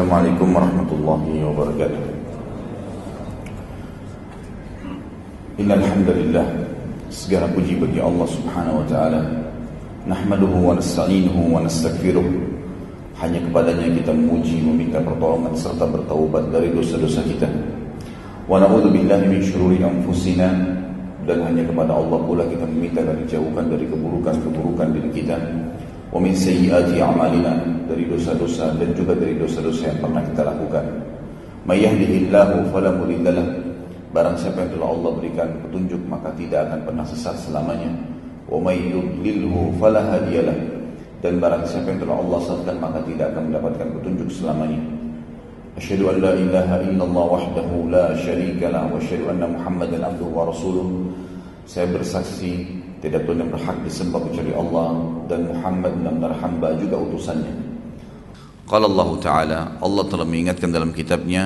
Assalamualaikum warahmatullahi wabarakatuh. Innal hamdalillah, segala puji bagi Allah Subhanahu wa taala. Nahmaduhu wa nasta'inuhu wa nastaghfiruh. Hanya kepadanya kita memuji, meminta pertolongan serta bertaubat dari dosa-dosa kita. Wa na'udzu billahi min syururi anfusina, dan hanya kepada Allah pula kita meminta dan dijauhkan dari keburukan-keburukan diri kita. Wa min sayyiati a'malina, dari dosa-dosa dan juga dari dosa-dosa yang pernah kita lakukan. May yahdihillahu fala mudhillalah, barang siapa yang telah Allah berikan petunjuk maka tidak akan pernah sesat selamanya. Wa may yudlilhu fala hadiyalah, dan barang siapa yang telah Allah sesatkan maka tidak akan mendapatkan petunjuk selamanya. Asyhadu an la ilaha illallah wahdahu la syarika lah wa asyhadu anna Muhammadan abduhu wa rasuluh. Saya bersaksi tidak Tuhan yang berhak disembah kecuali Allah, dan Muhammad benar-benar hamba juga utusannya. Qala Allah Ta'ala, Allah telah mengingatkan dalam kitabnya,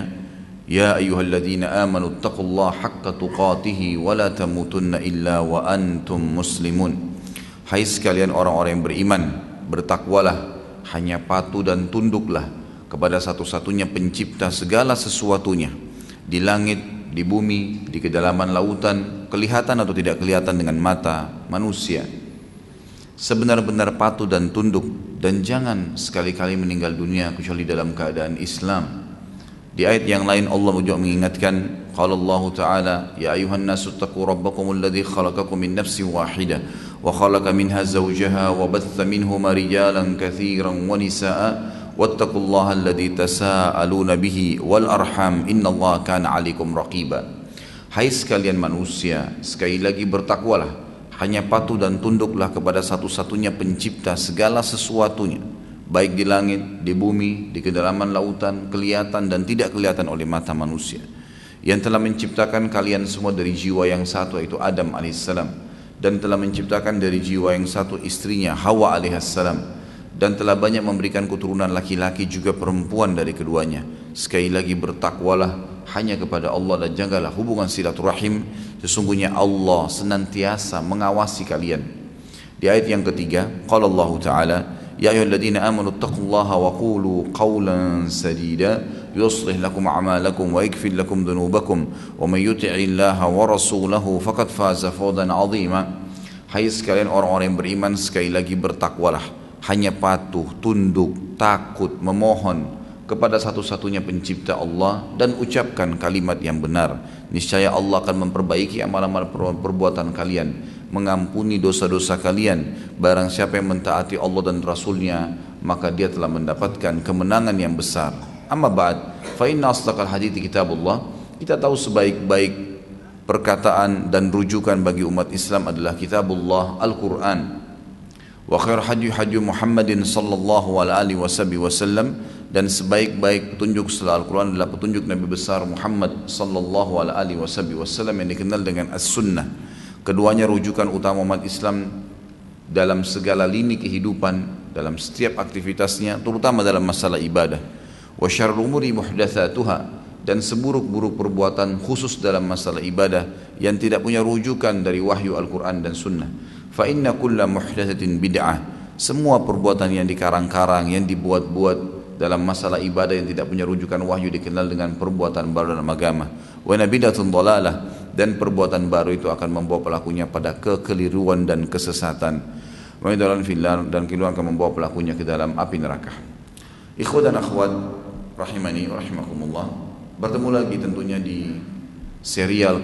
Ya ayyuhalladzina amanu taqullaha haqqa tuqatihi wa la tamutunna illa wa antum muslimun. Hai sekalian orang-orang yang beriman, bertakwalah, hanya patuh dan tunduklah kepada satu-satunya pencipta segala sesuatunya, di langit, di bumi, di kedalaman lautan, kelihatan atau tidak kelihatan dengan mata manusia. Sebenar-benar patuh dan tunduk, dan jangan sekali-kali meninggal dunia kecuali dalam keadaan Islam. Di ayat yang lain Allah juga mengingatkan, qala Allah Ta'ala, ya ayuhan nasu taqu rabbakumul ladzi khalaqakum min nafsin wahidah wa khalaqa minha zawjaha wa batha minhuma rijalan katsiran wa nisaa wattaqullaha alladzi tasaaluna bihi wal arham innallaha kana 'alaikum raqiba. Hai sekalian manusia, sekali lagi bertakwalah, hanya patuh dan tunduklah kepada satu-satunya pencipta segala sesuatunya, baik di langit, di bumi, di kedalaman lautan, kelihatan dan tidak kelihatan oleh mata manusia, yang telah menciptakan kalian semua dari jiwa yang satu, yaitu Adam alaihissalam, dan telah menciptakan dari jiwa yang satu istrinya Hawa alaihissalam, dan telah banyak memberikan keturunan laki-laki juga perempuan dari keduanya. Sekali lagi bertakwalah hanya kepada Allah dan jagalah hubungan silaturahim, sesungguhnya Allah senantiasa mengawasi kalian. Di ayat yang ketiga, qala Allah Ta'ala, ya ayyuhalladzina amanu taqullaha wa qulu qawlan sadida yuslih lakum a'malakum wa yaghfir lakum dhunubakum wa may yuti'illaha wa rasulahu faqad faza fawzan 'azima. Hai sekalian orang-orang yang beriman, sekali lagi bertakwalah, hanya patuh, tunduk, takut, memohon kepada satu-satunya pencipta Allah, dan ucapkan kalimat yang benar. Niscaya Allah akan memperbaiki amal-amal perbuatan kalian, mengampuni dosa-dosa kalian. Barang siapa yang mentaati Allah dan Rasulnya, maka dia telah mendapatkan kemenangan yang besar. Amma ba'd, fa inna asdaqal hadithi kitabullah. Kita tahu sebaik-baik perkataan dan rujukan bagi umat Islam adalah kitabullah, Al-Quran. Wa khair hadyu Muhammadin sallallahu alaihi wasallam, dan sebaik-baik petunjuk setelah Al-Quran adalah petunjuk Nabi besar Muhammad sallallahu alaihi wasallam yang dikenal dengan As-Sunnah. Keduanya rujukan utama umat Islam dalam segala lini kehidupan, dalam setiap aktivitasnya, terutama dalam masalah ibadah. Wa syarrul umuri muhdatsatuha, dan seburuk-buruk perbuatan khusus dalam masalah ibadah yang tidak punya rujukan dari wahyu Al-Quran dan Sunnah. Fa inna kulla muhdatsatin bid'ah, semua perbuatan yang dikarang-karang, yang dibuat-buat dalam masalah ibadah yang tidak punya rujukan wahyu dikenal dengan perbuatan baru dalam agama. Wa nabidatun dhalalah, dan perbuatan baru itu akan membawa pelakunya pada kekeliruan dan kesesatan. Wa idalan fillah, dan keliruan akan membawa pelakunya ke dalam api neraka. Ikhwan dan akhwat rahimani wa rahimakumullah, bertemu lagi tentunya di serial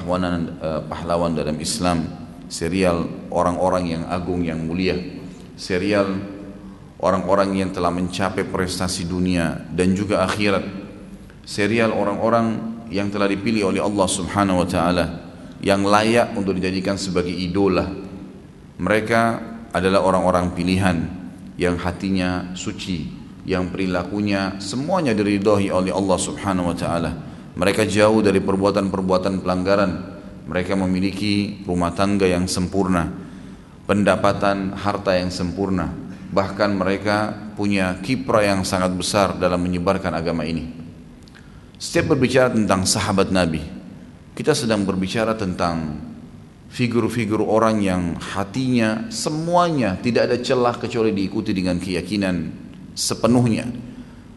pahlawan dalam Islam, serial orang-orang yang agung yang mulia, serial orang-orang yang telah mencapai prestasi dunia dan juga akhirat, serial orang-orang yang telah dipilih oleh Allah Subhanahu wa Ta'ala, yang layak untuk dijadikan sebagai idola. Mereka adalah orang-orang pilihan yang hatinya suci, yang perilakunya semuanya diridhai oleh Allah Subhanahu wa Ta'ala. Mereka jauh dari perbuatan-perbuatan pelanggaran. Mereka memiliki rumah tangga yang sempurna, pendapatan harta yang sempurna, bahkan mereka punya kiprah yang sangat besar dalam menyebarkan agama ini. Setiap berbicara tentang sahabat Nabi, kita sedang berbicara tentang figur-figur orang yang hatinya semuanya tidak ada celah kecuali diikuti dengan keyakinan sepenuhnya.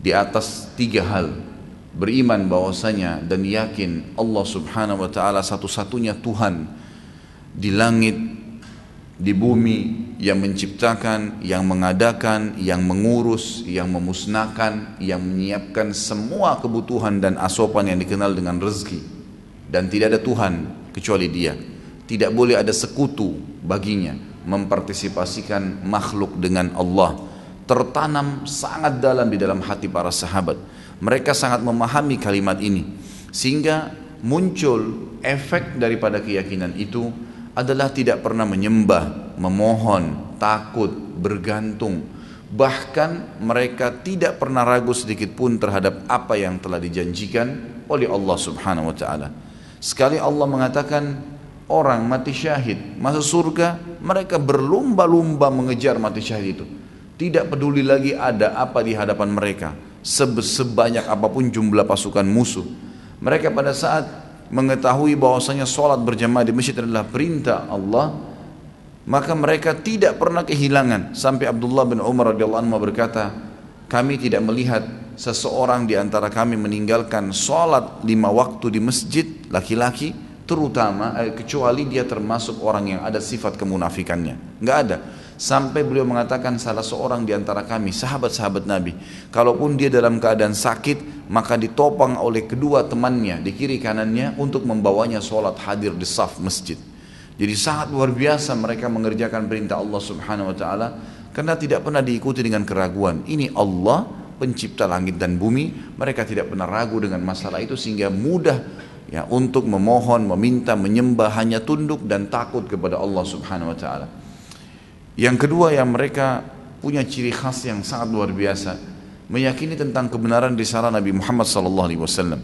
di atas 3 hal. Beriman bahwasanya dan yakin Allah subhanahu wa ta'ala satu-satunya Tuhan di langit, di bumi, yang menciptakan, yang mengadakan, yang mengurus, yang memusnahkan, yang menyiapkan semua kebutuhan dan asupan yang dikenal dengan rezeki. Dan tidak ada Tuhan kecuali Dia. Tidak boleh ada sekutu baginya mempartisipasikan makhluk dengan Allah. Tertanam sangat dalam di dalam hati para sahabat. Mereka sangat memahami kalimat ini, sehingga muncul efek daripada keyakinan itu adalah tidak pernah menyembah, memohon, takut, bergantung. Bahkan mereka tidak pernah ragu sedikit pun terhadap apa yang telah dijanjikan oleh Allah subhanahu wa ta'ala. Sekali Allah mengatakan orang mati syahid masuk surga, mereka berlumba-lumba mengejar mati syahid itu. Tidak peduli lagi ada apa di hadapan mereka, sebanyak apapun jumlah pasukan musuh. Mereka pada saat mengetahui bahwasanya sholat berjamaah di masjid adalah perintah Allah, maka mereka tidak pernah kehilangan. Sampai Abdullah bin Umar radhiyallahu anhu berkata, kami tidak melihat seseorang di antara kami meninggalkan sholat 5 waktu di masjid, laki-laki terutama, kecuali dia termasuk orang yang ada sifat kemunafikannya. Enggak ada. Sampai beliau mengatakan salah seorang di antara kami, sahabat-sahabat Nabi, kalaupun dia dalam keadaan sakit, maka ditopang oleh kedua temannya di kiri kanannya untuk membawanya sholat hadir di saf masjid. Jadi sangat luar biasa mereka mengerjakan perintah Allah subhanahu wa ta'ala, karena tidak pernah diikuti dengan keraguan. Ini Allah pencipta langit dan bumi, mereka tidak pernah ragu dengan masalah itu, sehingga mudah ya untuk memohon, meminta, menyembah, hanya tunduk dan takut kepada Allah subhanahu wa ta'ala. Yang kedua yang mereka punya ciri khas yang sangat luar biasa, meyakini tentang kebenaran risalah Nabi Muhammad SAW,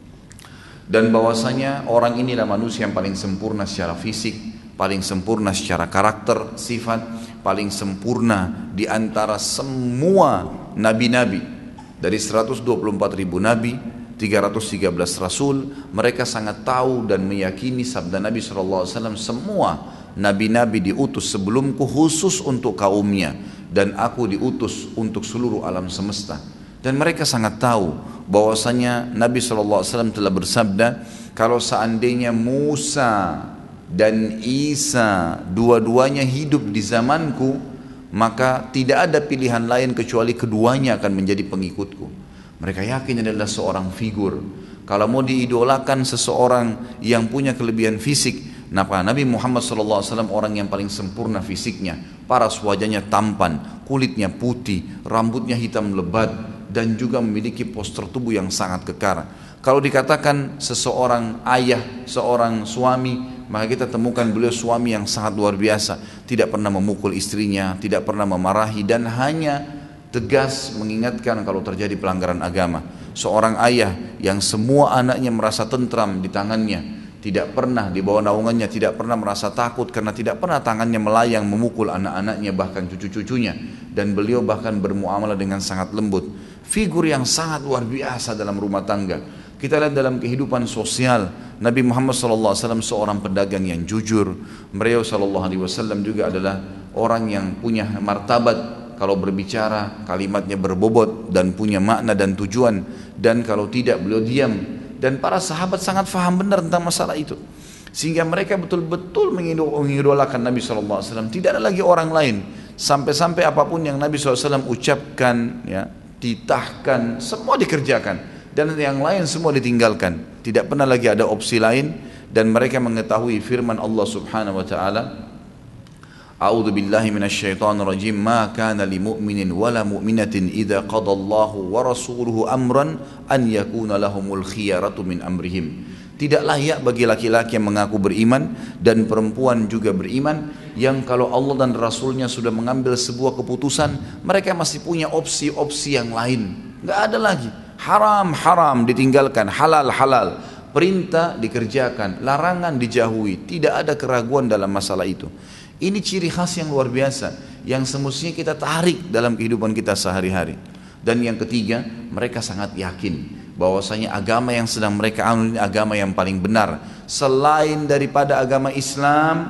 dan bahwasanya orang inilah manusia yang paling sempurna secara fisik, paling sempurna secara karakter, sifat, paling sempurna di antara semua nabi-nabi. Dari 124.000 nabi, 313 rasul, mereka sangat tahu dan meyakini sabda Nabi SAW, semua nabi-nabi diutus sebelumku khusus untuk kaumnya, dan aku diutus untuk seluruh alam semesta. Dan mereka sangat tahu bahwasanya Nabi SAW telah bersabda, kalau seandainya Musa dan Isa dua-duanya hidup di zamanku, maka tidak ada pilihan lain kecuali keduanya akan menjadi pengikutku. Mereka yakin adalah seorang figur. Kalau mau diidolakan seseorang yang punya kelebihan fisik, Nabi Muhammad SAW orang yang paling sempurna fisiknya, paras wajahnya tampan, kulitnya putih, rambutnya hitam lebat, dan juga memiliki postur tubuh yang sangat kekar. Kalau dikatakan seseorang ayah, seorang suami, maka kita temukan beliau suami yang sangat luar biasa, tidak pernah memukul istrinya, tidak pernah memarahi, dan hanya tegas mengingatkan kalau terjadi pelanggaran agama. Seorang ayah yang semua anaknya merasa tentram di tangannya, tidak pernah di bawah naungannya, tidak pernah merasa takut karena tidak pernah tangannya melayang memukul anak-anaknya, bahkan cucu-cucunya, dan beliau bahkan bermuamalah dengan sangat lembut. Figur yang sangat luar biasa dalam rumah tangga. Kita lihat dalam kehidupan sosial, Nabi Muhammad SAW seorang pedagang yang jujur. Beliau SAW juga adalah orang yang punya martabat, kalau berbicara kalimatnya berbobot dan punya makna dan tujuan, dan kalau tidak beliau diam. Dan para sahabat sangat faham benar tentang masalah itu, sehingga mereka betul-betul mengidolakan Nabi SAW. Tidak ada lagi orang lain, sampai-sampai apapun yang Nabi SAW ucapkan, ya, titahkan, semua dikerjakan, dan yang lain semua ditinggalkan. Tidak pernah lagi ada opsi lain. Dan mereka mengetahui firman Allah Subhanahu wa ta'ala, A'udzu billahi minasyaitonir rajim, ma kana lil mu'minin wala mu'minatin idza qadallahu wa rasuluhu amran an yakuna lahumul khiyaratu min amrihim. Tidak layak bagi laki-laki yang mengaku beriman dan perempuan juga beriman, yang kalau Allah dan Rasulnya sudah mengambil sebuah keputusan, mereka masih punya opsi-opsi yang lain. Enggak ada lagi. Haram, haram ditinggalkan, halal, halal. Perintah dikerjakan, larangan dijauhi. Tidak ada keraguan dalam masalah itu. Ini ciri khas yang luar biasa, yang semestinya kita tarik dalam kehidupan kita sehari-hari. Dan yang ketiga, mereka sangat yakin bahwasanya agama yang sedang mereka anut ini agama yang paling benar. Selain daripada agama Islam,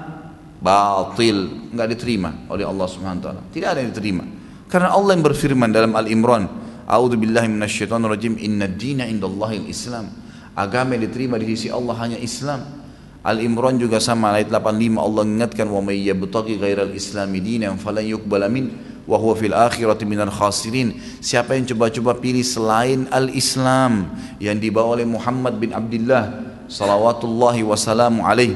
batil, enggak diterima oleh Allah Subhanahu wa taala. Tidak ada yang diterima. Karena Allah yang berfirman dalam Al-Imran A'udzubillahi minasyaitonirrajim. Innad dina indallahil Islam. Agama yang diterima di sisi Allah hanya Islam. Al-Imran juga sama, ayat 85 Allah ingatkan, wa may yabtaghi ghairal islami dinan falan yuqbala min wa huwa fil akhirati minal khasirin. Siapa yang coba-coba pilih selain al-Islam yang dibawa oleh Muhammad bin Abdullah salawatullahi wassalamu alaih,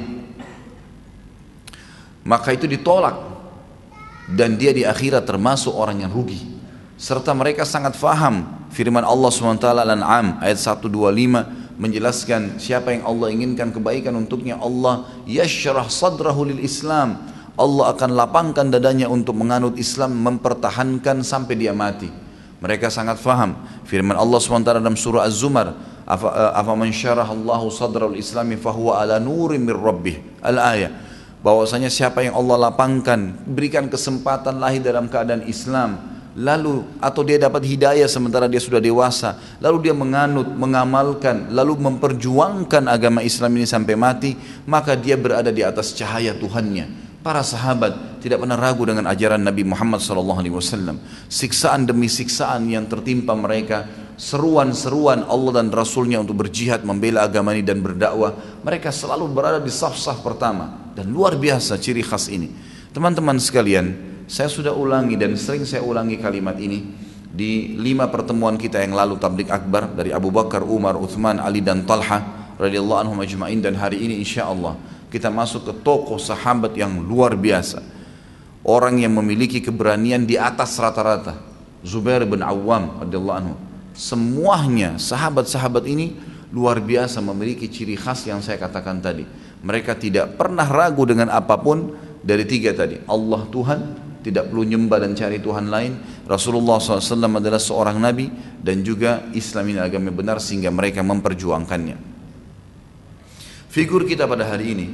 maka itu ditolak dan dia di akhirat termasuk orang yang rugi. Serta mereka sangat faham firman Allah SWT Al-An'am ayat 125 menjelaskan siapa yang Allah inginkan kebaikan untuknya, Allah yashrah sadrahu lil Islam, Allah akan lapangkan dadanya untuk menganut Islam, mempertahankan sampai dia mati. Mereka sangat faham firman Allah SWT dalam surah Az-Zumar, afaman syarahallahu sadrahu lil islami fahuwa ala nurim mir rabbih, al-ayah, bahwasanya siapa yang Allah lapangkan, berikan kesempatan lahir dalam keadaan Islam, lalu atau dia dapat hidayah sementara dia sudah dewasa, lalu dia menganut, mengamalkan, lalu memperjuangkan agama Islam ini sampai mati, maka dia berada di atas cahaya Tuhannya. Para sahabat tidak pernah ragu dengan ajaran Nabi Muhammad SAW. Siksaan demi siksaan yang tertimpa mereka, seruan-seruan Allah dan Rasulnya untuk berjihad membela agama ini dan berdakwah, mereka selalu berada di saf-saf pertama. Dan luar biasa ciri khas ini. Teman-teman sekalian, saya sudah ulangi dan sering saya ulangi kalimat ini di 5 pertemuan kita yang lalu tabligh akbar dari Abu Bakar, Umar, Uthman, Ali dan Talha radhiyallahu anhum ajma'in, dan hari ini insyaallah kita masuk ke tokoh sahabat yang luar biasa, orang yang memiliki keberanian di atas rata-rata, Zubair bin Awam radhiyallahu anhu. Semuanya sahabat-sahabat ini luar biasa, memiliki ciri khas yang saya katakan tadi. Mereka tidak pernah ragu dengan apapun dari 3 tadi, Allah Tuhan, tidak perlu nyembah dan cari Tuhan lain, Rasulullah SAW adalah seorang Nabi, dan juga Islam ini agama benar, sehingga mereka memperjuangkannya. Figur kita pada hari ini,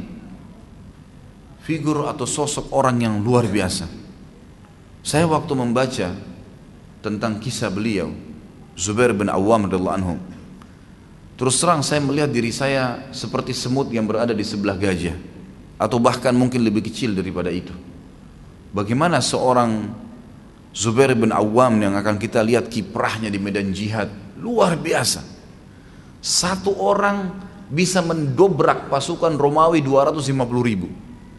figur atau sosok orang yang luar biasa. Saya waktu membaca tentang kisah beliau, Zubair bin Awam radhiyallahu anhu, terus terang saya melihat diri saya seperti semut yang berada di sebelah gajah, atau bahkan mungkin lebih kecil daripada itu. Bagaimana seorang Zubair bin Awam yang akan kita lihat kiprahnya di medan jihad, luar biasa. Satu orang bisa mendobrak pasukan Romawi 250.000.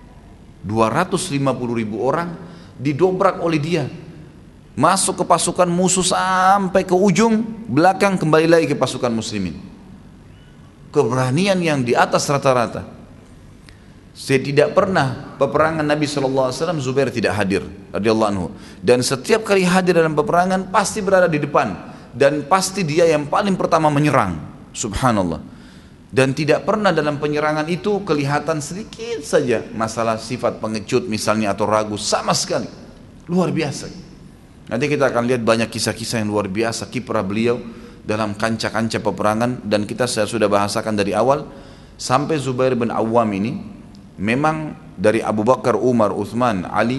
250.000 orang didobrak oleh dia. Masuk ke pasukan musuh sampai ke ujung belakang, kembali lagi ke pasukan muslimin. Keberanian yang di atas rata-rata. Saya tidak pernah peperangan Nabi SAW Zubair tidak hadir radhiyallahu anhu, dan setiap kali hadir dalam peperangan pasti berada di depan, dan pasti dia yang paling pertama menyerang. Subhanallah. Dan tidak pernah dalam penyerangan itu kelihatan sedikit saja masalah sifat pengecut misalnya atau ragu, sama sekali. Luar biasa. Nanti kita akan lihat banyak kisah-kisah yang luar biasa kiprah beliau dalam kancah-kancah peperangan, dan kita sudah bahasakan dari awal sampai Zubair bin Awam ini memang dari Abu Bakar, Umar, Uthman, Ali,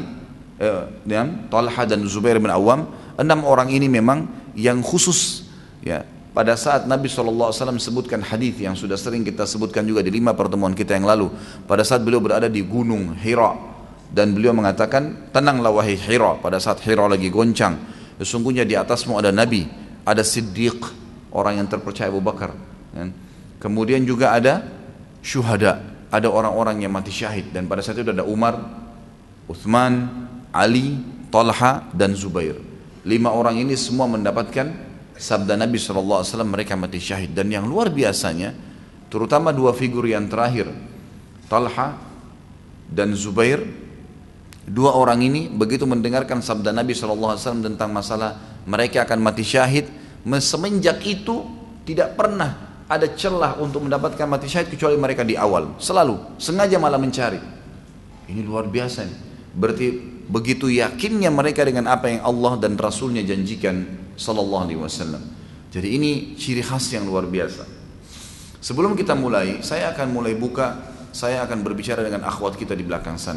Talha dan Zubair bin Awam, 6 orang ini memang yang khusus ya. Pada saat Nabi SAW sebutkan hadis yang sudah sering kita sebutkan juga di 5 pertemuan kita yang lalu, pada saat beliau berada di gunung Hira, dan beliau mengatakan, tenanglah wahai Hira, pada saat Hira lagi goncang, sesungguhnya di atasmu ada Nabi, ada Siddiq, orang yang terpercaya Abu Bakar, kemudian juga ada syuhada, ada orang-orang yang mati syahid, dan pada saat itu ada Umar, Uthman, Ali, Talha dan Zubair. 5 orang ini semua mendapatkan sabda Nabi SAW, mereka mati syahid. Dan yang luar biasanya, terutama 2 figur yang terakhir, Talha dan Zubair, 2 orang ini begitu mendengarkan sabda Nabi SAW tentang masalah mereka akan mati syahid, semenjak itu tidak pernah ada celah untuk mendapatkan mati syahid kecuali mereka di awal, selalu sengaja malah mencari. Ini luar biasa nih. Berarti begitu yakinnya mereka dengan apa yang Allah dan Rasulnya janjikan sallallahu alaihi wasallam. Jadi ini ciri khas yang luar biasa. Sebelum kita mulai, saya akan berbicara dengan akhwat kita di belakang sana.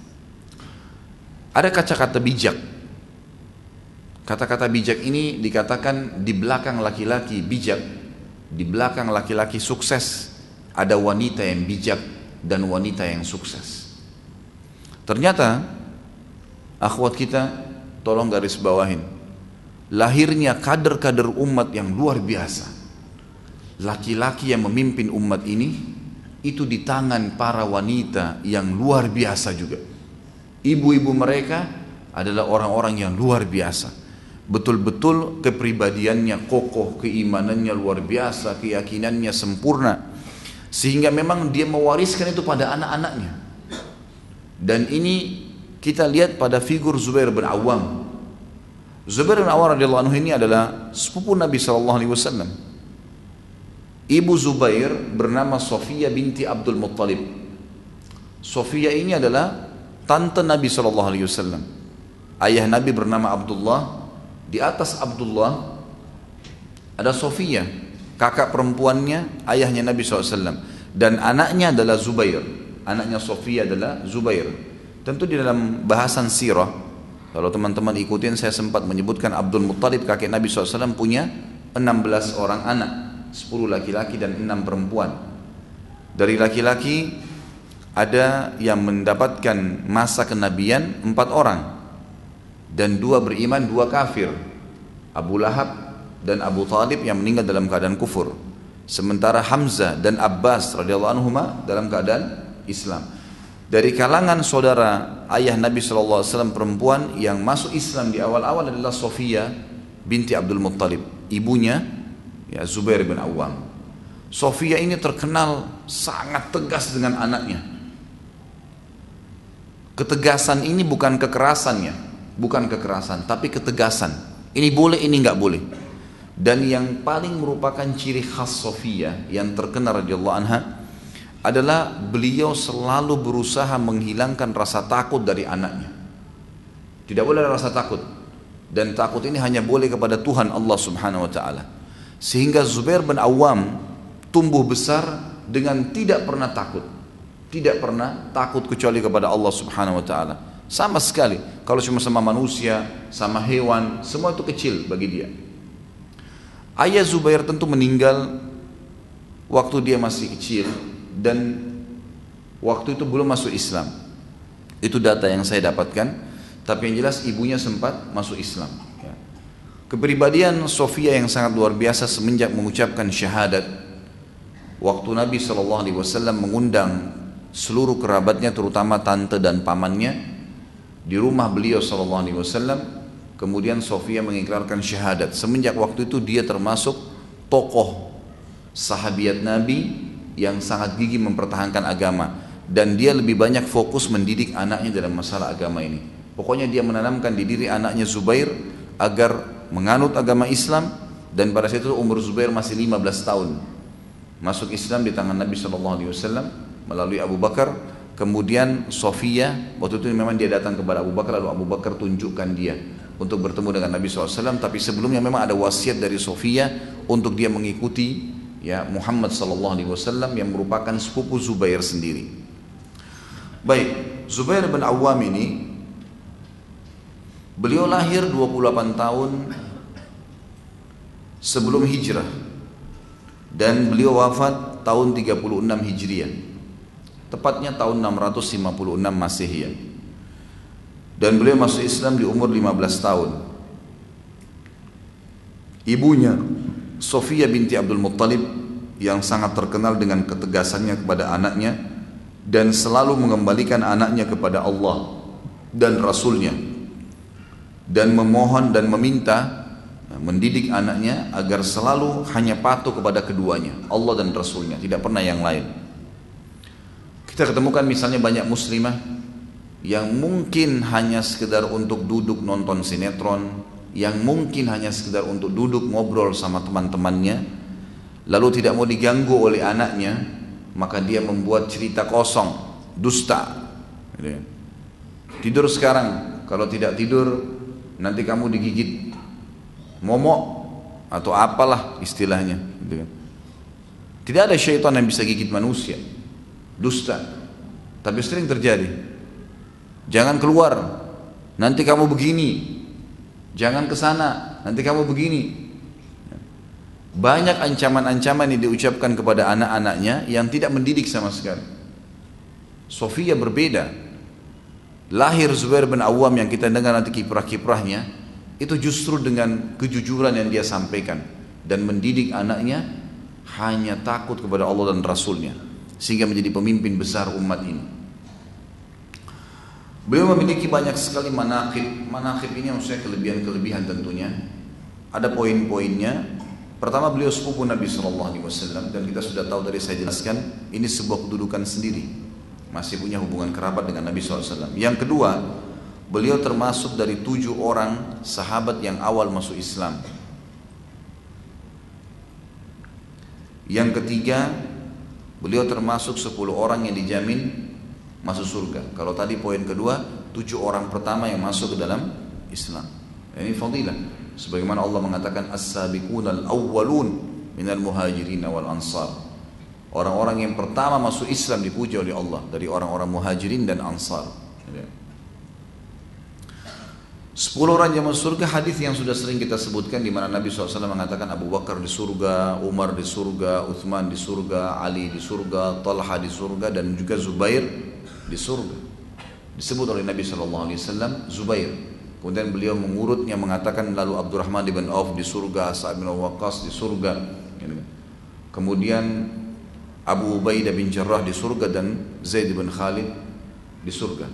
Ada kata-kata bijak. Kata-kata bijak ini dikatakan di belakang laki-laki bijak, di belakang laki-laki sukses, ada wanita yang bijak dan wanita yang sukses. Ternyata akhwat kita, tolong garis bawahin, lahirnya kader-kader umat yang luar biasa. Laki-laki yang memimpin umat ini itu di tangan para wanita yang luar biasa juga. Ibu-ibu mereka adalah orang-orang yang luar biasa. Betul-betul kepribadiannya kokoh, keimanannya luar biasa, keyakinannya sempurna. Sehingga memang dia mewariskan itu pada anak-anaknya. Dan ini kita lihat pada figur Zubair bin Awam. Zubair bin Awam radhiyallahu anhu ini adalah sepupu Nabi SAW. Ibu Zubair bernama Sofia binti Abdul Muttalib. Sofia ini adalah tante Nabi SAW. Ayah Nabi bernama Abdullah. Di atas Abdullah ada Sofia, kakak perempuannya ayahnya Nabi SAW. Dan anaknya adalah Zubair. Anaknya Sofia adalah Zubair. Tentu di dalam bahasan sirah, kalau teman-teman ikutin, saya sempat menyebutkan Abdul Muttalib kakek Nabi SAW punya 16 orang anak, 10 laki-laki dan 6 perempuan. Dari laki-laki ada yang mendapatkan masa kenabian 4 orang, dan 2 beriman, 2 kafir, Abu Lahab dan Abu Talib yang meninggal dalam keadaan kufur. Sementara Hamzah dan Abbas radhiyallahu anhuma dalam keadaan Islam. Dari kalangan saudara ayah Nabi SAW perempuan yang masuk Islam di awal-awal adalah Sofia binti Abdul Muttalib, ibunya ya Zubair bin Awam. Sofia ini terkenal sangat tegas dengan anaknya. Ketegasan ini bukan kekerasannya, bukan kekerasan, tapi ketegasan. Ini boleh, ini nggak boleh. Dan yang paling merupakan ciri khas Sofia yang terkenal radhiyallahu anha adalah beliau selalu berusaha menghilangkan rasa takut dari anaknya. Tidak boleh ada rasa takut, dan takut ini hanya boleh kepada Tuhan Allah Subhanahu wa taala. Sehingga Zubair bin Awam tumbuh besar dengan tidak pernah takut. Tidak pernah takut kecuali kepada Allah Subhanahu wa taala. Sama sekali. Kalau cuma sama manusia, sama hewan, semua itu kecil bagi dia. Ayah Zubair tentu meninggal waktu dia masih kecil, dan waktu itu belum masuk Islam. Itu data yang saya dapatkan. Tapi yang jelas ibunya sempat masuk Islam. Kepribadian Sofia yang sangat luar biasa semenjak mengucapkan syahadat. Waktu Nabi SAW mengundang seluruh kerabatnya, terutama tante dan pamannya, di rumah beliau SAW. Kemudian Sofia mengikrarkan syahadat. Semenjak waktu itu dia termasuk tokoh sahabiat Nabi yang sangat gigih mempertahankan agama, dan dia lebih banyak fokus mendidik anaknya dalam masalah agama ini. Pokoknya dia menanamkan di diri anaknya Zubair agar menganut agama Islam, dan pada saat itu umur Zubair masih 15 tahun. Masuk Islam di tangan Nabi SAW melalui Abu Bakar. Kemudian Sofia, waktu itu memang dia datang kepada Abu Bakar, lalu Abu Bakar tunjukkan dia untuk bertemu dengan Nabi SAW. Tapi sebelumnya memang ada wasiat dari Sofia untuk dia mengikuti ya Muhammad SAW yang merupakan sepupu Zubair sendiri. Baik, Zubair bin Awam ini beliau lahir 28 tahun sebelum hijrah, dan beliau wafat tahun 36 Hijriah, tepatnya tahun 656 Masihiyah. Dan beliau masuk Islam di umur 15 tahun. Ibunya Sofia binti Abdul Muttalib yang sangat terkenal dengan ketegasannya kepada anaknya dan selalu mengembalikan anaknya kepada Allah dan Rasulnya, dan memohon dan meminta mendidik anaknya agar selalu hanya patuh kepada keduanya, Allah dan Rasulnya, tidak pernah yang lain. Kita ketemukan misalnya banyak muslimah yang mungkin hanya sekedar untuk duduk nonton sinetron, yang mungkin hanya sekedar untuk duduk ngobrol sama teman-temannya, lalu tidak mau diganggu oleh anaknya, maka dia membuat cerita kosong, dusta. Tidur sekarang, kalau tidak tidur nanti kamu digigit momok atau apalah istilahnya. Tidak ada syaitan yang bisa gigit manusia. Dusta. Tapi sering terjadi. Jangan keluar, nanti kamu begini. Jangan ke sana, nanti kamu begini. Banyak ancaman-ancaman yang diucapkan kepada anak-anaknya yang tidak mendidik sama sekali. Sofia berbeda. Lahir Zubair bin Awam yang kita dengar nanti kiprah-kiprahnya, itu justru dengan kejujuran yang dia sampaikan dan mendidik anaknya hanya takut kepada Allah dan Rasulnya, sehingga menjadi pemimpin besar umat ini. Beliau memiliki banyak sekali manaqib. Manaqib ini maksudnya kelebihan-kelebihan tentunya. Ada poin-poinnya. Pertama, beliau sepupu Nabi SAW, dan kita sudah tahu dari saya jelaskan, ini sebuah kedudukan sendiri, masih punya hubungan kerabat dengan Nabi SAW. Yang kedua, beliau termasuk dari 7 orang sahabat yang awal masuk Islam. Yang ketiga, beliau termasuk 10 orang yang dijamin masuk surga. Kalau tadi poin kedua, 7 orang pertama yang masuk ke dalam Islam. Ini fadilah. Sebagaimana Allah mengatakan as-sabiqunal awwalun minal muhajirin wal ansar. Orang-orang yang pertama masuk Islam dipuji oleh Allah dari orang-orang muhajirin dan ansar. 10 orang yang masuk surga, hadis yang sudah sering kita sebutkan, di mana Nabi SAW mengatakan Abu Bakar di surga, Umar di surga, Uthman di surga, Ali di surga, Talha di surga, dan juga Zubair di surga. Disebut oleh Nabi SAW Zubair. Kemudian beliau mengurutnya mengatakan lalu Abdurrahman bin Auf di surga, Sa'ad bin Waqqas di surga. Kemudian Abu Ubaidah bin Jarrah di surga dan Zaid bin Khalid di surga.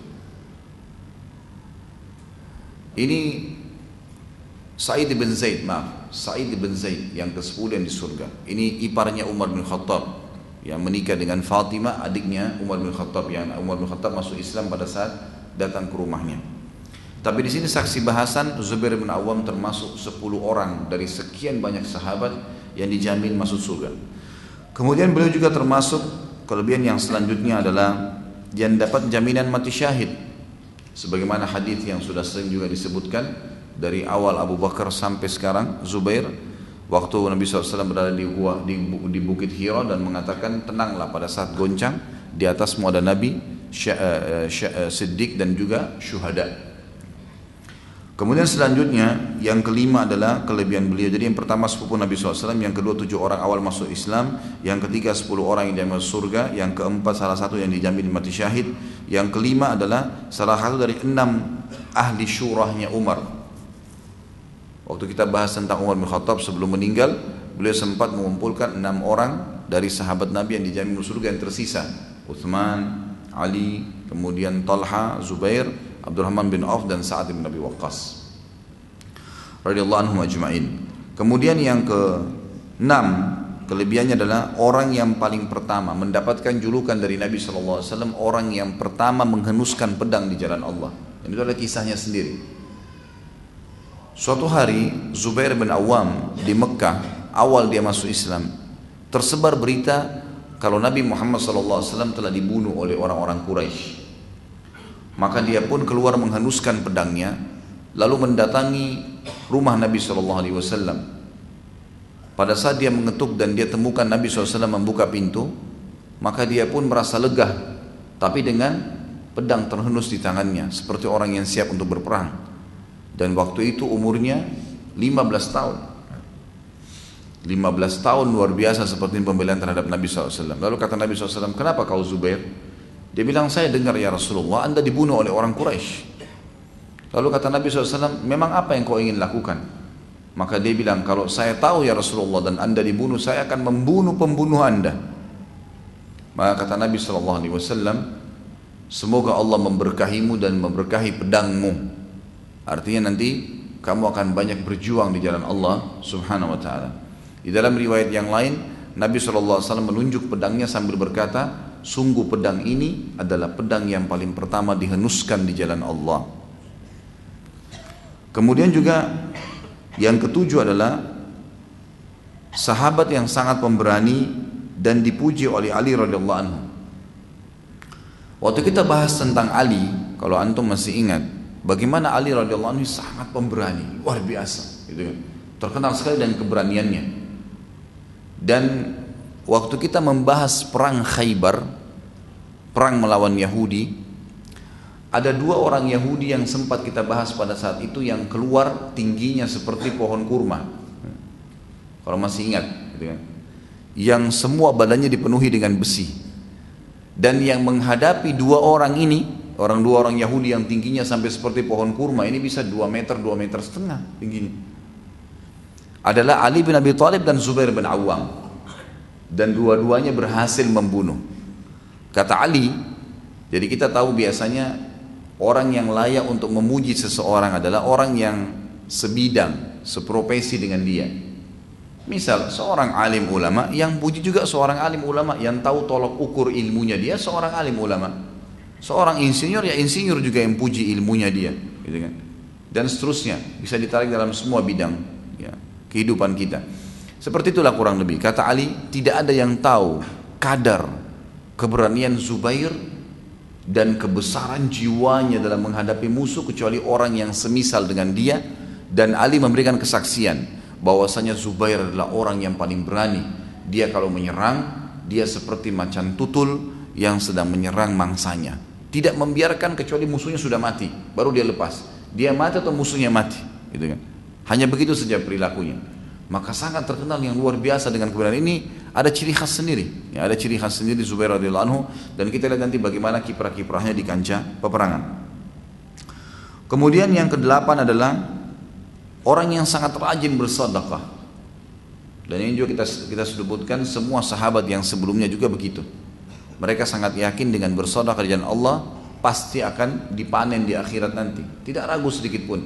Ini Sa'id bin Zaid yang ke-10 yang di surga. Ini iparnya Umar bin Khattab yang menikah dengan Fatimah, adiknya Umar bin Khattab, yang Umar bin Khattab masuk Islam pada saat datang ke rumahnya. Tapi di sini saksi bahasan Zubair bin Awam termasuk 10 orang dari sekian banyak sahabat yang dijamin masuk surga. Kemudian beliau juga termasuk, kelebihan yang selanjutnya adalah yang dapat jaminan mati syahid. Sebagaimana hadis yang sudah sering juga disebutkan dari awal Abu Bakar sampai sekarang, Zubair waktu Nabi SAW berada di Bukit Hira dan mengatakan tenanglah pada saat goncang, di atasmu ada Nabi, Siddiq dan juga syuhada. Kemudian selanjutnya yang kelima adalah kelebihan beliau. Jadi yang pertama sepupu Nabi SAW, yang kedua 7 orang awal masuk Islam, yang ketiga 10 orang yang dijamin masuk surga, yang keempat salah satu yang dijamin mati syahid, yang kelima adalah salah satu dari 6 ahli syurahnya Umar. Waktu kita bahas tentang Umar bin Khattab sebelum meninggal, beliau sempat mengumpulkan 6 orang dari sahabat Nabi yang dijamin masuk surga yang tersisa. Uthman, Ali, kemudian Talha, Zubair, Abdurrahman bin Auf dan Sa'ad bin Abi Waqqas radhiyallahu anhum ajma'in. Kemudian yang ke-6 kelebihannya adalah orang yang paling pertama mendapatkan julukan dari Nabi SAW, orang yang pertama menghenuskan pedang di jalan Allah. Dan itu adalah kisahnya sendiri. Suatu hari Zubair bin Awam di Mekah, awal dia masuk Islam, tersebar berita kalau Nabi Muhammad SAW telah dibunuh oleh orang-orang Quraisy. Maka dia pun keluar menghenuskan pedangnya, lalu mendatangi rumah Nabi SAW. Pada saat dia mengetuk dan dia temukan Nabi SAW membuka pintu, maka dia pun merasa lega, tapi dengan pedang terhenus di tangannya, seperti orang yang siap untuk berperang. Dan waktu itu umurnya 15 tahun. 15 tahun luar biasa seperti pembelaan terhadap Nabi SAW. Lalu kata Nabi SAW, kenapa kau Zubair? Dia bilang, saya dengar ya Rasulullah, Anda dibunuh oleh orang Quraisy. Lalu kata Nabi SAW, memang apa yang kau ingin lakukan? Maka dia bilang, kalau saya tahu ya Rasulullah dan Anda dibunuh, saya akan membunuh pembunuh Anda. Maka kata Nabi SAW, semoga Allah memberkahimu dan memberkahi pedangmu. Artinya nanti kamu akan banyak berjuang di jalan Allah Subhanahu wa ta'ala. Di dalam riwayat yang lain, Nabi SAW menunjuk pedangnya sambil berkata, sungguh pedang ini adalah pedang yang paling pertama dihenuskan di jalan Allah. Kemudian juga yang ketujuh adalah sahabat yang sangat pemberani dan dipuji oleh Ali radhiyallahu anhu. Waktu kita bahas tentang Ali, kalau antum masih ingat, bagaimana Ali radhiyallahu anhu sangat pemberani, luar biasa, gitu kan. Terkenal sekali dengan keberaniannya. Dan waktu kita membahas perang Khaybar, perang melawan Yahudi, ada 2 orang Yahudi yang sempat kita bahas pada saat itu yang keluar tingginya seperti pohon kurma. Kalau masih ingat, gitu kan. Yang semua badannya dipenuhi dengan besi. Dan yang menghadapi 2 orang ini dua orang Yahudi yang tingginya sampai seperti pohon kurma, ini bisa 2 meter, 2 meter setengah tingginya. Adalah Ali bin Abi Thalib dan Zubair bin Awam. Dan dua-duanya berhasil membunuh. Kata Ali, jadi kita tahu biasanya orang yang layak untuk memuji seseorang adalah orang yang sebidang, seprofesi dengan dia. Misal seorang alim ulama yang puji juga seorang alim ulama yang tahu tolok ukur ilmunya dia seorang alim ulama. Seorang insinyur ya insinyur juga yang puji ilmunya dia, gitu kan. Dan seterusnya bisa ditarik dalam semua bidang ya, kehidupan kita. Seperti itulah kurang lebih. Kata Ali, tidak ada yang tahu kadar keberanian Zubair dan kebesaran jiwanya dalam menghadapi musuh kecuali orang yang semisal dengan dia. Dan Ali memberikan kesaksian bahwasanya Zubair adalah orang yang paling berani. Dia kalau menyerang, dia seperti macan tutul yang sedang menyerang mangsanya. Tidak membiarkan kecuali musuhnya sudah mati, baru dia lepas. Dia mati atau musuhnya mati, gitu kan. Hanya begitu saja perilakunya. Maka sangat terkenal yang luar biasa dengan kebenaran ini. Ada ciri khas sendiri ya, ada ciri khas sendiri Zubair radhiyallahu anhu. Dan kita lihat nanti bagaimana kiprah-kiprahnya di kancah peperangan. Kemudian yang ke-8 adalah orang yang sangat rajin bersedekah. Dan ini juga kita sebutkan semua sahabat yang sebelumnya juga begitu. Mereka sangat yakin dengan bersedekah di jalan Allah pasti akan dipanen di akhirat nanti, tidak ragu sedikit pun.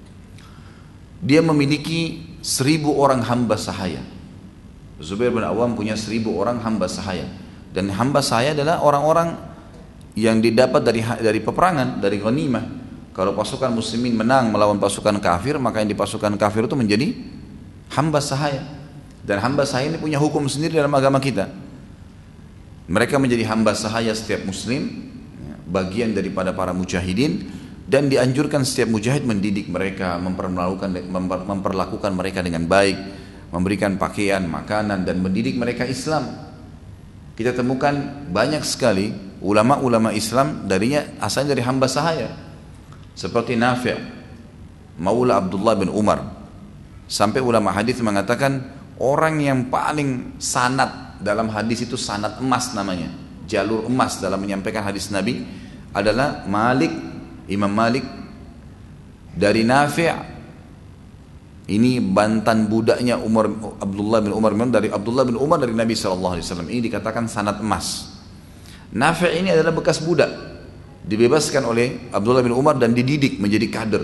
Dia memiliki 1000 orang hamba sahaya. Zubair bin Awam punya 1000 orang hamba sahaya. Dan hamba sahaya adalah orang-orang yang didapat dari peperangan, dari ghanimah. Kalau pasukan muslimin menang melawan pasukan kafir, maka yang di pasukan kafir itu menjadi hamba sahaya. Dan hamba sahaya ini punya hukum sendiri dalam agama kita. Mereka menjadi hamba sahaya setiap muslim, bagian daripada para mujahidin. Dan dianjurkan setiap mujahid mendidik mereka, memperlakukan mereka dengan baik, memberikan pakaian, makanan, dan mendidik mereka Islam. Kita temukan banyak sekali ulama-ulama Islam darinya asalnya dari hamba sahaya. Seperti Nafi' Maula Abdullah bin Umar. Sampai ulama hadis mengatakan orang yang paling sanad dalam hadis itu sanad emas namanya, jalur emas dalam menyampaikan hadis Nabi adalah Imam Malik dari Nafi'. Ini bantan budaknya Abdullah bin Umar dari Abdullah bin Umar dari Nabi SAW. Ini dikatakan sanad emas. Nafi' ini adalah bekas budak, dibebaskan oleh Abdullah bin Umar dan dididik menjadi kader.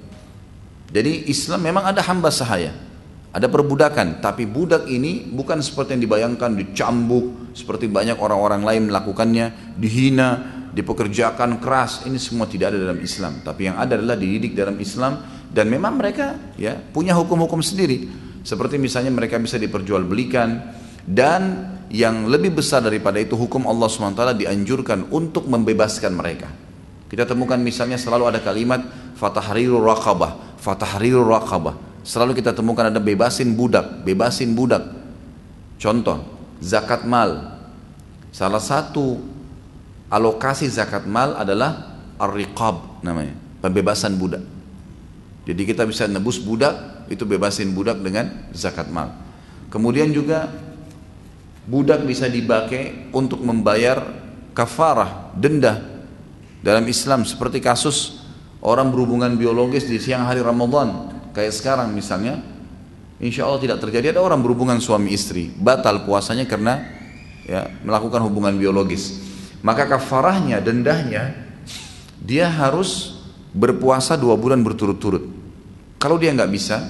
Jadi Islam memang ada hamba sahaya, ada perbudakan, tapi budak ini bukan seperti yang dibayangkan, dicambuk seperti banyak orang-orang lain melakukannya, dihina, dipekerjakan keras. Ini semua tidak ada dalam Islam. Tapi yang ada adalah dididik dalam Islam. Dan memang mereka ya punya hukum-hukum sendiri. Seperti misalnya mereka bisa diperjualbelikan. Dan yang lebih besar daripada itu, hukum Allah SWT dianjurkan untuk membebaskan mereka. Kita temukan misalnya selalu ada kalimat fatahrirur raqabah, fatahrirur raqabah. Selalu kita temukan ada bebasin budak, bebasin budak. Contoh, zakat mal. Salah satu alokasi zakat mal adalah ar-riqab namanya, pembebasan budak. Jadi kita bisa nebus budak, itu bebasin budak dengan zakat mal. Kemudian juga budak bisa dipakai untuk membayar kafarah, denda dalam Islam. Seperti kasus orang berhubungan biologis di siang hari Ramadan, kayak sekarang misalnya, insya Allah tidak terjadi, ada orang berhubungan suami istri, batal puasanya karena ya, melakukan hubungan biologis. Maka kafarahnya, dendahnya, dia harus berpuasa 2 bulan berturut-turut. Kalau dia nggak bisa,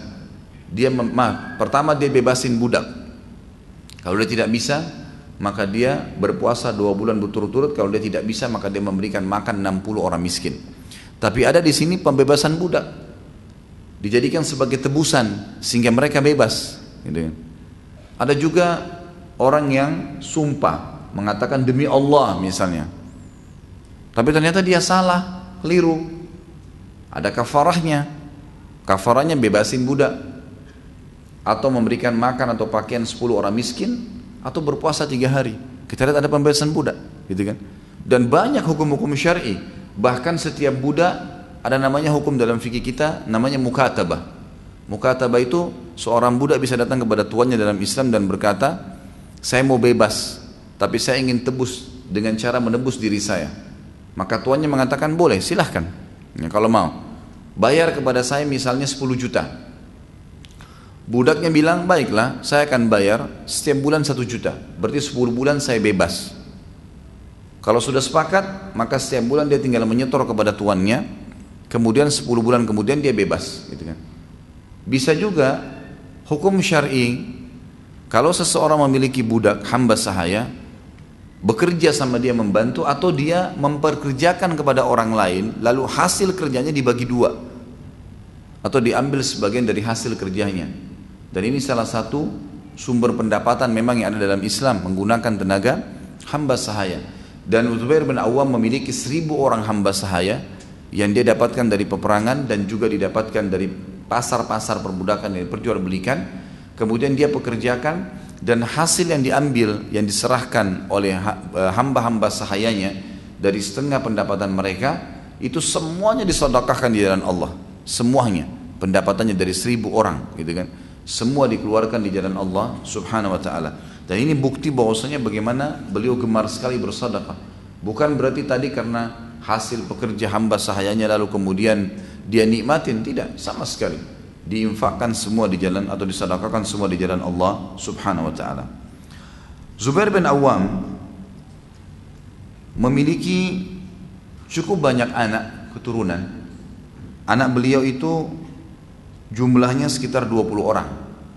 pertama dia bebasin budak. Kalau dia tidak bisa, maka dia berpuasa 2 bulan berturut-turut. Kalau dia tidak bisa, maka dia memberikan makan 60 orang miskin. Tapi ada di sini pembebasan budak, dijadikan sebagai tebusan sehingga mereka bebas. Gitu. Ada juga orang yang sumpah mengatakan demi Allah misalnya, tapi ternyata dia salah, keliru. Ada kafarahnya. Kafarahnya bebasin budak, atau memberikan makan atau pakaian 10 orang miskin, atau berpuasa 3 hari. Kita lihat ada pembebasan budak, gitu kan? Dan banyak hukum-hukum syar'i. Bahkan setiap budak ada namanya hukum dalam fikih kita, namanya mukatabah. Mukatabah itu seorang budak bisa datang kepada tuannya dalam Islam dan berkata, saya mau bebas, tapi saya ingin tebus dengan cara menebus diri saya. Maka tuannya mengatakan boleh, silahkan ya, kalau mau bayar kepada saya misalnya 10 juta. Budaknya bilang baiklah, saya akan bayar setiap bulan 1 juta, berarti 10 bulan saya bebas. Kalau sudah sepakat, maka setiap bulan dia tinggal menyetor kepada tuannya, kemudian 10 bulan kemudian dia bebas gitu kan. Bisa juga hukum syar'i, kalau seseorang memiliki budak hamba sahaya, bekerja sama dia membantu, atau dia memperkerjakan kepada orang lain, lalu hasil kerjanya dibagi dua atau diambil sebagian dari hasil kerjanya. Dan ini salah satu sumber pendapatan memang yang ada dalam Islam, menggunakan tenaga hamba sahaya. Dan Zubair bin Awam memiliki 1000 orang hamba sahaya yang dia dapatkan dari peperangan dan juga didapatkan dari pasar-pasar perbudakan yang diperjualbelikan. Kemudian dia pekerjakan, dan hasil yang diambil, yang diserahkan oleh hamba-hamba sahayanya dari setengah pendapatan mereka, itu semuanya disedekahkan di jalan Allah. Semuanya, pendapatannya dari 1000 orang gitu kan, semua dikeluarkan di jalan Allah subhanahu wa ta'ala. Dan ini bukti bahwasanya bagaimana beliau gemar sekali bersedekah. Bukan berarti tadi karena hasil pekerja hamba sahayanya lalu kemudian dia nikmatin, tidak, sama sekali diinfakkan semua di jalan, atau disedekahkan semua di jalan Allah subhanahu wa ta'ala. Zubair bin Awam memiliki cukup banyak anak keturunan. Anak beliau itu jumlahnya sekitar 20 orang,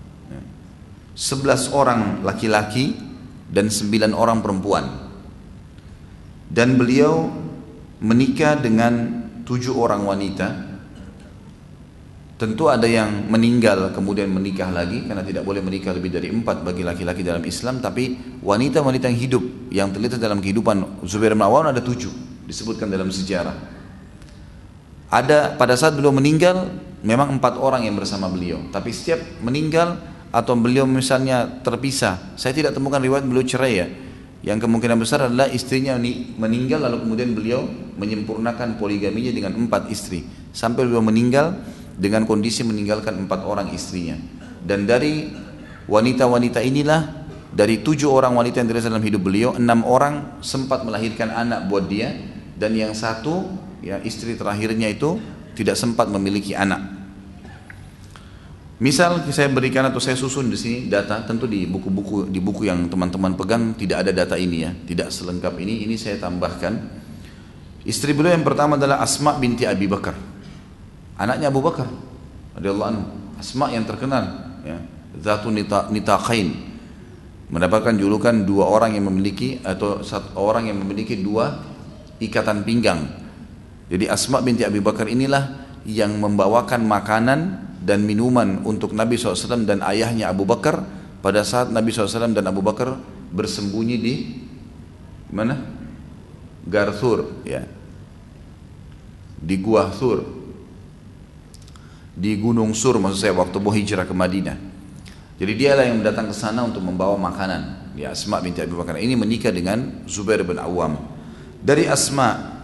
11 orang laki-laki dan 9 orang perempuan. Dan beliau menikah dengan 7 orang wanita. Tentu ada yang meninggal kemudian menikah lagi, karena tidak boleh menikah lebih dari 4 bagi laki-laki dalam Islam. Tapi wanita-wanita yang hidup, yang terlihat dalam kehidupan Zubair bin Awam ada 7, disebutkan dalam sejarah. Ada pada saat beliau meninggal memang 4 orang yang bersama beliau, tapi setiap meninggal atau beliau misalnya terpisah, saya tidak temukan riwayat beliau cerai ya. Yang kemungkinan besar adalah istrinya meninggal lalu kemudian beliau menyempurnakan poligaminya dengan 4 istri, sampai beliau meninggal dengan kondisi meninggalkan 4 orang istrinya. Dan dari wanita-wanita inilah, dari 7 orang wanita yang terlihat dalam hidup beliau, 6 orang sempat melahirkan anak buat dia, dan yang satu, ya istri terakhirnya itu tidak sempat memiliki anak. Misal saya berikan atau saya susun di sini data, tentu di buku yang teman-teman pegang tidak ada data ini ya, tidak selengkap ini saya tambahkan. Istri beliau yang pertama adalah Asma binti Abi Bakar, anaknya Abu Bakar radhiyallahu anhu. Asma yang terkenal ya, Zatun Nitaqain, mendapatkan julukan 2 orang yang memiliki, atau 1 orang yang memiliki 2 ikatan pinggang. Jadi Asma binti Abi Bakar inilah yang membawakan makanan dan minuman untuk Nabi SAW dan ayahnya Abu Bakar pada saat Nabi SAW dan Abu Bakar bersembunyi di mana? Garthur ya, di Gua Thur, di Gunung Sur maksud saya, waktu mau hijrah ke Madinah. Jadi dialah yang datang ke sana untuk membawa makanan. Ya, Asma binti Abi Bakar ini menikah dengan Zubair bin Awam. Dari Asma,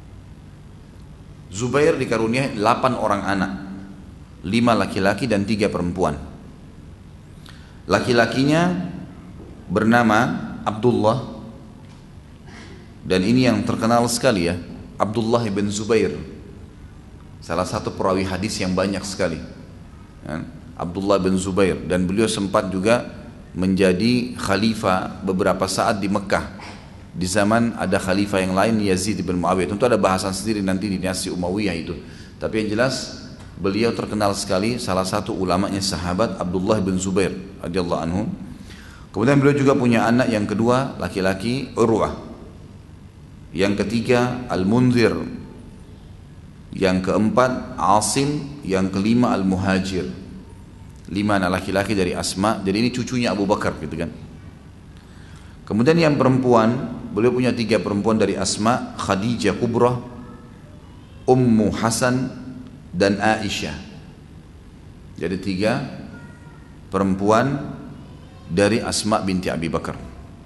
Zubair dikaruniai 8 orang anak, 5 laki-laki dan 3 perempuan. Laki-lakinya bernama Abdullah, dan ini yang terkenal sekali ya, Abdullah bin Zubair, salah satu perawi hadis yang banyak sekali ya, Abdullah bin Zubair. Dan beliau sempat juga menjadi khalifah beberapa saat di Mekah, di zaman ada khalifah yang lain, Yazid bin Muawiyah. Tentu ada bahasan sendiri nanti di dinasti Umayyah itu, tapi yang jelas beliau terkenal sekali, salah satu ulamanya sahabat Abdullah bin Zubair radhiyallahu anhu. Kemudian beliau juga punya anak yang kedua laki-laki, Urwah, yang ketiga Al-Munzir, yang keempat Asim, yang kelima Al-Muhajir. 5 anak laki-laki dari Asma. Jadi ini cucunya Abu Bakar gitu kan. Kemudian yang perempuan, beliau punya 3 perempuan dari Asma, Khadijah Kubrah, Ummu Hasan dan Aisyah. Jadi 3 perempuan dari Asma binti Abi Bakar.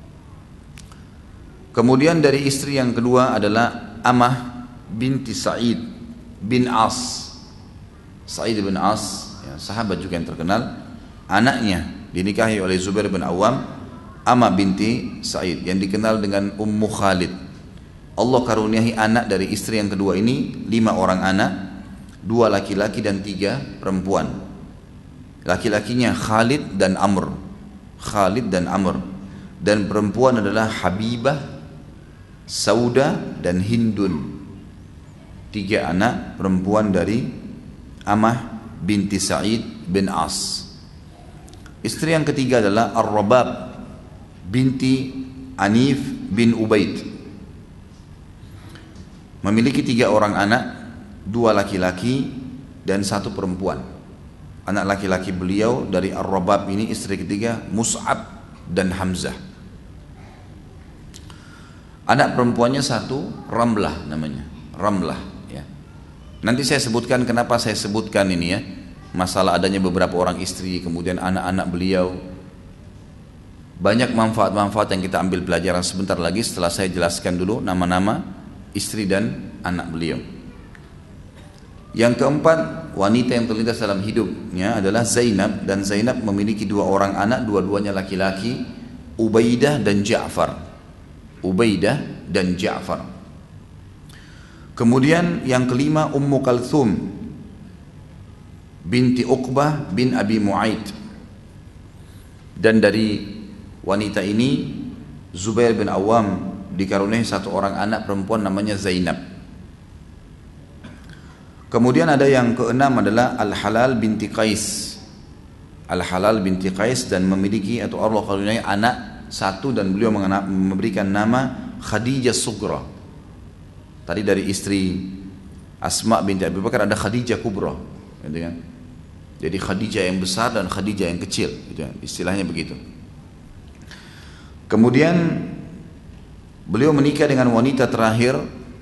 Kemudian dari istri yang kedua adalah Amah binti Sa'id bin As. Sa'id bin As ya, sahabat juga yang terkenal. Anaknya dinikahi oleh Zubair bin Awam, Amah binti Sa'id, yang dikenal dengan Ummu Khalid. Allah karuniai anak dari istri yang kedua ini 5 orang anak, 2 laki-laki dan 3 perempuan. Laki-lakinya Khalid dan Amr. Khalid dan Amr. Dan perempuan adalah Habibah, Sauda dan Hindun. 3 anak perempuan dari Amah binti Sa'id bin As. Istri yang ketiga adalah Ar-Rabab binti Anif bin Ubaid. Memiliki 3 orang anak, 2 laki-laki dan 1 perempuan. Anak laki-laki beliau dari Ar-Rabab ini, istri ketiga, Mus'ab dan Hamzah. Anak perempuannya 1, Ramlah namanya, Ramlah ya. Nanti saya sebutkan kenapa saya sebutkan ini ya, masalah adanya beberapa orang istri, kemudian anak-anak beliau. Banyak manfaat-manfaat yang kita ambil pelajaran sebentar lagi setelah saya jelaskan dulu nama-nama istri dan anak beliau. Yang keempat, wanita yang terlintas dalam hidupnya adalah Zainab, dan Zainab memiliki 2 orang anak, dua-duanya laki-laki, Ubaidah dan Ja'far. Ubaidah dan Ja'far. Kemudian yang kelima, Ummu Kalthum binti Uqbah bin Abi Mu'aid. Dan dari wanita ini Zubair bin Awam dikaruniai 1 orang anak perempuan namanya Zainab. Kemudian ada yang keenam adalah Al-Halal binti Qais. Al-Halal binti Qais, dan memiliki atau Allah karuniai anak 1, dan beliau memberikan nama Khadijah Sugra. Tadi dari istri Asma binti Abi Bakar ada Khadijah Kubra, gitu kan? Jadi Khadijah yang besar dan Khadijah yang kecil, gitu kan? Istilahnya begitu. Kemudian beliau menikah dengan wanita terakhir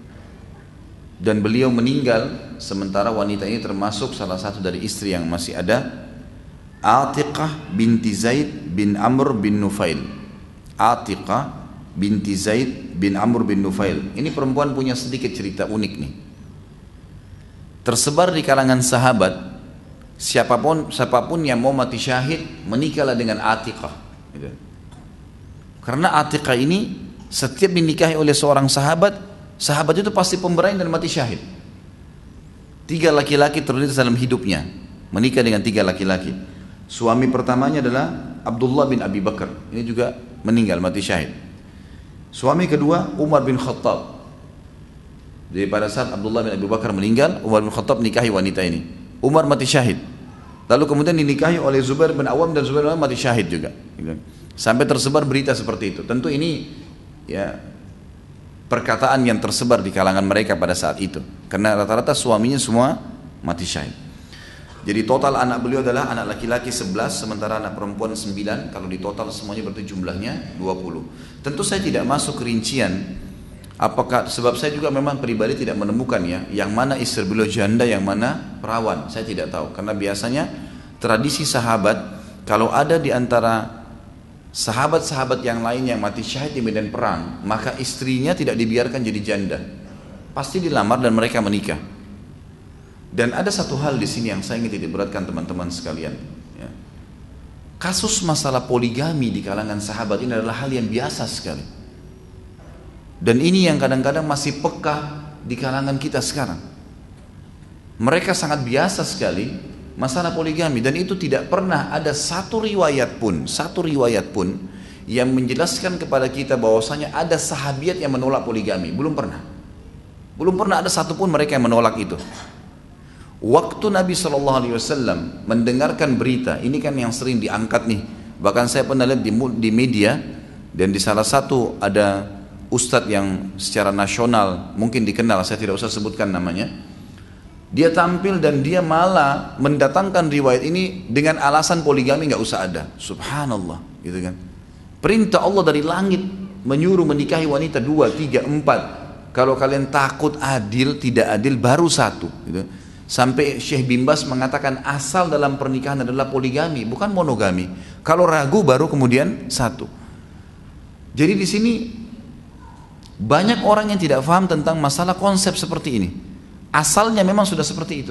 dan beliau meninggal, sementara wanita ini termasuk salah satu dari istri yang masih ada, Atiqah binti Zaid bin Amr bin Nufail. Atiqah binti Zaid bin Amr bin Nufail. Ini perempuan punya sedikit cerita unik nih. Tersebar di kalangan sahabat, siapapun yang mau mati syahid menikahlah dengan Atiqah, gitu. Karena Atiqah ini setiap dinikahi oleh seorang sahabat, sahabat itu pasti pemberani dan mati syahid. 3 laki-laki terlintas dalam hidupnya, menikah dengan 3 laki-laki. Suami pertamanya adalah Abdullah bin Abi Bakar, ini juga meninggal mati syahid. Suami kedua Umar bin Khattab. Jadi pada saat Abdullah bin Abi Bakar meninggal, Umar bin Khattab nikahi wanita ini. Umar mati syahid. Lalu kemudian dinikahi oleh Zubair bin Awam, dan Zubair bin Awam mati syahid juga. Sampai tersebar berita seperti itu. Tentu ini ya perkataan yang tersebar di kalangan mereka pada saat itu. Karena rata-rata suaminya semua mati syahid. Jadi total anak beliau adalah anak laki-laki 11, sementara anak perempuan 9. Kalau di total semuanya berarti jumlahnya 20. Tentu saya tidak masuk rincian, apakah, sebab saya juga memang pribadi tidak menemukan ya, yang mana istri beliau janda, yang mana perawan. Saya tidak tahu, karena biasanya tradisi sahabat, kalau ada di antara sahabat-sahabat yang lain yang mati syahid di medan perang, maka istrinya tidak dibiarkan jadi janda, pasti dilamar dan mereka menikah. Dan ada satu hal di sini yang saya ingin titik beratkan teman-teman sekalian. Ya. Kasus masalah poligami di kalangan sahabat ini adalah hal yang biasa sekali. Dan ini yang kadang-kadang masih peka di kalangan kita sekarang. Mereka sangat biasa sekali masalah poligami, dan itu tidak pernah ada satu riwayat pun yang menjelaskan kepada kita bahwasanya ada sahabiat yang menolak poligami. Belum pernah ada satupun mereka yang menolak itu. Waktu Nabi SAW mendengarkan berita, ini kan yang sering diangkat nih, bahkan saya pernah lihat di media, dan di salah satu ada ustadz yang secara nasional mungkin dikenal, saya tidak usah sebutkan namanya, dia tampil dan dia malah mendatangkan riwayat ini dengan alasan poligami nggak usah ada. Subhanallah, gitu kan? Perintah Allah dari langit menyuruh menikahi wanita 2, 3, 4. Kalau kalian takut adil, tidak adil, baru 1, gitu. Sampai Syekh Bin Baz mengatakan asal dalam pernikahan adalah poligami, bukan monogami. Kalau ragu baru kemudian 1. Jadi di sini banyak orang yang tidak paham tentang masalah konsep seperti ini. Asalnya memang sudah seperti itu.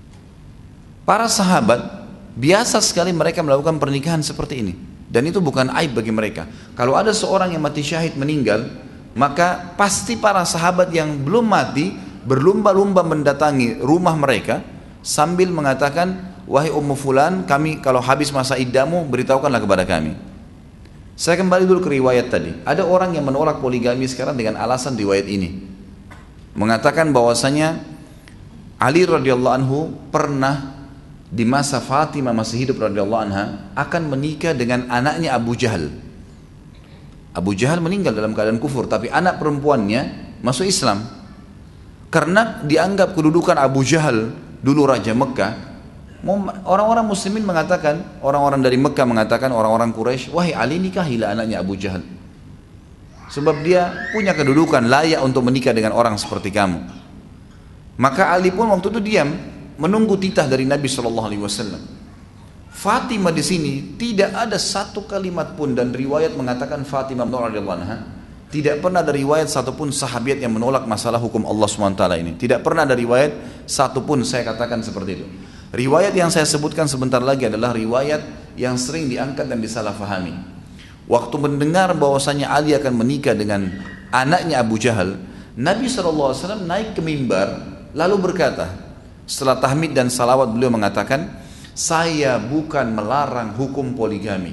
Para sahabat biasa sekali mereka melakukan pernikahan seperti ini, dan itu bukan aib bagi mereka. Kalau ada seorang yang mati syahid meninggal, Maka pasti para sahabat yang belum mati berlumba-lumba mendatangi rumah mereka sambil mengatakan, wahai Ummu Fulan, kami kalau habis masa iddamu beritahukanlah kepada kami. Saya kembali dulu ke riwayat tadi. Ada orang yang menolak poligami sekarang dengan alasan riwayat ini, mengatakan bahwasanya Ali radhiyallahu anhu pernah di masa Fatimah masih hidup radhiyallahu anha akan menikah dengan anaknya Abu Jahal. Abu Jahal meninggal dalam keadaan kufur, tapi anak perempuannya masuk Islam. Karena dianggap kedudukan Abu Jahal dulu Raja Mekah, orang-orang muslimin mengatakan, orang-orang dari Mekah mengatakan, orang-orang Quraisy, wahai Ali, nikahilah anaknya Abu Jahal, sebab dia punya kedudukan layak untuk menikah dengan orang seperti kamu. Maka Ali pun waktu itu diam, menunggu titah dari Nabi SAW. Fatimah di sini tidak ada satu kalimat pun, dan riwayat mengatakan Fatimah radhiyallahu anha tidak pernah ada riwayat satupun sahabiat yang menolak masalah hukum Allah SWT ini. Tidak pernah ada riwayat satupun, saya katakan seperti itu. Riwayat yang saya sebutkan sebentar lagi adalah riwayat yang sering diangkat dan disalahfahami. Waktu mendengar bahwasanya Ali akan menikah dengan anaknya Abu Jahal, Nabi SAW naik ke mimbar lalu berkata, setelah tahmid dan salawat beliau mengatakan, saya bukan melarang hukum poligami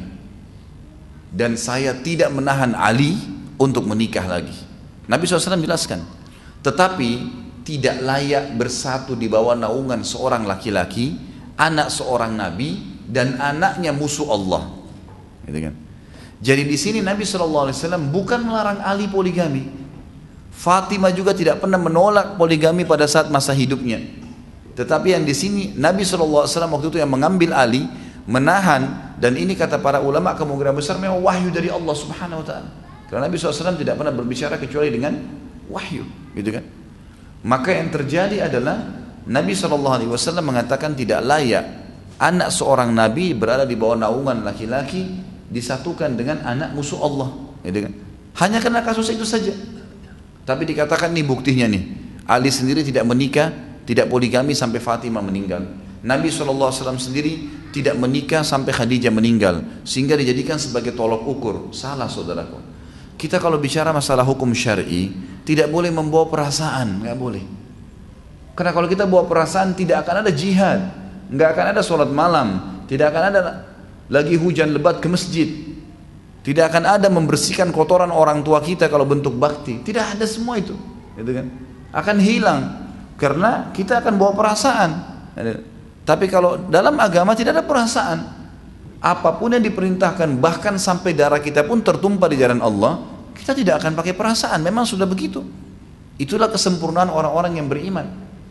dan saya tidak menahan Ali untuk menikah lagi. Nabi SAW jelaskan, tetapi tidak layak bersatu di bawah naungan seorang laki-laki, anak seorang nabi dan anaknya musuh Allah. Gitu kan? Jadi di sini Nabi SAW bukan melarang Ali poligami. Fatimah juga tidak pernah menolak poligami pada saat masa hidupnya. Tetapi yang di sini Nabi SAW waktu itu yang mengambil Ali, menahan, dan ini kata para ulama kemungkinan besar memang wahyu dari Allah Subhanahu Wa Taala. Karena Nabi SAW tidak pernah berbicara kecuali dengan wahyu, gitu kan? Maka yang terjadi adalah Nabi SAW mengatakan tidak layak anak seorang nabi berada di bawah naungan laki-laki disatukan dengan anak musuh Allah, gitu kan? Hanya karena kasus itu saja. Tapi dikatakan nih buktinya nih, Ali sendiri tidak menikah, tidak poligami sampai Fatimah meninggal. Nabi SAW sendiri tidak menikah sampai Khadijah meninggal, sehingga dijadikan sebagai tolok ukur. Salah saudaraku. Kita kalau bicara masalah hukum syar'i tidak boleh membawa perasaan, nggak boleh. Karena kalau kita bawa perasaan tidak akan ada jihad, nggak akan ada sholat malam, tidak akan ada lagi hujan lebat ke masjid, tidak akan ada membersihkan kotoran orang tua kita kalau bentuk bakti, tidak ada semua itu, gitu kan? Akan hilang karena kita akan bawa perasaan. Tapi kalau dalam agama tidak ada perasaan. Apapun yang diperintahkan, bahkan sampai darah kita pun tertumpah di jalan Allah, kita tidak akan pakai perasaan, memang sudah begitu. Itulah kesempurnaan orang-orang yang beriman.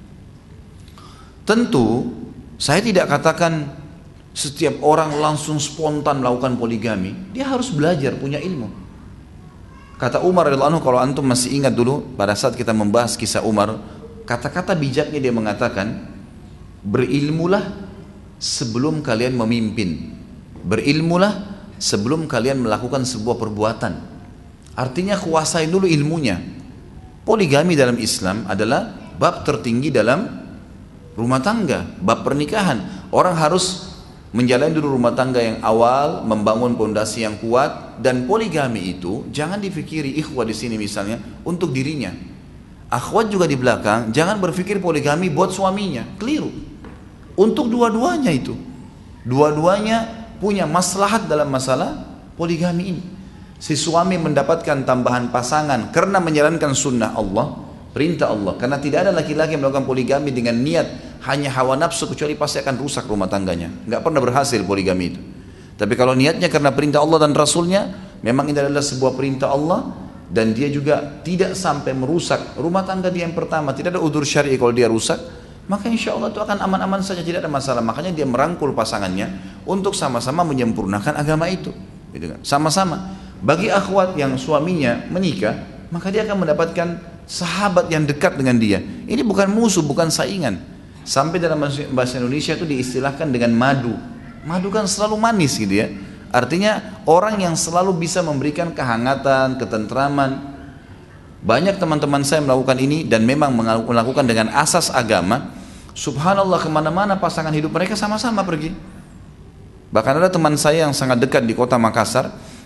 Tentu saya tidak katakan setiap orang langsung spontan melakukan poligami, dia harus belajar, punya ilmu. Kata Umar radhiyallahu anhu, kalau antum masih ingat dulu pada saat kita membahas kisah Umar, kata-kata bijaknya dia mengatakan, berilmulah sebelum kalian memimpin, berilmulah sebelum kalian melakukan sebuah perbuatan. Artinya kuasai dulu ilmunya. Poligami dalam Islam adalah bab tertinggi dalam rumah tangga, bab pernikahan. Orang harus menjalani dulu rumah tangga yang awal, membangun pondasi yang kuat. Dan poligami itu jangan difikiri ikhwah di sini misalnya untuk dirinya. Akhwat juga di belakang, jangan berpikir poligami buat suaminya, keliru. Untuk dua-duanya itu, dua-duanya punya maslahat dalam masalah poligami ini. Si suami mendapatkan tambahan pasangan karena menjalankan sunnah Allah, perintah Allah. Karena tidak ada laki-laki yang melakukan poligami dengan niat hanya hawa nafsu, kecuali pasti akan rusak rumah tangganya. Nggak pernah berhasil poligami itu. Tapi kalau niatnya karena perintah Allah dan Rasulnya, memang ini adalah sebuah perintah Allah, dan dia juga tidak sampai merusak rumah tangga dia yang pertama, tidak ada udzur syar'i kalau dia rusak, maka insya Allah itu akan aman-aman saja, tidak ada masalah. Makanya dia merangkul pasangannya untuk sama-sama menyempurnakan agama itu, gitu kan? Sama-sama. Bagi akhwat yang suaminya menikah, maka dia akan mendapatkan sahabat yang dekat dengan dia. Ini bukan musuh, bukan saingan. Sampai dalam bahasa Indonesia itu diistilahkan dengan madu. Madu kan selalu manis gitu ya. Artinya orang yang selalu bisa memberikan kehangatan, ketentraman. Banyak teman-teman saya melakukan ini dan memang melakukan dengan asas agama. Subhanallah, kemana-mana pasangan hidup mereka sama-sama pergi. Bahkan ada teman saya yang sangat dekat di kota Makassar,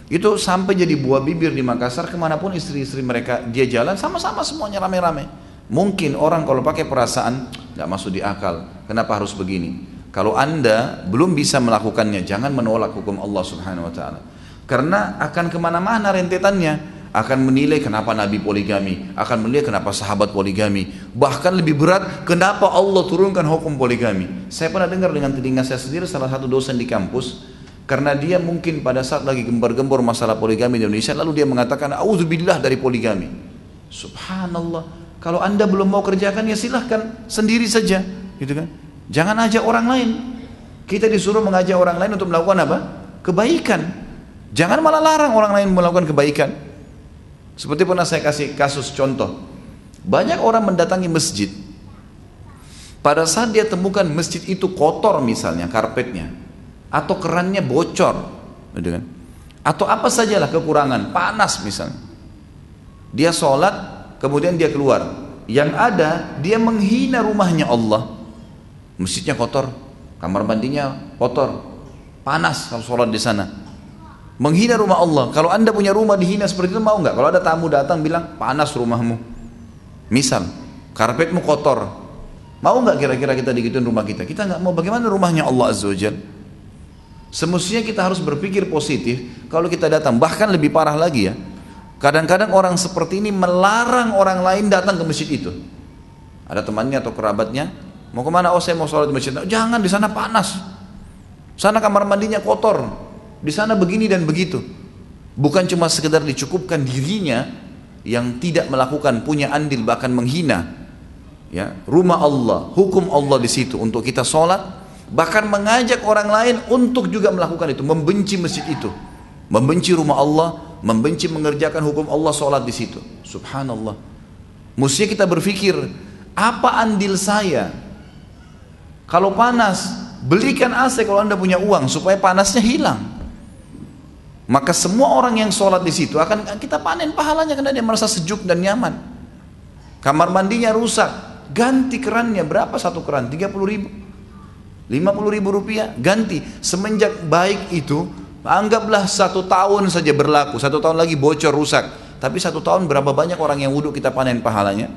Itu sampai jadi buah bibir di Makassar, kemanapun istri-istri mereka dia jalan sama-sama semuanya rame-rame. Mungkin orang kalau pakai perasaan nggak masuk di akal, kenapa harus begini? Kalau Anda belum bisa melakukannya, jangan menolak hukum Allah Subhanahu Wa Taala, karena akan kemana-mana rentetannya. Akan menilai kenapa Nabi poligami, akan menilai kenapa sahabat poligami, bahkan lebih berat kenapa Allah turunkan hukum poligami. Saya pernah dengar dengan telinga saya sendiri salah satu dosen di kampus, karena dia mungkin pada saat lagi gembar-gembor masalah poligami di Indonesia, lalu dia mengatakan auzubillah dari poligami. Subhanallah, kalau Anda belum mau kerjakan ya silahkan sendiri saja, gitu kan? Jangan ajak orang lain. Kita disuruh mengajak orang lain untuk melakukan apa? Kebaikan. Jangan malah larang orang lain melakukan kebaikan. Seperti pernah saya kasih kasus contoh, banyak orang mendatangi masjid, pada saat dia temukan masjid itu kotor misalnya karpetnya, atau kerannya bocor, gitu kan? Atau apa sajalah kekurangan, panas misalnya, dia sholat kemudian dia keluar, yang ada dia menghina rumahnya Allah. Masjidnya kotor, kamar mandinya kotor, panas kalau sholat di sana. Menghina rumah Allah. Kalau Anda punya rumah dihina seperti itu, mau nggak? Kalau ada tamu datang bilang panas rumahmu, misal karpetmu kotor, mau nggak kira-kira kita digituin rumah kita? Kita nggak mau. Bagaimana rumahnya Allah Azza wa Jalla? Semestinya kita harus berpikir positif. Kalau kita datang, bahkan lebih parah lagi ya, kadang-kadang orang seperti ini melarang orang lain datang ke masjid itu. Ada temannya atau kerabatnya, mau kemana? Oh saya mau sholat di masjid. Jangan, di sana panas, sana kamar mandinya kotor, di sana begini dan begitu. Bukan cuma sekedar dicukupkan dirinya yang tidak melakukan, punya andil bahkan menghina ya rumah Allah, hukum Allah di situ untuk kita sholat, bahkan mengajak orang lain untuk juga melakukan itu, membenci masjid itu, membenci rumah Allah, membenci mengerjakan hukum Allah, sholat di situ. Subhanallah. Mestinya kita berpikir, apa andil saya? Kalau panas, belikan AC kalau Anda punya uang supaya panasnya hilang. Maka semua orang yang sholat di situ akan kita panen pahalanya karena dia merasa sejuk dan nyaman. Kamar mandinya rusak, ganti kerannya. Berapa satu keran? 30 ribu, 50 ribu rupiah, ganti. Semenjak baik itu, anggaplah 1 tahun saja berlaku, 1 tahun lagi bocor rusak. Tapi 1 tahun berapa banyak orang yang wudhu kita panen pahalanya?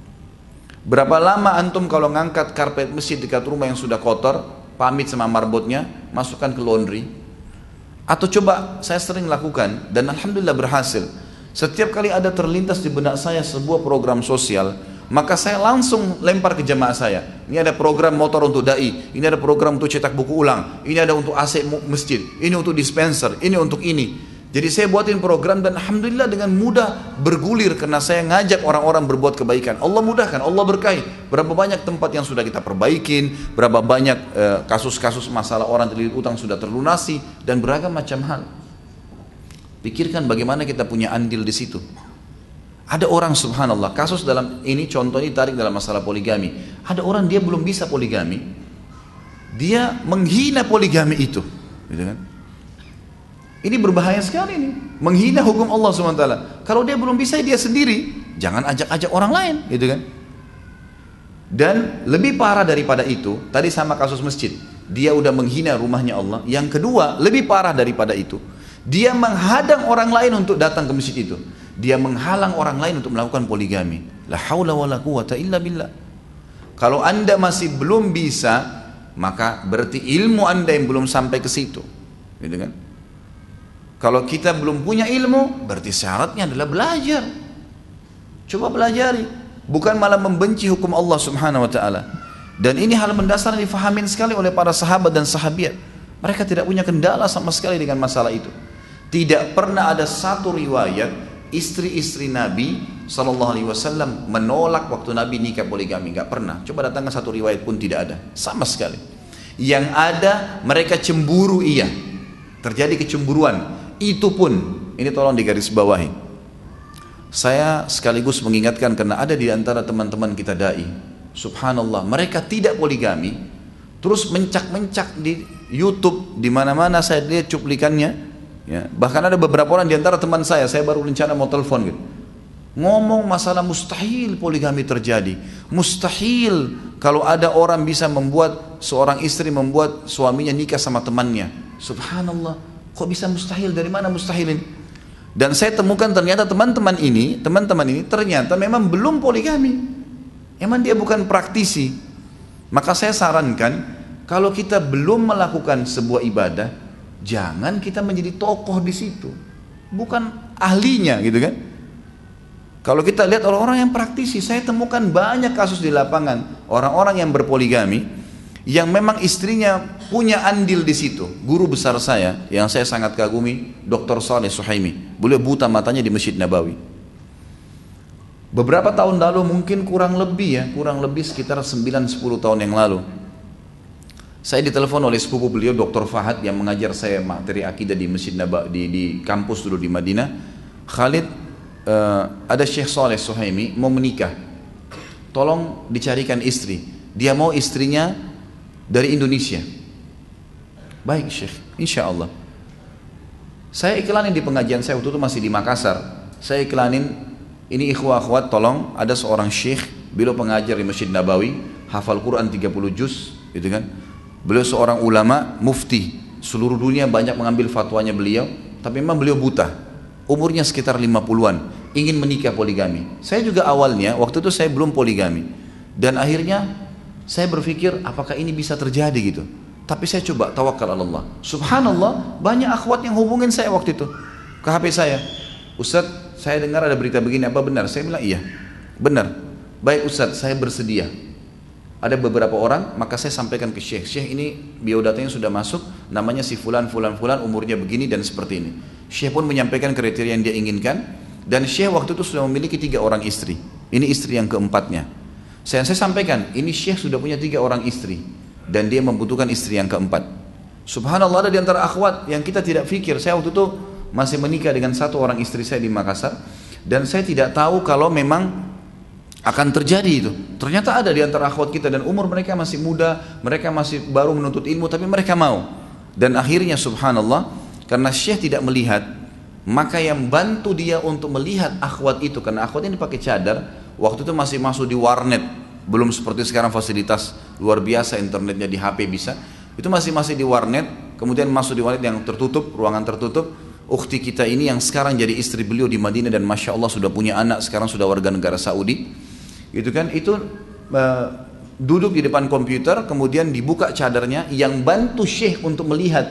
Berapa lama antum kalau ngangkat karpet masjid dekat rumah yang sudah kotor, pamit sama marbotnya, masukkan ke laundry. Atau coba saya sering lakukan dan alhamdulillah berhasil. Setiap kali ada terlintas di benak saya sebuah program sosial, maka saya langsung lempar ke jemaah saya. Ini ada program motor untuk dai, ini ada program untuk cetak buku ulang, ini ada untuk AC masjid, ini untuk dispenser, ini untuk ini. Jadi saya buatin program dan alhamdulillah dengan mudah bergulir karena saya ngajak orang-orang berbuat kebaikan. Allah mudahkan, Allah berkahi. Berapa banyak tempat yang sudah kita perbaikin, berapa banyak kasus-kasus masalah orang terlilit utang sudah terlunasi dan beragam macam hal. Pikirkan bagaimana kita punya andil di situ. Ada orang subhanallah, kasus dalam ini contohnya tarik dalam masalah poligami. Ada orang dia belum bisa poligami, dia menghina poligami itu, gitu kan? Ini berbahaya sekali nih, menghina hukum Allah SWT. Kalau dia belum bisa dia sendiri, jangan ajak-ajak orang lain, gitu kan? Dan lebih parah daripada itu, tadi sama kasus masjid, dia udah menghina rumahnya Allah. Yang kedua, lebih parah daripada itu, dia menghadang orang lain untuk datang ke masjid itu. Dia menghalang orang lain untuk melakukan poligami. La haula wala quwata illa billah. Kalau Anda masih belum bisa, maka berarti ilmu Anda yang belum sampai ke situ, gitu kan? Kalau kita belum punya ilmu, berarti syaratnya adalah belajar. Coba pelajari, bukan malah membenci hukum Allah Subhanahu wa taala. Dan ini hal mendasar yang difahamin sekali oleh para sahabat dan sahabiat. Mereka tidak punya kendala sama sekali dengan masalah itu. Tidak pernah ada satu riwayat istri-istri Nabi SAW menolak waktu Nabi nikah poligami. Enggak pernah. Coba datangkan satu riwayat pun tidak ada, sama sekali. Yang ada mereka cemburu, iya, terjadi kecemburuan. Itu pun, ini tolong digarisbawahi. Saya sekaligus mengingatkan karena ada di antara teman-teman kita dai, subhanallah, mereka tidak poligami, terus mencak-mencak di YouTube, di mana-mana saya lihat cuplikannya, ya. Bahkan ada beberapa orang di antara teman saya baru rencana mau telepon gitu, ngomong masalah mustahil poligami terjadi, mustahil kalau ada orang bisa membuat seorang istri membuat suaminya nikah sama temannya. Subhanallah. Kok bisa mustahil? Dari mana mustahil ini? Dan saya temukan ternyata teman-teman ini ternyata memang belum poligami. Emang dia bukan praktisi. Maka saya sarankan, kalau kita belum melakukan sebuah ibadah, jangan kita menjadi tokoh di situ. Bukan ahlinya gitu kan. Kalau kita lihat orang-orang yang praktisi, saya temukan banyak kasus di lapangan, orang-orang yang berpoligami, yang memang istrinya punya andil di situ. Guru besar saya yang saya sangat kagumi, Dr. Saleh Suhaimi. Beliau buta matanya di Masjid Nabawi. Beberapa tahun lalu, mungkin kurang lebih sekitar 9-10 tahun yang lalu, saya ditelepon oleh sepupu beliau, Dr. Fahad, yang mengajar saya materi akidah di Masjid Nabawi, di kampus dulu di Madinah. Khalid, ada Syekh Saleh Suhaimi mau menikah, tolong dicarikan istri. Dia mau istrinya dari Indonesia. Baik Syekh, insya Allah. Saya iklanin di pengajian saya waktu itu masih di Makassar. Saya iklanin, ini ikhwah akhwat, tolong, ada seorang Syekh, beliau pengajar di Masjid Nabawi, hafal Quran 30 juz, gitu kan. Beliau seorang ulama, mufti, seluruh dunia banyak mengambil fatwanya beliau, tapi memang beliau buta. Umurnya sekitar 50-an, ingin menikah poligami. Saya juga awalnya, waktu itu saya belum poligami. Dan akhirnya saya berpikir apakah ini bisa terjadi gitu. Tapi saya coba tawakal Allah. Subhanallah, banyak akhwat yang hubungin saya waktu itu ke HP saya. Ustaz, saya dengar ada berita begini, apa benar? Saya bilang iya, benar. Baik Ustaz, saya bersedia. Ada beberapa orang, maka saya sampaikan ke Syekh. Syekh, ini biodatanya sudah masuk, namanya si fulan, umurnya begini dan seperti ini. Syekh pun menyampaikan kriteria yang dia inginkan. Dan Syekh waktu itu sudah memiliki 3 orang istri. Ini istri yang keempatnya. Saya sampaikan, ini Syekh sudah punya 3 orang istri dan dia membutuhkan istri yang keempat. Subhanallah, ada di antara akhwat yang kita tidak fikir. Saya waktu itu masih menikah dengan 1 orang istri saya di Makassar, dan saya tidak tahu kalau memang akan terjadi itu. Ternyata ada di antara akhwat kita, dan umur mereka masih muda, mereka masih baru menuntut ilmu, tapi mereka mau. Dan akhirnya subhanallah, karena Syekh tidak melihat, maka yang bantu dia untuk melihat akhwat itu, karena akhwat ini pakai cadar, waktu itu masih masuk di warnet, belum seperti sekarang fasilitas luar biasa internetnya di HP bisa. Itu masih di warnet, kemudian masuk di warnet yang tertutup, ruangan tertutup. Ukhti kita ini yang sekarang jadi istri beliau di Madinah dan masya Allah sudah punya anak, sekarang sudah warga negara Saudi. Gitu kan? Itu duduk di depan komputer, kemudian dibuka cadarnya, yang bantu Syekh untuk melihat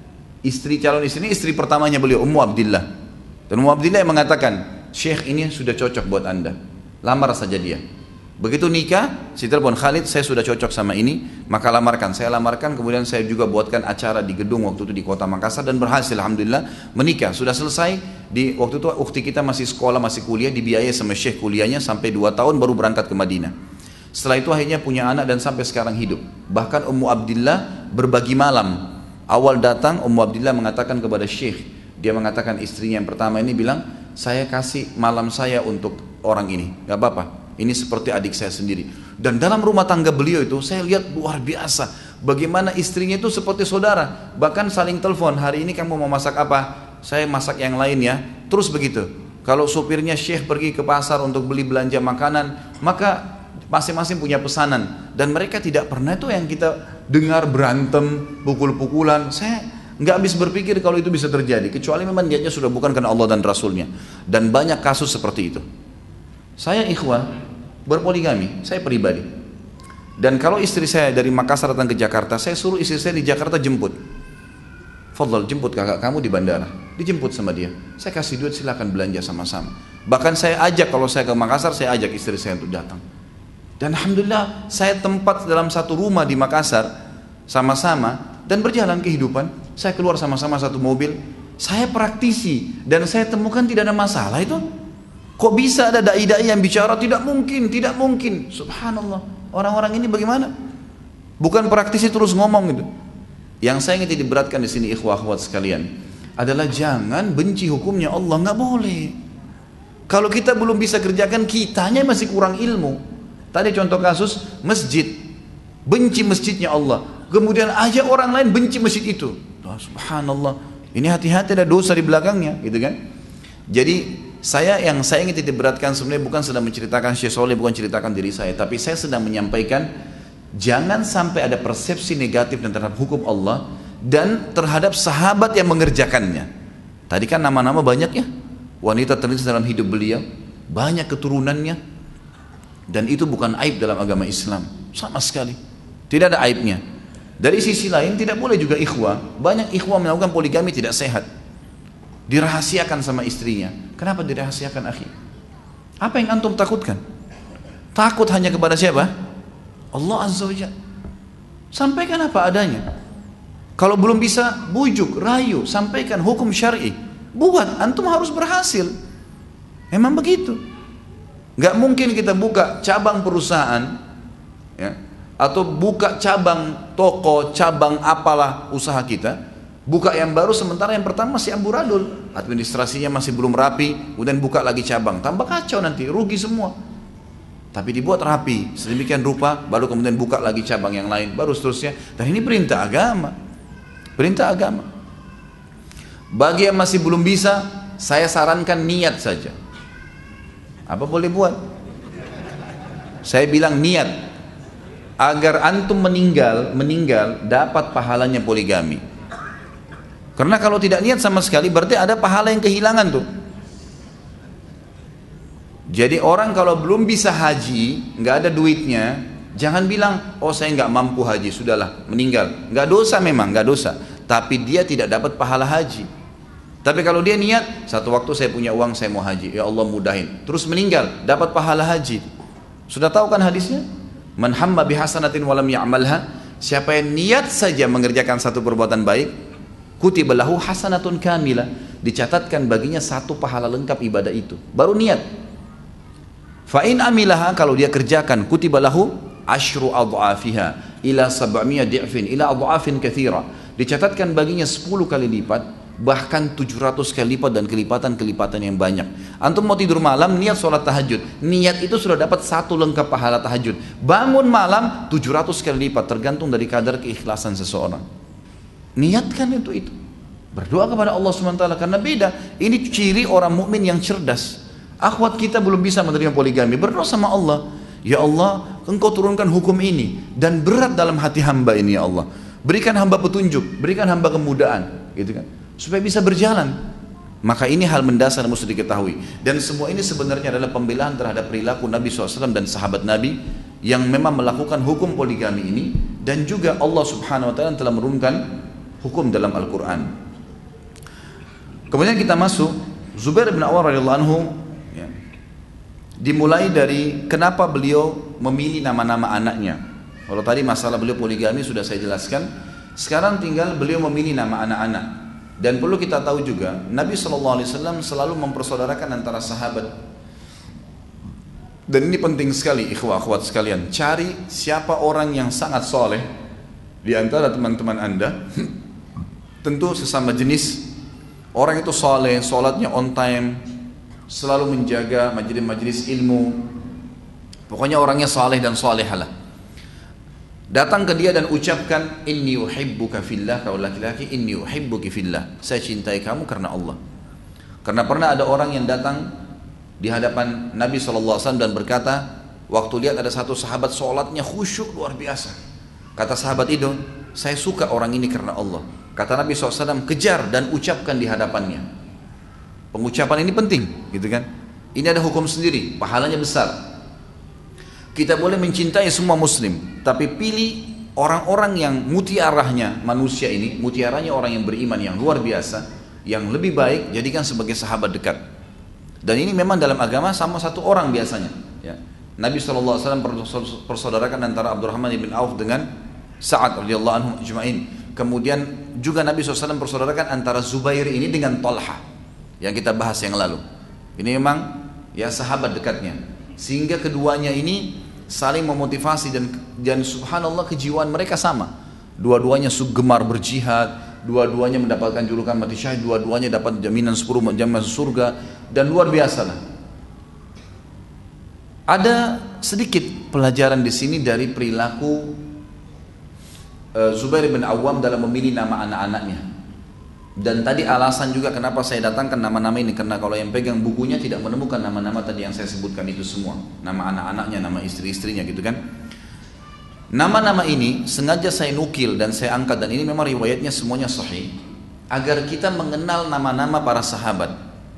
calon istri ini, istri pertamanya beliau, Ummu Abdillah. Dan Ummu Abdillah yang mengatakan, Syekh ini sudah cocok buat anda, lamar saja dia. Begitu nikah, si telepon, Khalid, saya sudah cocok sama ini, maka lamarkan. Saya lamarkan, kemudian saya juga buatkan acara di gedung waktu itu di kota Makassar, dan berhasil alhamdulillah menikah. Sudah selesai, waktu itu ukhti kita masih sekolah, masih kuliah, dibiayai sama Syekh kuliahnya sampai 2 tahun baru berangkat ke Madinah. Setelah itu akhirnya punya anak dan sampai sekarang hidup. Bahkan Ummu Abdillah berbagi malam. Awal datang Ummu Abdillah mengatakan kepada Syekh, dia mengatakan istrinya yang pertama ini bilang, saya kasih malam saya untuk orang ini, gak apa-apa, ini seperti adik saya sendiri. Dan dalam rumah tangga beliau itu saya lihat luar biasa, bagaimana istrinya itu seperti saudara. Bahkan saling telepon, hari ini kamu mau masak apa? Saya masak yang lain ya. Terus begitu. Kalau supirnya Syekh pergi ke pasar untuk beli belanja makanan, maka masing-masing punya pesanan. Dan mereka tidak pernah itu yang kita dengar berantem, pukul-pukulan. Saya nggak habis berpikir kalau itu bisa terjadi, kecuali memang niatnya sudah bukan karena Allah dan Rasulnya. Dan banyak kasus seperti itu. Saya ikhwah berpoligami, saya pribadi. Dan kalau istri saya dari Makassar datang ke Jakarta, saya suruh istri saya di Jakarta jemput. Fadhal, jemput kakak kamu di bandara. Dijemput sama dia. Saya kasih duit, silakan belanja sama-sama. Bahkan saya ajak, kalau saya ke Makassar, saya ajak istri saya untuk datang. Dan alhamdulillah saya tempat dalam satu rumah di Makassar sama-sama, dan berjalan kehidupan. Saya keluar sama-sama satu mobil. Saya praktisi dan saya temukan tidak ada masalah itu. Kok bisa ada dai-dai yang bicara tidak mungkin, tidak mungkin. Subhanallah, orang-orang ini bagaimana? Bukan praktisi terus ngomong gitu. Yang saya ingin diberatkan di sini ikhwah akhwat sekalian adalah jangan benci hukumnya Allah, nggak boleh. Kalau kita belum bisa kerjakan, kitanya masih kurang ilmu. Tadi contoh kasus masjid, benci masjidnya Allah, kemudian ajak orang lain benci masjid itu. Subhanallah, ini hati-hati ada dosa di belakangnya, gitu kan? Jadi yang saya ingin titik beratkan sebenarnya bukan sedang menceritakan Syekh Soleh, bukan ceritakan diri saya, tapi saya sedang menyampaikan jangan sampai ada persepsi negatif terhadap hukum Allah, dan terhadap sahabat yang mengerjakannya. Tadi kan nama-nama banyak ya, wanita terlibat dalam hidup beliau, banyak keturunannya, dan itu bukan aib dalam agama Islam sama sekali, tidak ada aibnya. Dari sisi lain tidak boleh juga ikhwah, banyak ikhwah melakukan poligami tidak sehat, dirahasiakan sama istrinya. Kenapa dirahasiakan akhi? Apa yang antum takutkan? Takut hanya kepada siapa? Allah Azza wa Jalla. Sampaikan apa adanya. Kalau belum bisa, bujuk, rayu, sampaikan hukum syar'i. Buat, antum harus berhasil. Memang begitu. Gak mungkin kita buka cabang perusahaan, ya, atau buka cabang toko, cabang apalah usaha kita, buka yang baru sementara yang pertama masih amburadul, administrasinya masih belum rapi, kemudian buka lagi cabang, tambah kacau nanti, rugi semua. Tapi dibuat rapi, sedemikian rupa, baru kemudian buka lagi cabang yang lain, baru seterusnya. Dan ini perintah agama. Perintah agama. Bagi yang masih belum bisa, saya sarankan niat saja. Apa boleh buat? Saya bilang niat, agar antum meninggal dapat pahalanya poligami. Karena kalau tidak niat sama sekali, berarti ada pahala yang kehilangan tuh. Jadi orang kalau belum bisa haji, nggak ada duitnya, jangan bilang, oh saya nggak mampu haji, sudahlah meninggal. Nggak dosa memang, nggak dosa. Tapi dia tidak dapat pahala haji. Tapi kalau dia niat, satu waktu saya punya uang, saya mau haji, ya Allah mudahin. Terus meninggal, dapat pahala haji. Sudah tahu kan hadisnya? Man hamma bihasanatin walam ya'malha. Siapa yang niat saja mengerjakan satu perbuatan baik, kutiba lahu hasanatun kamilah. Dicatatkan baginya satu pahala lengkap ibadah itu. Baru niat. Fa'in amilaha, kalau dia kerjakan, kutiba lahu ashru adha'afiha ila 700 di'fin ila adha'afin kathira. Dicatatkan baginya 10 kali lipat, bahkan 700 kali lipat dan kelipatan-kelipatan yang banyak. Antum mau tidur malam, niat sholat tahajud, niat itu sudah dapat satu lengkap pahala tahajud. Bangun malam 700 kali lipat, tergantung dari kadar keikhlasan seseorang. Niatkan itu. Berdoa kepada Allah SWT, karena beda. Ini ciri orang mukmin yang cerdas. Akhwat kita belum bisa menerima poligami, berdoa sama Allah, ya Allah, engkau turunkan hukum ini dan berat dalam hati hamba ini, ya Allah. Berikan hamba petunjuk, berikan hamba kemudahan, gitu kan, supaya bisa berjalan. Maka ini hal mendasar yang mesti diketahui. Dan semua ini sebenarnya adalah pembelaan terhadap perilaku Nabi SAW dan sahabat Nabi yang memang melakukan hukum poligami ini, dan juga Allah Subhanahu Wa Taala telah menurunkan hukum dalam Al-Quran. Kemudian kita masuk Zubair bin Awwam radhiyallahu anhu. Dimulai dari kenapa beliau memilih nama-nama anaknya. Kalau tadi masalah beliau poligami sudah saya jelaskan. Sekarang tinggal beliau memilih nama anak-anak. Dan perlu kita tahu juga, Nabi SAW selalu mempersaudarakan antara sahabat. Dan ini penting sekali, ikhwah-akhwat sekalian. Cari siapa orang yang sangat soleh di antara teman-teman Anda. Tentu sesama jenis. Orang itu soleh, sholatnya on time, selalu menjaga majelis-majelis ilmu, pokoknya orangnya saleh dan salehalah. Datang ke dia dan ucapkan, inni uhibbuka fillah, kalau laki-laki, inni uhibbuki fillah, saya cintai kamu karena Allah. Karena pernah ada orang yang datang di hadapan Nabi SAW dan berkata, waktu lihat ada satu sahabat sholatnya khusyuk luar biasa, kata sahabat itu, saya suka orang ini karena Allah. Kata Nabi SAW, kejar dan ucapkan di hadapannya. Pengucapan ini penting, gitu kan? Ini ada hukum sendiri, pahalanya besar. Kita boleh mencintai semua muslim, tapi pilih orang-orang yang mutiaranya manusia ini, mutiaranya orang yang beriman yang luar biasa, yang lebih baik, jadikan sebagai sahabat dekat. Dan ini memang dalam agama sama satu orang biasanya. Ya. Nabi SAW persaudarakan antara Abdurrahman bin Auf dengan Sa'ad radhiyallahu anhu ajma'in. Kemudian juga Nabi SAW persaudarakan antara Zubair ini dengan Talha, yang kita bahas yang lalu. Ini memang ya sahabat dekatnya, sehingga keduanya ini saling memotivasi dan subhanallah kejiwaan mereka sama. Dua-duanya gemar berjihad, dua-duanya mendapatkan julukan mati syahid, dua-duanya dapat jaminan 10 jam masuk surga, dan luar biasa lah. Ada sedikit pelajaran di sini dari perilaku Zubair bin Awwam dalam memilih nama anak-anaknya. Dan tadi alasan juga kenapa saya datangkan nama-nama ini, karena kalau yang pegang bukunya tidak menemukan nama-nama tadi yang saya sebutkan itu semua, nama anak-anaknya, nama istri-istrinya gitu kan. Nama-nama ini sengaja saya nukil dan saya angkat, dan ini memang riwayatnya semuanya sahih, agar kita mengenal nama-nama para sahabat.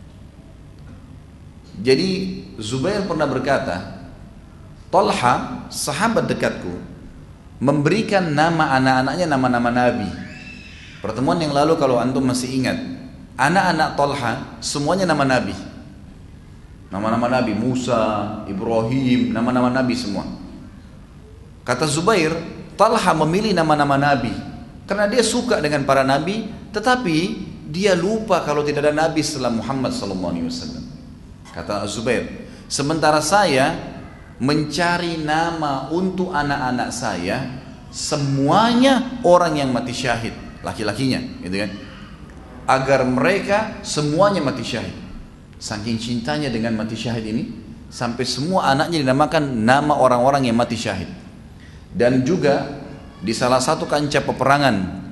Jadi Zubair pernah berkata, Talha, sahabat dekatku, memberikan nama anak-anaknya nama-nama Nabi. Pertemuan yang lalu kalau antum masih ingat, anak-anak Talha semuanya nama Nabi. Nama-nama Nabi, Musa, Ibrahim, nama-nama Nabi semua. Kata Zubair, Talha memilih nama-nama Nabi karena dia suka dengan para Nabi, tetapi dia lupa kalau tidak ada Nabi setelah Muhammad SAW. Kata Zubair, sementara saya mencari nama untuk anak-anak saya, semuanya orang yang mati syahid, laki-lakinya, gitu kan? Agar mereka semuanya mati syahid. Saking cintanya dengan mati syahid ini, sampai semua anaknya dinamakan nama orang-orang yang mati syahid. Dan juga di salah satu kancah peperangan,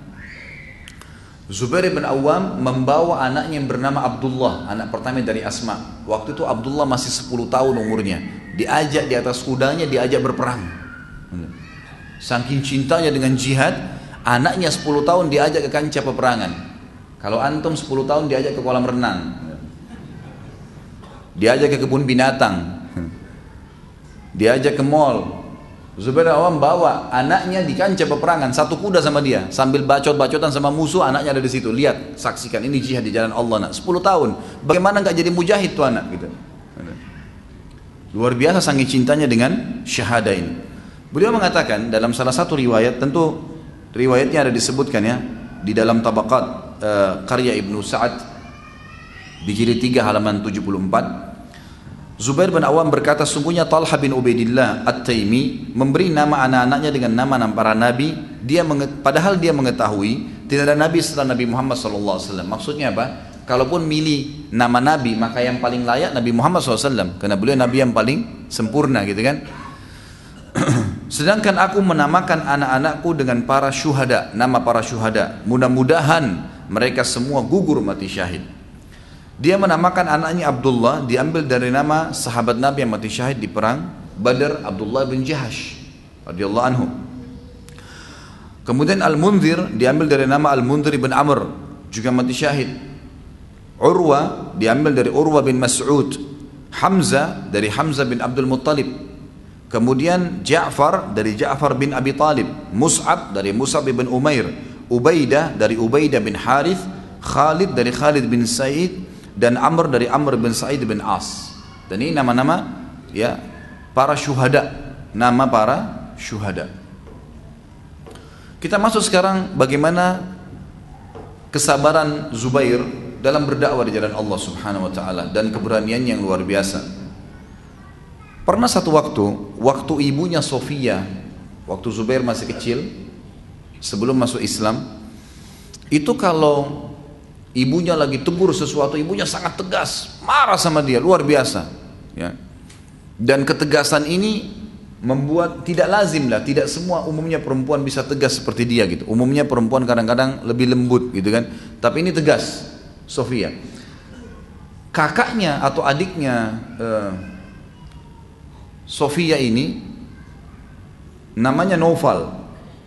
Zubair bin Awam membawa anaknya yang bernama Abdullah, anak pertama dari Asma. Waktu itu Abdullah masih 10 tahun umurnya. Diajak di atas kudanya, diajak berperang. Saking cintanya dengan jihad, anaknya 10 tahun diajak ke kancah peperangan. Kalau antum 10 tahun diajak ke kolam renang, diajak ke kebun binatang, diajak ke mall. Zubair bin Awam bawa anaknya di kancah peperangan, satu kuda sama dia, sambil bacot-bacotan sama musuh, anaknya ada di situ. Lihat, saksikan, ini jihad di jalan Allah, nak. 10 tahun. Bagaimana nggak jadi mujahid tuh anak gitu. Luar biasa saking cintanya dengan syahadah ini. Beliau mengatakan dalam salah satu riwayat, tentu riwayatnya ada disebutkan ya di dalam Tabaqat karya Ibnu Sa'ad di jilid 3 halaman 74. Zubair bin Awam berkata, sungguhnya Talha bin Ubaidillah At-Taimi memberi nama anak-anaknya dengan nama-nama para nabi. Padahal dia mengetahui tidak ada nabi setelah Nabi Muhammad SAW. Maksudnya apa? Kalaupun milih nama nabi, maka yang paling layak Nabi Muhammad SAW, karena beliau nabi yang paling sempurna, gitu kan. Sedangkan aku menamakan anak-anakku dengan para syuhada, nama para syuhada. Mudah-mudahan mereka semua gugur mati syahid. Dia menamakan anaknya Abdullah, diambil dari nama sahabat Nabi yang mati syahid di perang Badar, Abdullah bin Jahash radhiyallahu anhu. Kemudian Al-Munzir diambil dari nama Al-Munzir bin Amr, juga mati syahid. Urwa diambil dari Urwa bin Mas'ud. Hamzah dari Hamzah bin Abdul Muttalib. Kemudian Ja'far dari Ja'far bin Abi Talib. Mus'ab dari Mus'ab bin Umair. Ubaidah dari Ubaidah bin Harith. Khalid dari Khalid bin Sa'id, dan Amr dari Amr bin Sa'id bin As. Dan ini nama-nama ya para syuhada, nama para syuhada. Kita masuk sekarang bagaimana kesabaran Zubair dalam berdakwah di jalan Allah Subhanahu wa taala dan keberaniannya yang luar biasa. Pernah satu waktu ibunya Sofia, waktu Zubair masih kecil sebelum masuk Islam, itu kalau ibunya lagi tegur sesuatu, ibunya sangat tegas, marah sama dia, luar biasa. Ya. Dan ketegasan ini membuat tidak lazim lah, tidak semua umumnya perempuan bisa tegas seperti dia gitu. Umumnya perempuan kadang-kadang lebih lembut gitu kan. Tapi ini tegas, Sofia. Kakaknya atau adiknya Sofia ini namanya Naufal.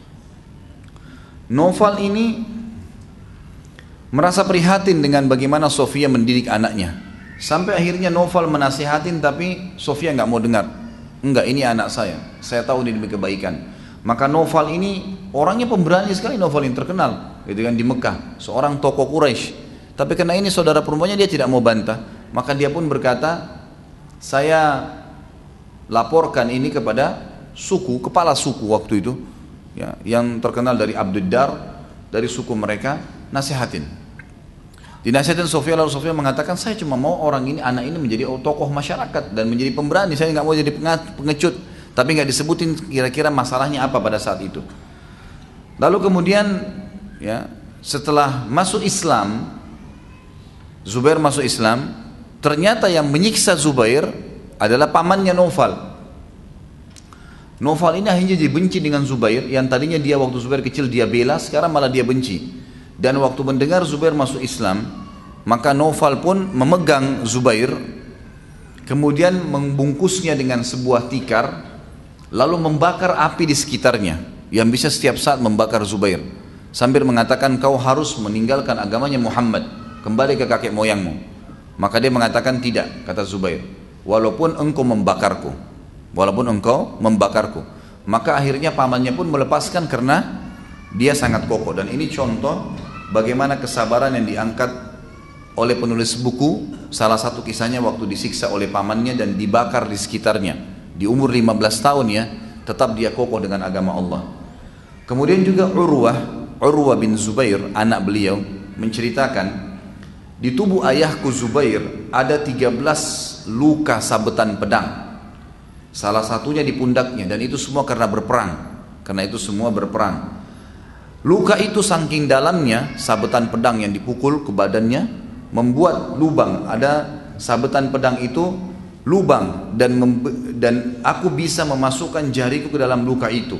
Naufal ini merasa prihatin dengan bagaimana Sofia mendidik anaknya. Sampai akhirnya Naufal menasihatin, tapi Sofia nggak mau dengar. Enggak, ini anak saya tahu ini demi kebaikan. Maka Naufal ini orangnya pemberani sekali. Naufal ini terkenal gitu kan di Mekah, seorang tokoh Quraisy. Tapi karena ini saudara perempuannya, dia tidak mau bantah. Maka dia pun berkata, saya laporkan ini kepada suku, kepala suku waktu itu ya, yang terkenal dari Abduddar, dari suku mereka, nasihatin. Dinasihatin Sofia, lalu Sofia mengatakan, saya cuma mau orang ini, anak ini menjadi tokoh masyarakat dan menjadi pemberani, saya nggak mau jadi pengecut. Tapi nggak disebutin kira-kira masalahnya apa pada saat itu. Lalu kemudian ya, setelah masuk Islam, Zubair masuk Islam, ternyata yang menyiksa Zubair adalah pamannya Naufal. Naufal ini akhirnya dibenci dengan Zubair, yang tadinya dia waktu Zubair kecil dia bela, sekarang malah dia benci. Dan waktu mendengar Zubair masuk Islam, maka Naufal pun memegang Zubair, kemudian membungkusnya dengan sebuah tikar, lalu membakar api di sekitarnya yang bisa setiap saat membakar Zubair, sambil mengatakan, kau harus meninggalkan agamanya Muhammad, kembali ke kakek moyangmu. Maka dia mengatakan, tidak, kata Zubair, walaupun engkau membakarku. Maka akhirnya pamannya pun melepaskan karena dia sangat kokoh. Dan ini contoh bagaimana kesabaran yang diangkat oleh penulis buku. Salah satu kisahnya waktu disiksa oleh pamannya dan dibakar di sekitarnya. Di umur 15 tahun ya, tetap dia kokoh dengan agama Allah. Kemudian juga Urwah bin Zubair, anak beliau, menceritakan, di tubuh ayahku Zubair ada 13 luka sabetan pedang. Salah satunya di pundaknya, dan itu semua karena berperang. Luka itu saking dalamnya, sabetan pedang yang dipukul ke badannya membuat lubang. Ada sabetan pedang itu lubang, dan aku bisa memasukkan jariku ke dalam luka itu.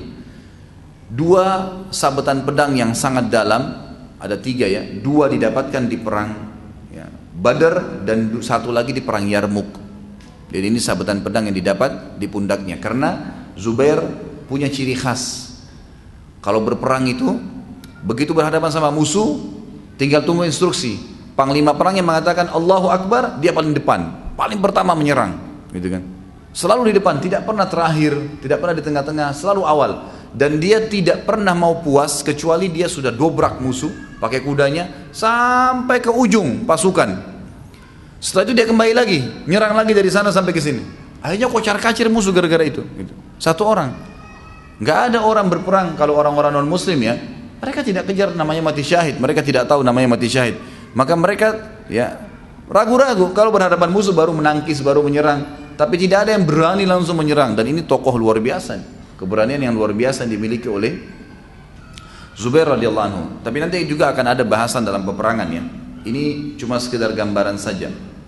2 sabetan pedang yang sangat dalam, ada 3 ya, 2 didapatkan di perang ya, Badar, dan 1 lagi di perang Yarmuk. Jadi ini sabetan pedang yang didapat di pundaknya, karena Zubair punya ciri khas. Kalau berperang itu, begitu berhadapan sama musuh, tinggal tunggu instruksi. Panglima perang yang mengatakan Allahu Akbar, dia paling depan, paling pertama menyerang, gitu kan. Selalu di depan, tidak pernah terakhir, tidak pernah di tengah-tengah, selalu awal. Dan dia tidak pernah mau puas kecuali dia sudah dobrak musuh pakai kudanya sampai ke ujung pasukan. Setelah itu dia kembali lagi, nyerang lagi dari sana sampai ke sini. Akhirnya kocar-kacir musuh gara-gara itu. Gitu. 1 orang. Nggak ada orang berperang kalau orang-orang non Muslim ya. Mereka tidak kejar namanya mati syahid. Mereka tidak tahu namanya mati syahid. Maka mereka ya ragu-ragu. Kalau berhadapan musuh baru menangkis, baru menyerang. Tapi tidak ada yang berani langsung menyerang. Dan ini tokoh luar biasa. Keberanian yang luar biasa yang dimiliki oleh Zubair radhiyallahu anhu. Tapi nanti juga akan ada bahasan dalam peperangan ya. Ini cuma sekedar gambaran saja.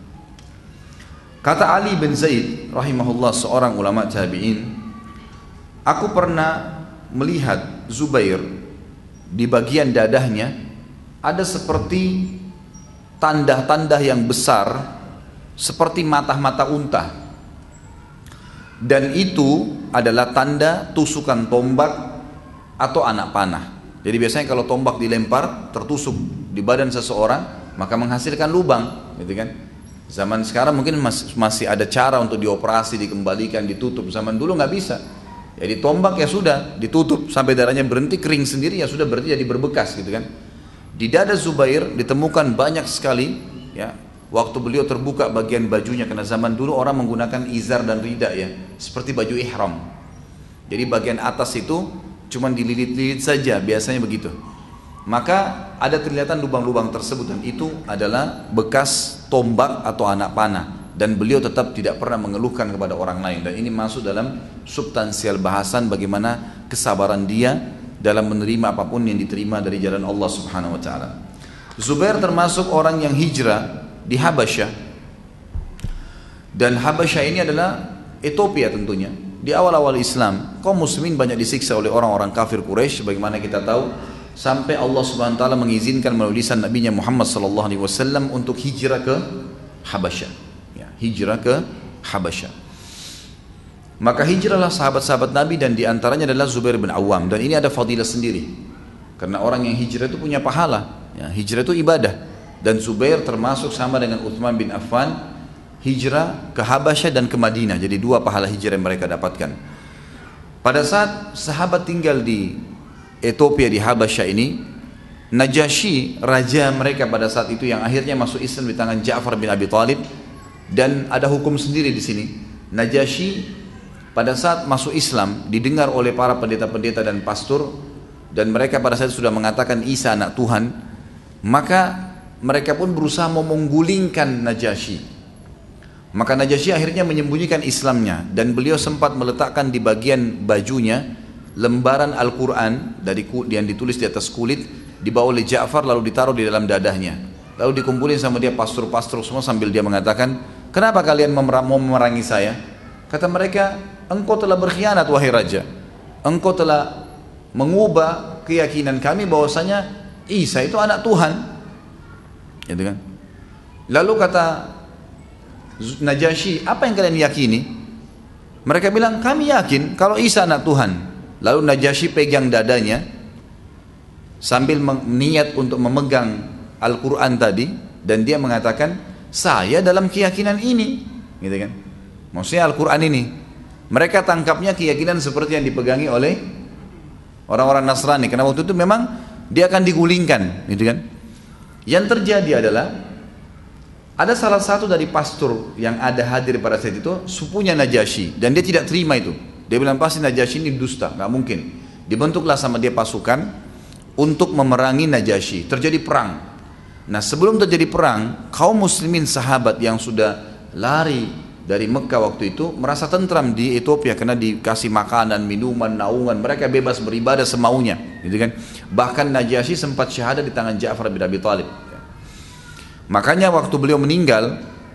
Kata Ali bin Zaid rahimahullah, seorang ulama tabi'in, aku pernah melihat Zubair di bagian dadahnya ada seperti tanda-tanda yang besar seperti mata-mata unta, dan itu adalah tanda tusukan tombak atau anak panah. Jadi biasanya kalau tombak dilempar tertusuk di badan seseorang maka menghasilkan lubang, gitu kan. Zaman sekarang mungkin masih ada cara untuk dioperasi, dikembalikan, ditutup. Zaman dulu nggak bisa. Jadi tombak ya sudah ditutup sampai darahnya berhenti, kering sendiri, ya sudah berarti jadi berbekas, gitu kan. Di dada Zubair ditemukan banyak sekali ya. Waktu beliau terbuka bagian bajunya, karena zaman dulu orang menggunakan izar dan rida ya, seperti baju ihram. Jadi bagian atas itu cuman dililit-lilit saja, biasanya begitu. Maka ada kelihatan lubang-lubang tersebut, dan itu adalah bekas tombak atau anak panah, dan beliau tetap tidak pernah mengeluhkan kepada orang lain. Dan ini masuk dalam substansial bahasan bagaimana kesabaran dia dalam menerima apapun yang diterima dari jalan Allah Subhanahu wa taala. Zubair termasuk orang yang hijrah di Habasyah, dan Habasyah ini adalah Ethiopia tentunya. Di awal-awal Islam, kaum muslimin banyak disiksa oleh orang-orang kafir Quraisy, bagaimana kita tahu, sampai Allah Subhanahu wa taala mengizinkan melalui lisan Nabi Muhammad sallallahu alaihi wasallam untuk hijrah ke Habasyah. Ya, hijrah ke Habasyah. Maka hijrahlah sahabat-sahabat Nabi, dan diantaranya adalah Zubair bin Awam, dan ini ada fadilah sendiri. Karena orang yang hijrah itu punya pahala. Ya, hijrah itu ibadah. Dan Zubair termasuk sama dengan Uthman bin Affan, hijrah ke Habasyah dan ke Madinah. Jadi 2 pahala hijrah yang mereka dapatkan. Pada saat sahabat tinggal di Ethiopia, di Habasyah ini, Najasyi, raja mereka pada saat itu, yang akhirnya masuk Islam di tangan Ja'far bin Abi Thalib, dan ada hukum sendiri di sini. Najasyi pada saat masuk Islam didengar oleh para pendeta-pendeta dan pastor, dan mereka pada saat itu sudah mengatakan Isa anak Tuhan, maka mereka pun berusaha menggulingkan Najasyi. Maka Najasyi akhirnya menyembunyikan Islamnya, dan beliau sempat meletakkan di bagian bajunya lembaran Al-Quran yang ditulis di atas kulit, dibawa oleh Ja'far lalu ditaruh di dalam dadahnya, lalu dikumpulin sama dia pastor-pastor semua, sambil dia mengatakan, kenapa kalian mau memerangi saya? Kata mereka, engkau telah berkhianat wahai raja, engkau telah mengubah keyakinan kami bahwasanya Isa itu anak Tuhan, gitu kan. Lalu kata Najasyi, apa yang kalian yakini? Mereka bilang, kami yakin kalau Isa anak Tuhan. Lalu Najasyi pegang dadanya sambil niat untuk memegang Al-Quran tadi, dan dia mengatakan, saya dalam keyakinan ini, gitu kan? Maksudnya Al-Quran ini. Mereka tangkapnya keyakinan seperti yang dipegangi oleh orang-orang Nasrani, karena waktu itu memang dia akan digulingkan, gitu kan? Yang terjadi adalah ada salah satu dari pastor yang ada hadir pada saat itu, sepupunya Najasyi, dan dia tidak terima itu. Dia bilang pasti Najasyi ini dusta, nggak mungkin. Dibentuklah sama dia pasukan untuk memerangi Najasyi. Terjadi perang. Nah, sebelum terjadi perang, kaum muslimin sahabat yang sudah lari dari Mekah waktu itu merasa tentram di Ethiopia karena dikasih makanan, minuman, naungan, mereka bebas beribadah semaunya, gitu kan? Bahkan Najasyi sempat syahadat di tangan Ja'far bin Abi Thalib. Makanya waktu beliau meninggal,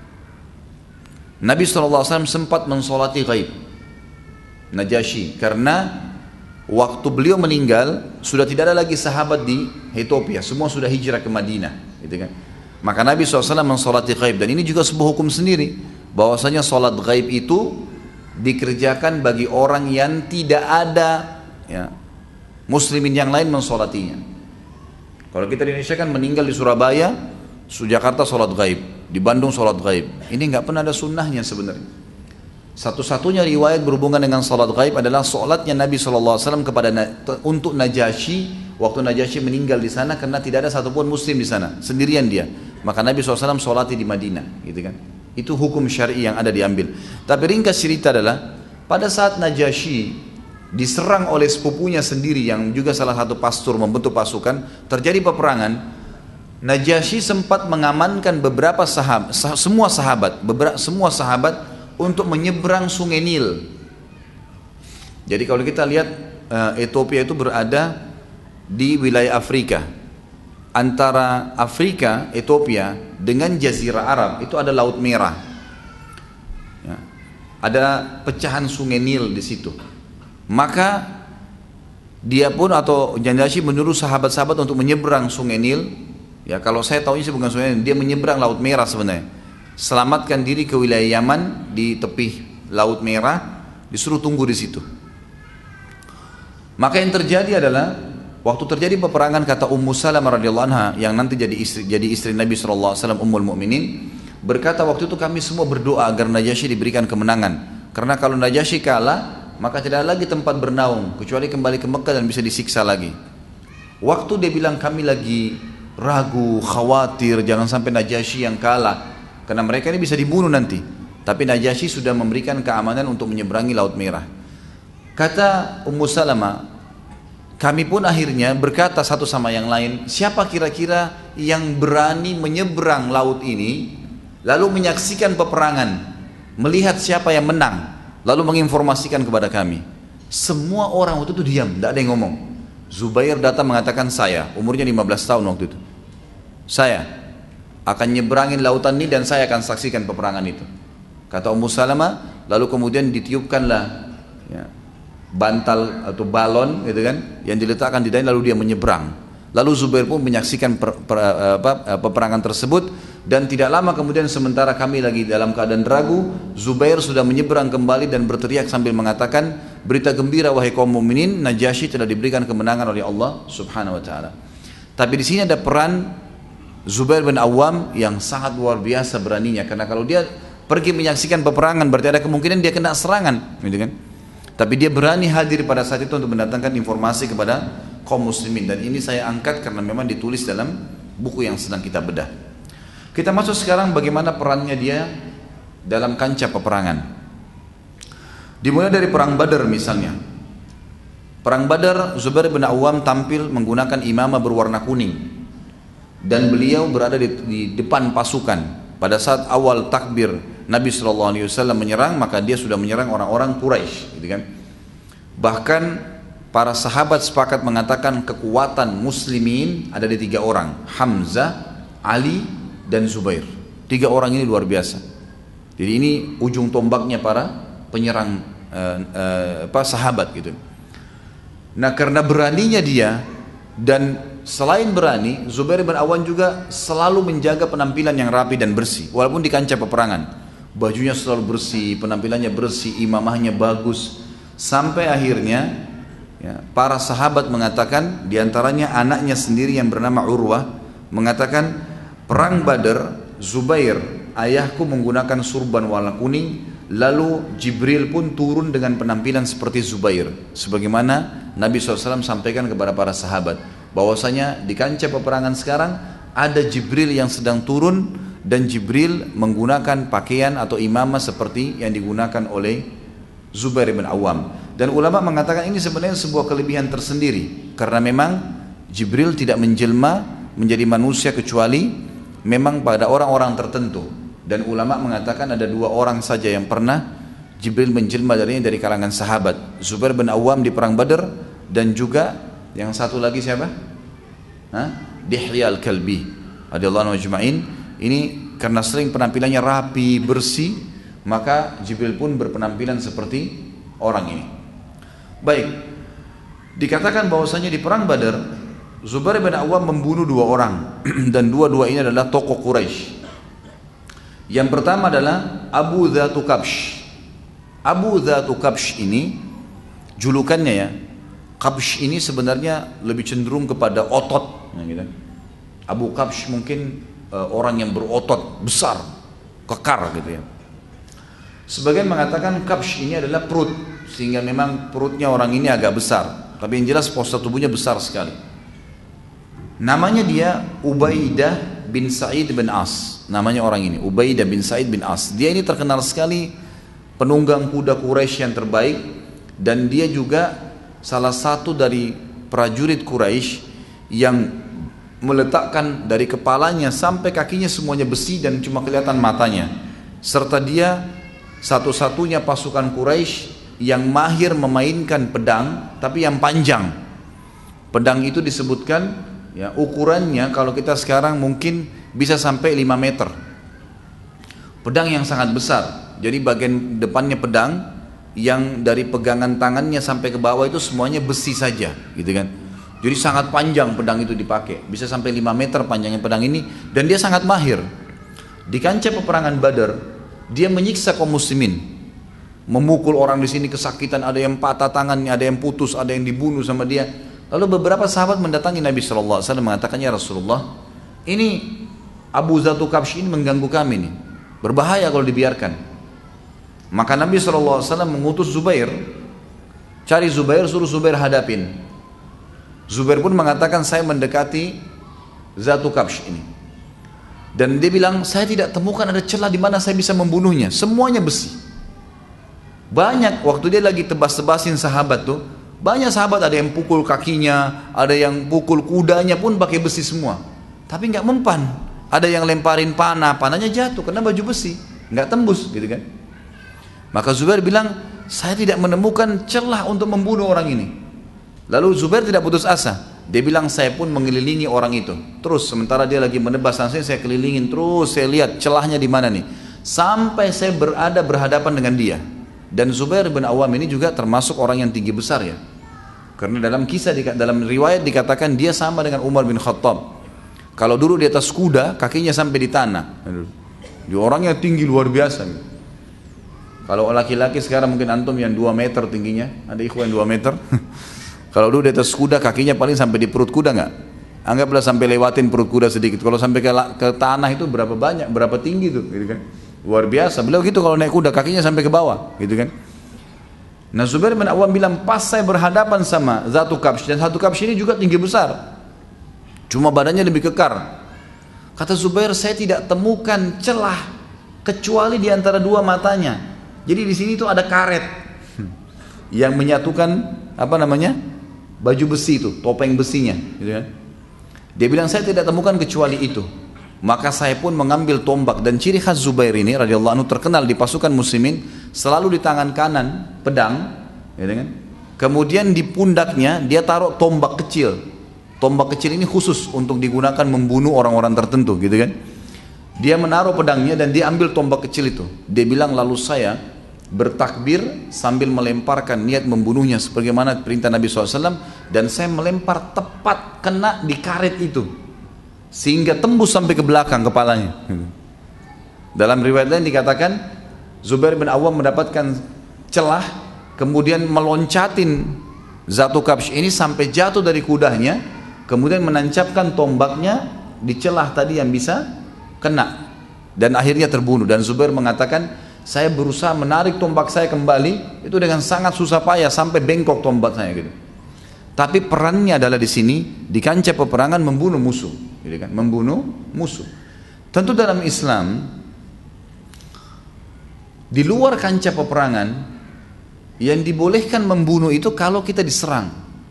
Nabi SAW sempat mensolati ghaib Najasyi, karena waktu beliau meninggal sudah tidak ada lagi sahabat di Ethiopia, semua sudah hijrah ke Madinah, gitu kan? Maka Nabi SAW mensolati ghaib, dan ini juga sebuah hukum sendiri, bahwasanya solat ghaib itu dikerjakan bagi orang yang tidak ada ya, muslimin yang lain mensolatinya. Kalau kita di Indonesia kan meninggal di Surabaya, Jakarta solat ghaib, di Bandung solat ghaib. Ini nggak pernah ada sunnahnya sebenarnya. Satu-satunya riwayat berhubungan dengan solat ghaib adalah solatnya Nabi SAW untuk Najasyi waktu Najasyi meninggal di sana, karena tidak ada satupun muslim di sana, sendirian dia. Maka Nabi SAW solati di Madinah, gitu kan? Itu hukum syar'i yang ada diambil. Tapi ringkas cerita adalah pada saat Najasyi diserang oleh sepupunya sendiri yang juga salah satu pastor membentuk pasukan, terjadi peperangan. Najasyi sempat mengamankan beberapa semua sahabat untuk menyeberang Sungai Nil. Jadi kalau kita lihat Ethiopia itu berada di wilayah Afrika. Antara Afrika, Ethiopia dengan Jazirah Arab itu ada Laut Merah. Ya. Ada pecahan Sungai Nil di situ. Maka dia pun atau Najasyi menyuruh sahabat-sahabat untuk menyeberang Sungai Nil. Ya, kalau saya tahu ini bukan Sungai Nil, dia menyeberang Laut Merah sebenarnya. Selamatkan diri ke wilayah Yaman di tepi Laut Merah, disuruh tunggu di situ. Maka yang terjadi adalah waktu terjadi peperangan, kata Ummu Salamah radhiyallahu anha yang nanti jadi istri Nabi SAW, Ummul Mukminin, berkata waktu itu kami semua berdoa agar Najasyi diberikan kemenangan, karena kalau Najasyi kalah maka tidak ada lagi tempat bernaung kecuali kembali ke Mekah dan bisa disiksa lagi. Waktu dia bilang kami lagi ragu, khawatir jangan sampai Najasyi yang kalah, karena mereka ini bisa dibunuh nanti, tapi Najasyi sudah memberikan keamanan untuk menyeberangi Laut Merah. Kata Ummu Salamah, kami pun akhirnya berkata satu sama yang lain, siapa kira-kira yang berani menyeberang laut ini, lalu menyaksikan peperangan, melihat siapa yang menang, lalu menginformasikan kepada kami. Semua orang waktu itu diam, tidak ada yang ngomong. Zubair datang mengatakan, saya, umurnya 15 tahun waktu itu, saya akan nyeberangin lautan ini dan saya akan saksikan peperangan itu. Kata Ummu Salamah, lalu kemudian ditiupkanlah ya, bantal atau balon gitu kan, yang diletakkan di dalam, lalu dia menyeberang. Lalu Zubair pun menyaksikan peperangan tersebut, dan tidak lama kemudian sementara kami lagi dalam keadaan ragu, Zubair sudah menyeberang kembali dan berteriak sambil mengatakan, berita gembira wahai kaum mukminin, Najasyi telah diberikan kemenangan oleh Allah Subhanahu wa taala. Tapi di sini ada peran Zubair bin Awam yang sangat luar biasa beraninya, karena kalau dia pergi menyaksikan peperangan berarti ada kemungkinan dia kena serangan, gitu kan? Tapi dia berani hadir pada saat itu untuk mendatangkan informasi kepada kaum muslimin, dan ini saya angkat karena memang ditulis dalam buku yang sedang kita bedah. Kita masuk sekarang bagaimana perannya dia dalam kancah peperangan. Dimulai dari perang Badar misalnya. Perang Badar, Zubair bin Awam tampil menggunakan imamah berwarna kuning, dan beliau berada di depan pasukan. Pada saat awal takbir Nabi SAW menyerang, maka dia sudah menyerang orang-orang Quraisy, gitu kan? Bahkan para sahabat sepakat mengatakan kekuatan muslimin ada di 3 orang, Hamzah, Ali, dan Zubair. 3 orang ini luar biasa. Jadi ini ujung tombaknya para penyerang sahabat gitu. Nah, karena beraninya dia, dan selain berani, Zubair bin Awam juga selalu menjaga penampilan yang rapi dan bersih walaupun di kancah peperangan. bajunya selalu bersih, penampilannya bersih, imamahnya bagus. Sampai akhirnya ya, para sahabat mengatakan, diantaranya anaknya sendiri yang bernama Urwah, mengatakan, perang Badar, Zubair, ayahku menggunakan surban warna kuning, lalu Jibril pun turun dengan penampilan seperti Zubair. Sebagaimana Nabi SAW sampaikan kepada para sahabat, bahwasanya di kancah peperangan sekarang ada Jibril yang sedang turun, dan Jibril menggunakan pakaian atau imamah seperti yang digunakan oleh Zubair bin Awam. Dan ulama mengatakan ini sebenarnya sebuah kelebihan tersendiri, karena memang Jibril tidak menjelma menjadi manusia kecuali memang pada orang-orang tertentu. Dan ulama mengatakan ada 2 orang saja yang pernah Jibril menjelma dari kalangan sahabat, Zubair bin Awam di perang Badar, dan juga yang satu lagi siapa? Dihya al-Kalbi radhiyallahu anhu ajma'in. Ini karena sering penampilannya rapi, bersih, maka Jibril pun berpenampilan seperti orang ini. Baik, dikatakan bahwasanya di perang Badar Zubair bin Awam membunuh 2 orang dan dua-dua ini adalah tokoh Quraisy. Yang pertama adalah Abu Dhatu Kabsh. Abu Dhatu Kabsh ini julukannya ya. Kabsh ini sebenarnya lebih cenderung kepada otot, gitu. Abu Kabsh mungkin orang yang berotot besar, kekar gitu ya. Sebagian mengatakan Kabsh ini adalah perut, sehingga memang perutnya orang ini agak besar, tapi yang jelas postur tubuhnya besar sekali. Namanya dia Ubaidah bin Sa'id bin As. Namanya orang ini Ubaidah bin Sa'id bin As. Dia ini terkenal sekali penunggang kuda Quraisy yang terbaik, dan dia juga salah satu dari prajurit Quraisy yang meletakkan dari kepalanya sampai kakinya semuanya besi dan cuma kelihatan matanya. Serta dia satu-satunya pasukan Quraisy yang mahir memainkan pedang, tapi yang panjang. Pedang itu disebutkan ya, ukurannya kalau kita sekarang mungkin bisa sampai 5 meter. Pedang yang sangat besar. Jadi bagian depannya pedang, yang dari pegangan tangannya sampai ke bawah itu semuanya besi saja, gitu kan. Jadi sangat panjang pedang itu dipakai, bisa sampai 5 meter panjangnya pedang ini, dan dia sangat mahir. Di kancah peperangan Badar, dia menyiksa kaum muslimin, memukul orang di sini kesakitan, ada yang patah tangannya, ada yang putus, ada yang dibunuh sama dia. Lalu beberapa sahabat mendatangi Nabi SAW mengatakan, ya Rasulullah, ini Abu Dhatu Kabsh ini mengganggu kami nih, berbahaya kalau dibiarkan. Maka Nabi SAW mengutus Zubair, cari Zubair, suruh Zubair hadapin. Zubair pun mengatakan, saya mendekati Dhatu Kabsh ini, dan dia bilang, saya tidak temukan ada celah di mana saya bisa membunuhnya, semuanya besi. Banyak waktu dia lagi tebas-tebasin sahabat tuh, banyak sahabat ada yang pukul kakinya, ada yang pukul kudanya pun pakai besi semua, tapi nggak mempan. Ada yang lemparin panah, panahnya jatuh karena baju besi, nggak tembus, gitu kan. Maka Zubair bilang, saya tidak menemukan celah untuk membunuh orang ini. Lalu Zubair tidak putus asa, dia bilang, saya pun mengelilingi orang itu. Terus sementara dia lagi menebas, saya kelilingin terus, saya lihat celahnya di mana nih, sampai saya berhadapan dengan dia. Dan Zubair bin Awam ini juga termasuk orang yang tinggi besar ya, karena dalam kisah, dalam riwayat dikatakan dia sama dengan Umar bin Khattab. Kalau dulu di atas kuda, kakinya sampai di tanah. Dia orangnya tinggi luar biasa. Kalau laki-laki sekarang mungkin antum yang 2 meter tingginya, ada ikhwan 2 meter. Kalau dulu di atas kuda, kakinya paling sampai di perut kuda nggak? Anggaplah sampai lewatin perut kuda sedikit. Kalau sampai ke tanah itu berapa banyak, berapa tinggi tuh, gitu kan? Luar biasa. Beliau gitu kalau naik kuda, kakinya sampai ke bawah, gitu kan? Nah, Zubair bin Awam bilang, pas saya berhadapan sama Dhatu Kabsh, dan Dhatu Kabsh ini juga tinggi besar, cuma badannya lebih kekar. Kata Zubair, saya tidak temukan celah kecuali di antara 2 matanya. Jadi di sini tuh ada karet yang menyatukan baju besi itu, topeng besinya, gitu kan. Dia bilang, saya tidak temukan kecuali itu. Maka saya pun mengambil tombak, dan ciri khas Zubair ini radhiyallahu anhu terkenal di pasukan muslimin, selalu di tangan kanan pedang, gitu kan. Kemudian di pundaknya dia taruh tombak kecil. Tombak kecil ini khusus untuk digunakan membunuh orang-orang tertentu, gitu kan. Dia menaruh pedangnya dan dia ambil tombak kecil itu. Dia bilang, lalu saya bertakbir sambil melemparkan niat membunuhnya sebagaimana perintah Nabi SAW, dan saya melempar tepat kena di karet itu sehingga tembus sampai ke belakang kepalanya. Dalam riwayat lain dikatakan Zubair bin Awam mendapatkan celah, kemudian meloncatin Zatu Kabsh ini sampai jatuh dari kudanya, kemudian menancapkan tombaknya di celah tadi yang bisa kena, dan akhirnya terbunuh. Dan Zubair mengatakan, saya berusaha menarik tombak saya kembali itu dengan sangat susah payah sampai bengkok tombak saya gitu. Tapi perannya adalah di sini di kancah peperangan membunuh musuh, gitu kan? Membunuh musuh. Tentu dalam Islam di luar kancah peperangan yang dibolehkan membunuh itu kalau kita diserang.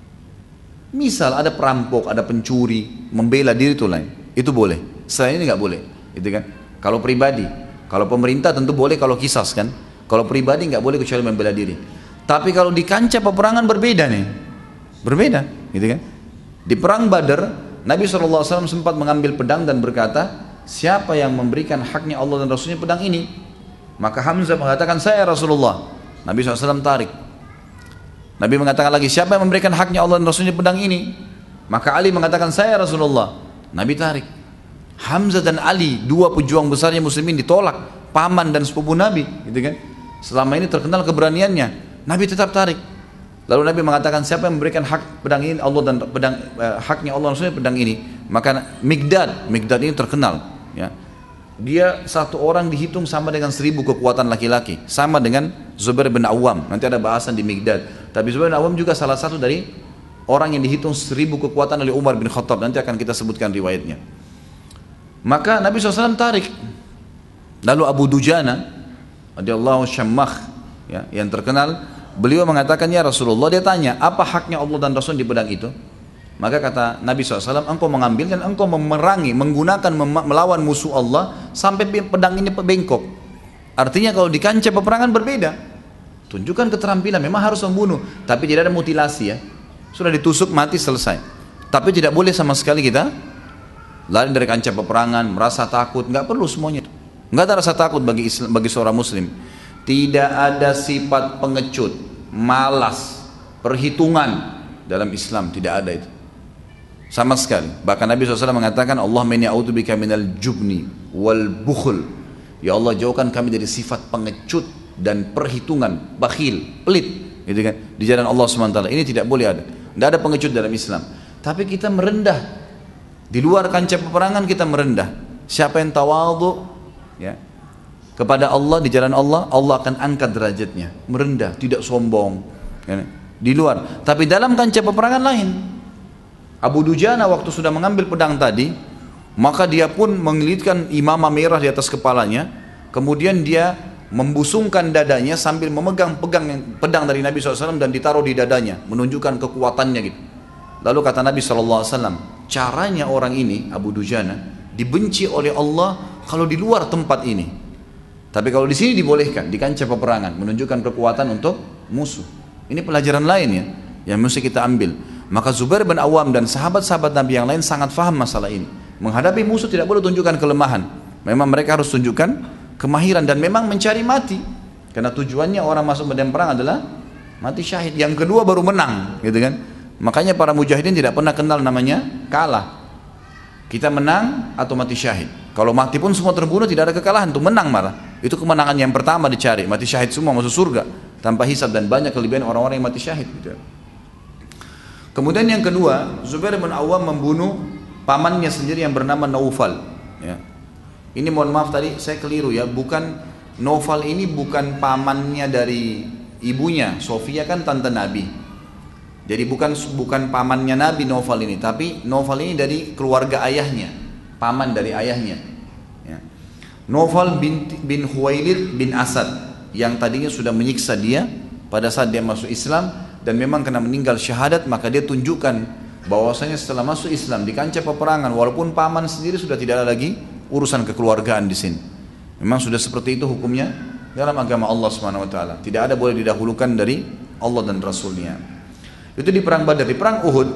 Misal ada perampok, ada pencuri, membela diri itu lain, itu boleh. Selain ini nggak boleh, gitu kan? Kalau pribadi, kalau pemerintah tentu boleh kalau kisas kan. Kalau pribadi nggak boleh kecuali membela diri. Tapi kalau di kancah peperangan berbeda nih, berbeda, gitu kan? Di perang Badar, Nabi SAW sempat mengambil pedang dan berkata, siapa yang memberikan haknya Allah dan Rasulnya pedang ini? Maka Hamzah mengatakan, saya Rasulullah. Nabi SAW tarik. Nabi mengatakan lagi, siapa yang memberikan haknya Allah dan Rasulnya pedang ini? Maka Ali mengatakan, saya Rasulullah. Nabi tarik. Hamzah dan Ali, dua pejuang besarnya muslimin, ditolak. Paman dan sepupu Nabi, gitu kan? Selama ini terkenal keberaniannya. Nabi tetap tarik. Lalu Nabi mengatakan, siapa yang memberikan hak pedang ini Allah dan haknya Allah dan Rasulnya pedang ini? Maka Migdad ini terkenal, ya. Dia satu orang dihitung sama dengan 1000 kekuatan laki-laki, sama dengan Zubair bin Awam. Nanti ada bahasan di Migdad. Tapi Zubair bin Awam juga salah satu dari orang yang dihitung 1000 kekuatan oleh Umar bin Khattab. Nanti akan kita sebutkan riwayatnya. Maka Nabi SAW tarik. Lalu Abu Dujana radhiyallahu Syammah, ya, yang terkenal, beliau mengatakan, ya Rasulullah, dia tanya, apa haknya Allah dan Rasul di pedang itu? Maka kata Nabi SAW, engkau mengambil dan engkau memerangi, menggunakan, melawan musuh Allah sampai pedang ini bengkok. Artinya kalau di kancah peperangan berbeda. Tunjukkan keterampilan, memang harus membunuh, tapi tidak ada mutilasi, ya. Sudah ditusuk mati selesai. Tapi tidak boleh sama sekali kita lari dari kancah peperangan, merasa takut, nggak perlu semuanya. Nggak ada rasa takut bagi seorang muslim. Tidak ada sifat pengecut, malas, perhitungan dalam Islam, tidak ada itu. Sama sekali. Bahkan Nabi SAW mengatakan, Allahumma inni a'udzubika minal jubni wal bukhl. Ya Allah, jauhkan kami dari sifat pengecut dan perhitungan, bakhil, pelit, gitu kan? Di jalan Allah SWT. Ini tidak boleh ada. Tidak ada pengecut dalam Islam. Tapi kita merendah. Di luar kancah peperangan kita merendah. Siapa yang tawadhu, ya, kepada Allah di jalan Allah, Allah akan angkat derajatnya. Merendah, tidak sombong, ya. Di luar. Tapi dalam kancah peperangan lain. Abu Dujana waktu sudah mengambil pedang tadi, maka dia pun mengelitkan imamah merah di atas kepalanya, kemudian dia membusungkan dadanya sambil memegang pedang dari Nabi SAW dan ditaruh di dadanya, menunjukkan kekuatannya gitu. Lalu kata Nabi SAW, caranya orang ini, Abu Dujana, dibenci oleh Allah kalau di luar tempat ini. Tapi kalau di sini dibolehkan, di kancah peperangan, menunjukkan kekuatan untuk musuh. Ini pelajaran lain, ya, yang mesti kita ambil. Maka Zubair bin Awam dan sahabat-sahabat Nabi yang lain sangat faham masalah ini. Menghadapi musuh tidak boleh tunjukkan kelemahan. Memang mereka harus tunjukkan kemahiran dan memang mencari mati. Karena tujuannya orang masuk medan perang adalah mati syahid. Yang kedua baru menang, gitu kan? Makanya para mujahidin tidak pernah kenal namanya kalah. Kita menang atau mati syahid. Kalau mati pun semua terbunuh, tidak ada kekalahan, itu menang malah. Itu kemenangan yang pertama dicari, mati syahid semua masuk surga tanpa hisab, dan banyak kelebihan orang-orang yang mati syahid, gitu. Kemudian yang kedua, Zubair bin Awam membunuh pamannya sendiri yang bernama Naufal, ya. Ini mohon maaf tadi saya keliru, ya, bukan Naufal ini bukan pamannya dari ibunya. Sofia kan tante Nabi. Jadi bukan pamannya Nabi Naufal ini, tapi Naufal ini dari keluarga ayahnya, paman dari ayahnya, ya. Naufal bin Huwailid bin Asad yang tadinya sudah menyiksa dia pada saat dia masuk Islam dan memang kena meninggal syahadat, maka dia tunjukkan bahwasanya setelah masuk Islam di kancah peperangan, walaupun paman sendiri sudah tidak ada lagi urusan kekeluargaan di sini. Memang sudah seperti itu hukumnya dalam agama Allah Subhanahu wa taala. Tidak ada boleh didahulukan dari Allah dan Rasulnya. Itu di perang Badar. Di perang Uhud,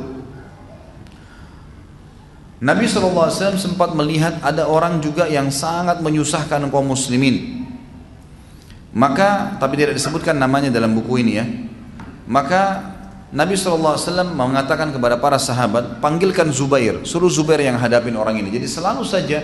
Nabi SAW sempat melihat ada orang juga yang sangat menyusahkan kaum muslimin. Maka, tapi tidak disebutkan namanya dalam buku ini, ya. Maka Nabi SAW mengatakan kepada para sahabat, panggilkan Zubair, suruh Zubair yang hadapin orang ini. Jadi selalu saja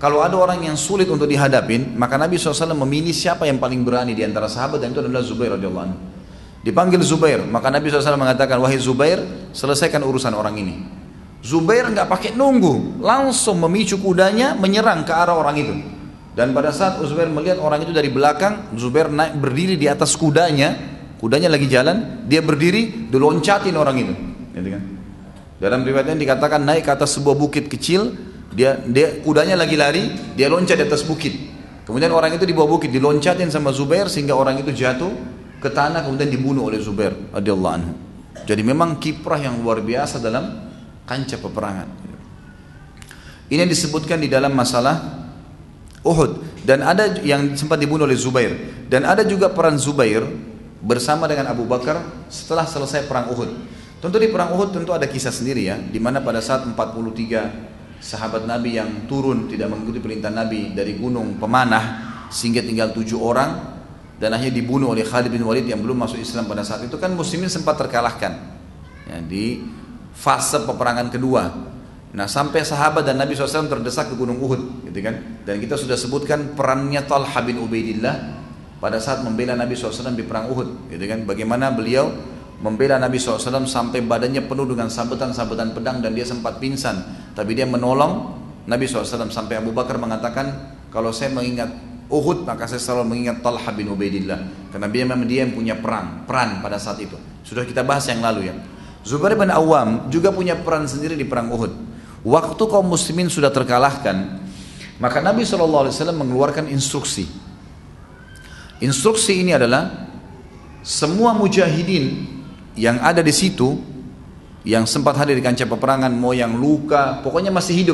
kalau ada orang yang sulit untuk dihadapin, maka Nabi SAW memilih siapa yang paling berani di antara sahabat, dan itu adalah Zubair radhiyallahu anhu. Dipanggil Zubair, maka Nabi SAW mengatakan, wahai Zubair, selesaikan urusan orang ini. Zubair nggak pakai nunggu, langsung memicu kudanya menyerang ke arah orang itu. Dan pada saat Zubair melihat orang itu dari belakang, Zubair naik berdiri di atas kudanya lagi jalan, dia berdiri, diloncatin orang itu. Gitu kan? Dalam riwayatnya dikatakan naik ke atas sebuah bukit kecil, dia kudanya lagi lari, dia loncat di atas bukit. Kemudian orang itu di bawah bukit diloncatin sama Zubair sehingga orang itu jatuh ke tanah, kemudian dibunuh oleh Zubair radhiyallahu anhu. Jadi memang kiprah yang luar biasa dalam kancah peperangan. Ini disebutkan di dalam masalah Uhud, dan ada yang sempat dibunuh oleh Zubair, dan ada juga peran Zubair bersama dengan Abu Bakar setelah selesai perang Uhud. Tentu di perang Uhud tentu ada kisah sendiri ya, di mana pada saat 43 sahabat Nabi yang turun tidak mengikuti perintah Nabi dari gunung pemanah sehingga tinggal 7 orang dan akhirnya dibunuh oleh Khalid bin Walid yang belum masuk Islam pada saat itu, kan muslimin sempat terkalahkan ya, di fase peperangan kedua. Nah sampai sahabat dan Nabi SAW terdesak ke gunung Uhud gitu kan. Dan kita sudah sebutkan perannya Talha bin Ubaidillah pada saat membela Nabi SAW di perang Uhud gitu kan. Bagaimana beliau membela Nabi SAW sampai badannya penuh dengan sabetan-sabetan pedang dan dia sempat pingsan, tapi dia menolong Nabi SAW. Sampai Abu Bakar mengatakan, kalau saya mengingat Uhud maka saya selalu mengingat Talha bin Ubaidillah, karena dia memang dia yang punya peran pada saat itu. Sudah kita bahas yang lalu ya. Zubair bin Awam juga punya peran sendiri di perang Uhud. Waktu kaum muslimin sudah terkalahkan, maka Nabi SAW mengeluarkan instruksi. Instruksi ini adalah semua mujahidin yang ada di situ, yang sempat hadir di kancah peperangan, mau yang luka, pokoknya masih hidup,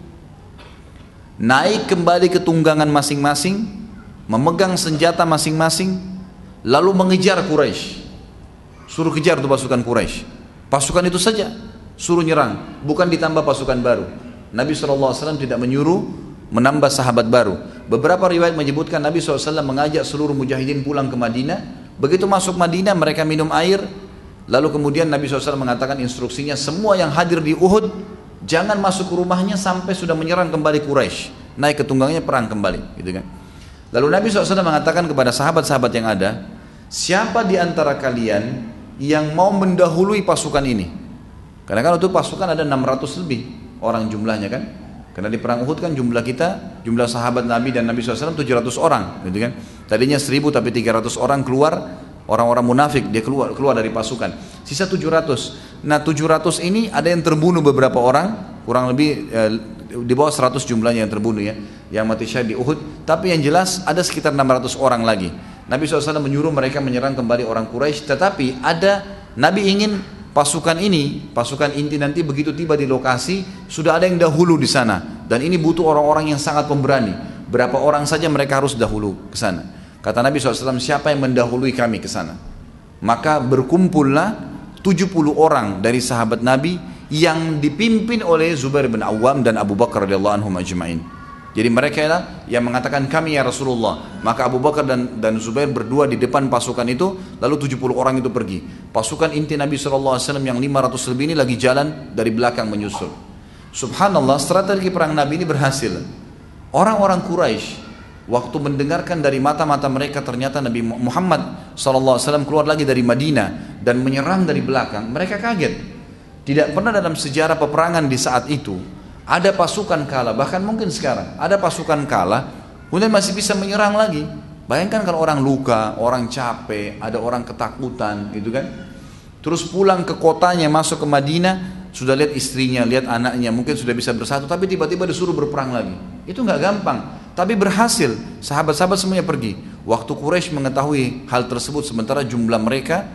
naik kembali ke tunggangan masing-masing, memegang senjata masing-masing, lalu mengejar Quraisy. Suruh kejar tuh pasukan Quraisy. Pasukan itu saja suruh nyerang, bukan ditambah pasukan baru. Nabi SAW tidak menyuruh menambah sahabat baru. Beberapa riwayat menyebutkan Nabi SAW mengajak seluruh mujahidin pulang ke Madinah. Begitu masuk Madinah mereka minum air, lalu kemudian Nabi SAW mengatakan instruksinya, semua yang hadir di Uhud jangan masuk ke rumahnya sampai sudah menyerang kembali Quraisy, naik ke tunggangnya perang kembali gitu kan. Lalu Nabi SAW mengatakan kepada sahabat-sahabat yang ada, siapa di antara kalian yang mau mendahului pasukan ini? Karena kan itu pasukan ada 600 lebih orang jumlahnya kan. Karena di perang Uhud kan jumlah kita, jumlah sahabat Nabi dan Nabi SAW 700 orang gitu kan. Tadinya 1000 tapi 300 orang keluar, orang-orang munafik dia keluar dari pasukan. Sisa 700. Nah 700 ini ada yang terbunuh beberapa orang, kurang lebih di bawah 100 jumlahnya yang terbunuh ya, yang mati syahid di Uhud. Tapi yang jelas ada sekitar 600 orang lagi. Nabi SAW menyuruh mereka menyerang kembali orang Quraisy, tetapi ada Nabi ingin pasukan ini, pasukan inti nanti begitu tiba di lokasi sudah ada yang dahulu di sana, dan ini butuh orang-orang yang sangat pemberani. Berapa orang saja mereka harus dahulu ke sana. Kata Nabi SAW, siapa yang mendahului kami ke sana? Maka berkumpullah 70 orang dari sahabat Nabi yang dipimpin oleh Zubair bin Awam dan Abu Bakar radhiyallahu anhum ajma'in. Jadi mereka lah yang mengatakan kami ya Rasulullah. Maka Abu Bakar dan Zubair berdua di depan pasukan itu, lalu 70 orang itu pergi. Pasukan inti Nabi SAW yang 500 lebih ini lagi jalan dari belakang menyusul. Subhanallah, strategi perang Nabi ini berhasil. Orang-orang Quraisy waktu mendengarkan dari mata-mata mereka ternyata Nabi Muhammad SAW keluar lagi dari Madinah dan menyerang dari belakang, mereka kaget. Tidak pernah dalam sejarah peperangan di saat itu ada pasukan kalah, bahkan mungkin sekarang ada pasukan kalah kemudian masih bisa menyerang lagi. Bayangkan kalau orang luka, orang capek, ada orang ketakutan gitu kan, terus pulang ke kotanya, masuk ke Madinah, sudah lihat istrinya, lihat anaknya, mungkin sudah bisa bersatu, tapi tiba-tiba disuruh berperang lagi. Itu nggak gampang, tapi berhasil. Sahabat-sahabat semuanya pergi. Waktu Quraisy mengetahui hal tersebut, sementara jumlah mereka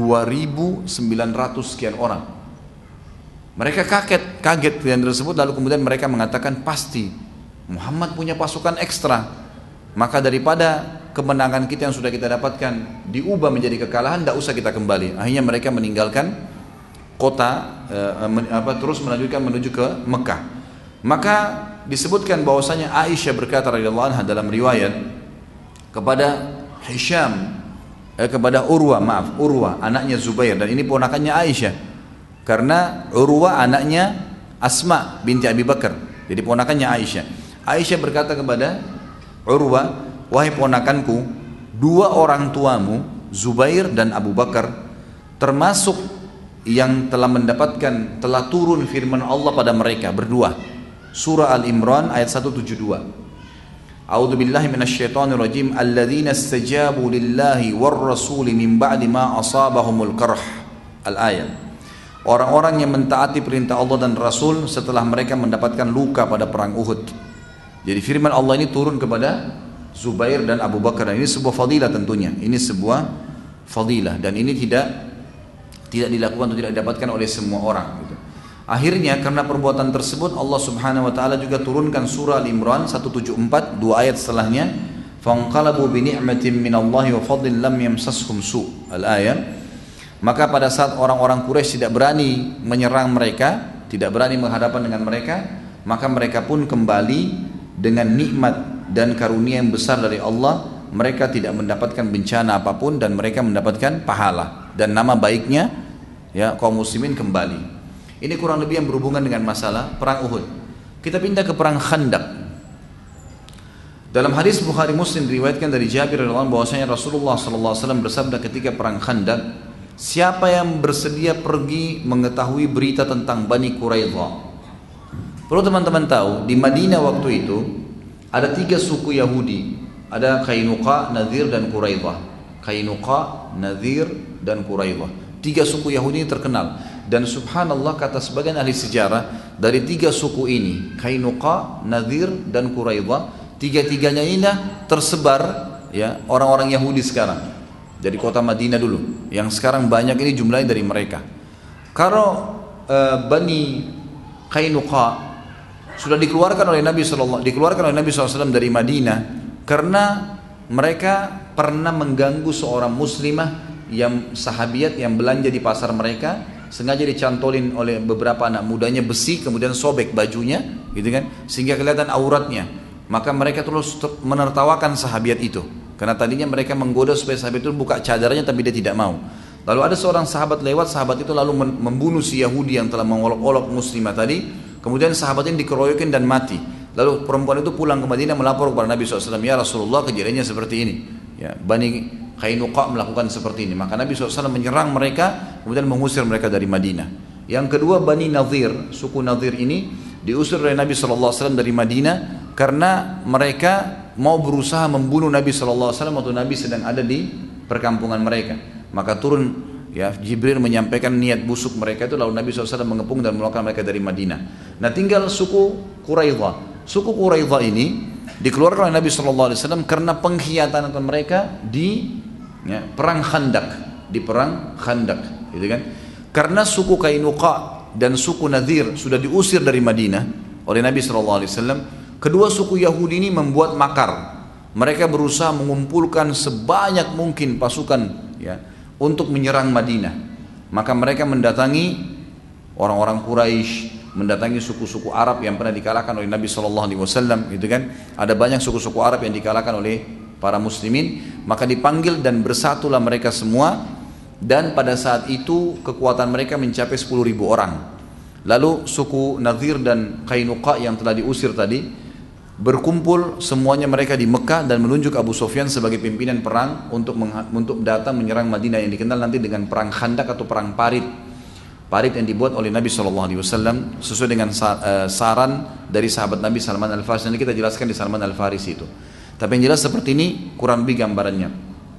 2.900 sekian orang, mereka kaget dengan tersebut. Lalu kemudian mereka mengatakan, pasti Muhammad punya pasukan ekstra, maka daripada kemenangan kita yang sudah kita dapatkan diubah menjadi kekalahan, tidak usah kita kembali. Akhirnya mereka meninggalkan kota, terus melanjutkan menuju ke Mekah. Maka disebutkan bahwasanya Aisyah berkata radhiyallahu anha dalam riwayat kepada Urwa anaknya Zubair, dan ini ponakannya Aisyah, karena Urwa anaknya Asma binti Abi Bakar, jadi ponakannya Aisyah. Aisyah berkata kepada Urwah, wahai ponakanku, dua orang tuamu, Zubair dan Abu Bakar, termasuk yang telah turun firman Allah pada mereka berdua. Surah Al-Imran ayat 172. A'udzu billahi minasyaitonir rajim. Alladzina istajabu lillahi war rasuli min ba'di ma asabahumul qarh. Al-ayat. Orang-orang yang mentaati perintah Allah dan Rasul setelah mereka mendapatkan luka pada perang Uhud. Jadi firman Allah ini turun kepada Zubair dan Abu Bakar. Ini sebuah fadilah tentunya. Ini sebuah fadilah dan ini tidak dilakukan atau tidak didapatkan oleh semua orang gitu. Akhirnya karena perbuatan tersebut Allah Subhanahu wa taala juga turunkan surah Al-Imran 174, dua ayat setelahnya, fanqalabu bi ni'matin minallahi wa fadlin lam yamsashum su. Al-ayat. Maka pada saat orang-orang Quraisy tidak berani menyerang mereka, tidak berani menghadapan dengan mereka, maka mereka pun kembali dengan nikmat dan karunia yang besar dari Allah. Mereka tidak mendapatkan bencana apapun dan mereka mendapatkan pahala dan nama baiknya ya kaum muslimin kembali. Ini kurang lebih yang berhubungan dengan masalah perang Uhud. Kita pindah ke perang Khandaq. Dalam hadis Bukhari Muslim diriwayatkan dari Jabir radhiyallahu anhu bahwasanya Rasulullah sallallahu alaihi wasallam bersabda ketika perang Khandaq, siapa yang bersedia pergi mengetahui berita tentang Bani Quraidah. Perlu teman-teman tahu, di Madinah waktu itu ada 3 suku Yahudi. Ada Qainuqa, Nadir dan Quraidah. Qainuqa, Nadir dan Quraidah. 3 suku Yahudi ini terkenal. Dan subhanallah kata sebagian ahli sejarah, dari 3 suku ini, Qainuqa, Nadir dan Quraidah, 3-tiganya ini tersebar ya orang-orang Yahudi sekarang. Dari kota Madinah dulu, yang sekarang banyak ini jumlahnya dari mereka. Kalau Bani Qainuqa sudah dikeluarkan oleh Nabi SAW dari Madinah karena mereka pernah mengganggu seorang muslimah yang sahabiat yang belanja di pasar mereka, sengaja dicantolin oleh beberapa anak mudanya besi, kemudian sobek bajunya, gitu kan, sehingga kelihatan auratnya. Maka mereka terus menertawakan sahabiat itu. Karena tadinya mereka menggoda supaya sahabat itu buka cadarnya, tapi dia tidak mau. Lalu ada seorang sahabat lewat, sahabat itu lalu membunuh si Yahudi yang telah mengolok-olok muslimah tadi. Kemudian sahabat ini dikeroyokin dan mati. Lalu perempuan itu pulang ke Madinah melapor kepada Nabi SAW, ya Rasulullah kejadiannya seperti ini. Ya, Bani Qainuqa melakukan seperti ini. Maka Nabi SAW menyerang mereka, kemudian mengusir mereka dari Madinah. Yang kedua Bani Nadir, suku Nadir ini diusir oleh Nabi SAW dari Madinah karena mereka mau berusaha membunuh Nabi SAW waktu Nabi sedang ada di perkampungan mereka. Maka turun ya Jibril menyampaikan niat busuk mereka itu, lalu Nabi SAW mengepung dan mengeluarkan mereka dari Madinah. Nah tinggal suku Quraidah. Suku Quraidah ini dikeluarkan oleh Nabi SAW karena pengkhianatan mereka di ya, perang Khandaq, di perang Khandaq, gitu kan? Karena suku Qainuqa dan suku Nadir sudah diusir dari Madinah oleh Nabi SAW. Kedua suku Yahudi ini membuat makar. Mereka berusaha mengumpulkan sebanyak mungkin pasukan ya untuk menyerang Madinah. Maka mereka mendatangi orang-orang Quraisy, mendatangi suku-suku Arab yang pernah dikalahkan oleh Nabi SAW, gitu kan? Ada banyak suku-suku Arab yang dikalahkan oleh para muslimin. Maka dipanggil dan bersatulah mereka semua. Dan pada saat itu kekuatan mereka mencapai 10.000 orang. Lalu suku Nadir dan Qainuqa yang telah diusir tadi berkumpul semuanya mereka di Mekah dan menunjuk Abu Sufyan sebagai pimpinan perang untuk datang menyerang Madinah yang dikenal nanti dengan perang Khandaq atau perang Parit. Parit yang dibuat oleh Nabi SAW sesuai dengan saran dari sahabat Nabi Salman Al-Farisi. Nanti kita jelaskan di Salman Al-Farisi itu. Tapi yang jelas seperti ini kurang lebih gambarannya.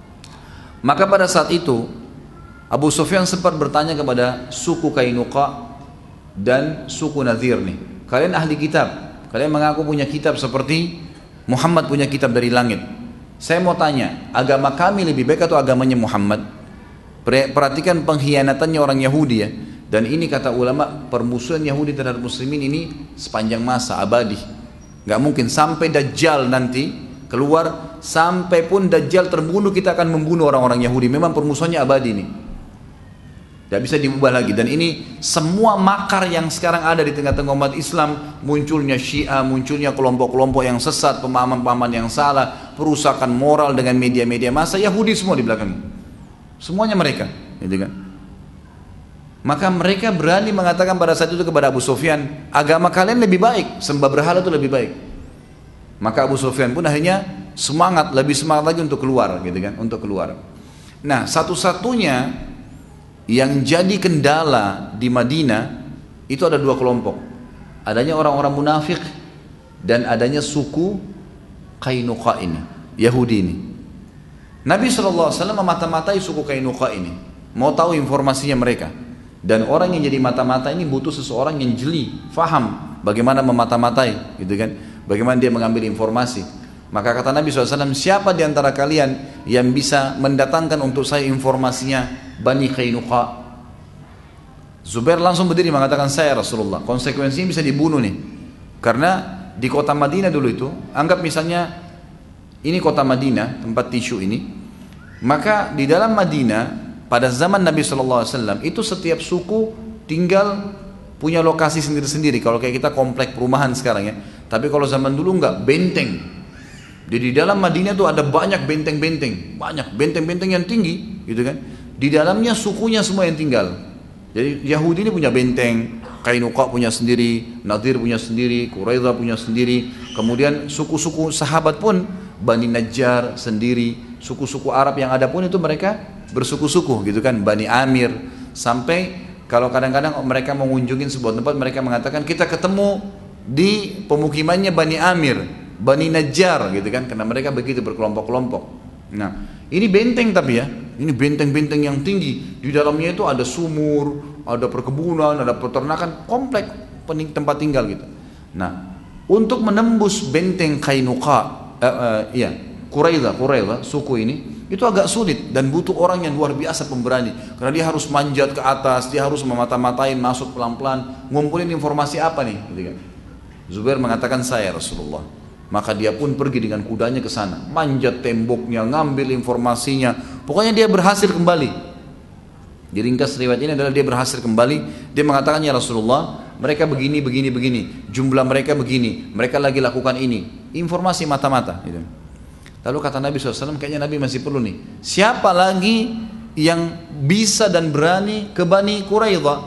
Maka pada saat itu Abu Sufyan sempat bertanya kepada suku Qainuqa dan suku Nadir nih, kalian ahli kitab, kalian mengaku punya kitab seperti Muhammad punya kitab dari langit. Saya mau tanya, agama kami lebih baik atau agamanya Muhammad? Perhatikan pengkhianatannya orang Yahudi ya. Dan ini kata ulama, permusuhan Yahudi terhadap muslimin ini sepanjang masa, abadi. Gak mungkin sampai Dajjal nanti keluar, sampai pun Dajjal terbunuh kita akan membunuh orang-orang Yahudi. Memang permusuhannya abadi ini, tidak bisa diubah lagi. Dan ini semua makar yang sekarang ada di tengah-tengah umat Islam, munculnya Syiah, munculnya kelompok-kelompok yang sesat, pemahaman-pemahaman yang salah, perusakan moral dengan media-media massa, Yahudi semua di belakang. Semuanya mereka, gitu kan? Maka mereka berani mengatakan pada saat itu kepada Abu Sufyan, agama kalian lebih baik, sembah berhala itu lebih baik. Maka Abu Sufyan pun akhirnya semangat, lebih semangat lagi untuk keluar gitu kan, untuk keluar. Nah, satu-satunya yang jadi kendala di Madinah itu ada dua kelompok. Adanya orang-orang munafik dan adanya suku Qainuqa ini, Yahudi ini. Nabi SAW memata-matai suku Qainuqa ini, mau tahu informasinya mereka. Dan orang yang jadi mata-mata ini butuh seseorang yang jeli, faham bagaimana memata-matai, gitu kan? Bagaimana dia mengambil informasi. Maka kata Nabi SAW, siapa di antara kalian yang bisa mendatangkan untuk saya informasinya Bani Qainuqa? Zubair langsung berdiri mengatakan, saya Rasulullah. Konsekuensinya bisa dibunuh nih. Karena di kota Madinah dulu itu, anggap misalnya ini kota Madinah, tempat tisu ini. Maka di dalam Madinah pada zaman Nabi SAW itu setiap suku tinggal punya lokasi sendiri-sendiri. Kalau kayak kita komplek perumahan sekarang ya. Tapi kalau zaman dulu enggak, benteng. Jadi di dalam Madinah itu ada banyak benteng-benteng, banyak benteng-benteng yang tinggi, gitu kan? Di dalamnya sukunya semua yang tinggal. Jadi Yahudi ini punya benteng, Qainuqa punya sendiri, Nadir punya sendiri, Quraidah punya sendiri. Kemudian suku-suku sahabat pun Bani Najjar sendiri, suku-suku Arab yang ada pun itu mereka bersuku-suku gitu kan, Bani Amir. Sampai kalau kadang-kadang mereka mengunjungi sebuah tempat, mereka mengatakan kita ketemu di pemukimannya Bani Amir, Bani Najjar gitu kan, karena mereka begitu berkelompok-kelompok. Nah, ini benteng tapi ya, ini benteng-benteng yang tinggi. Di dalamnya itu ada sumur, ada perkebunan, ada peternakan, komplek tempat tinggal gitu. Nah, untuk menembus benteng Qainuqa, Quraidah, suku ini itu agak sulit dan butuh orang yang luar biasa pemberani, karena dia harus manjat ke atas, dia harus memata-matain, masuk pelan-pelan, ngumpulin informasi apa nih gitu kan. Zubair mengatakan, saya Rasulullah. Maka dia pun pergi dengan kudanya ke sana, manjat temboknya, ngambil informasinya, pokoknya dia berhasil kembali. Di ringkas riwayat ini adalah dia berhasil kembali. Dia mengatakan, ya Rasulullah, mereka begini, jumlah mereka begini, mereka lagi lakukan ini, informasi mata-mata gitu. Lalu kata Nabi SAW, kayaknya Nabi masih perlu nih, siapa lagi yang bisa dan berani ke Bani Quraidah?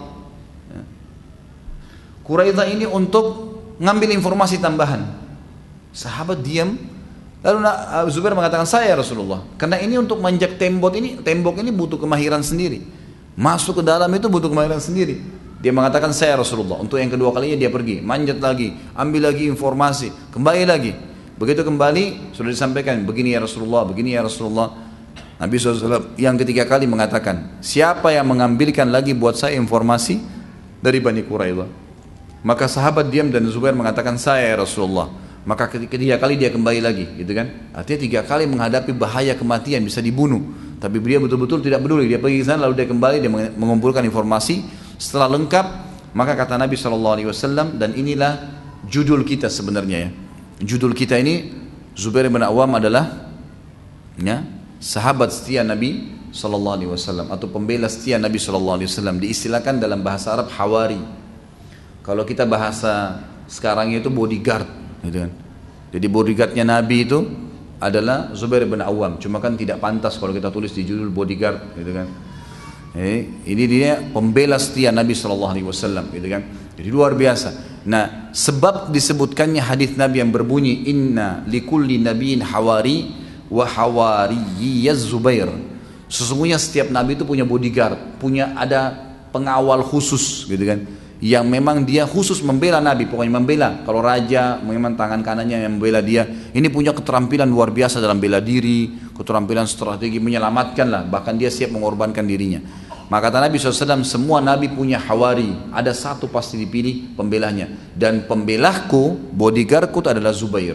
Quraidah ini untuk ngambil informasi tambahan. Sahabat diam. Lalu Zubair mengatakan, saya Rasulullah, karena ini untuk manjak tembok ini butuh kemahiran sendiri. Masuk ke dalam itu butuh kemahiran sendiri. Dia mengatakan, saya Rasulullah. Untuk yang kedua kalinya dia pergi, manjat lagi, ambil lagi informasi, kembali lagi. Begitu kembali sudah disampaikan, begini ya Rasulullah, begini ya Rasulullah. Nabi SAW yang ketiga kali mengatakan, siapa yang mengambilkan lagi buat saya informasi dari Bani Quraidah? Maka sahabat diam dan Zubair mengatakan, saya ya Rasulullah. Maka ketiga kali dia kembali lagi, gitu kan? Artinya 3 kali menghadapi bahaya kematian, bisa dibunuh. Tapi dia betul-betul tidak peduli. Dia pergi ke sana lalu dia kembali, dia mengumpulkan informasi. Setelah lengkap, maka kata Nabi SAW, dan inilah judul kita sebenarnya ya. Judul kita ini, Zubair bin Awam adalah ya, sahabat setia Nabi SAW atau pembela setia Nabi SAW. Diistilahkan dalam bahasa Arab Hawari. Kalau kita bahasa sekarang itu bodyguard, gitu kan. Jadi bodyguardnya Nabi itu adalah Zubair bin Awam. Cuma kan tidak pantas kalau kita tulis di judul bodyguard, gitu kan. Ini dia pembela setia Nabi SAW, gitu kan. Jadi luar biasa. Nah, sebab disebutkannya hadis Nabi yang berbunyi, inna likulli nabiyyin hawari wa hawariyyiz Zubair. Sesungguhnya setiap nabi itu punya bodyguard, punya ada pengawal khusus, gitu kan. Yang memang dia khusus membela Nabi, pokoknya membela. Kalau raja, memang tangan kanannya yang membela dia. Ini punya keterampilan luar biasa dalam bela diri, keterampilan strategi, menyelamatkan lah. Bahkan dia siap mengorbankan dirinya. Maka kata Nabi SAW, semua Nabi punya hawari. Ada satu pasti dipilih pembelahnya. Dan pembelahku, bodyguardku adalah Zubair.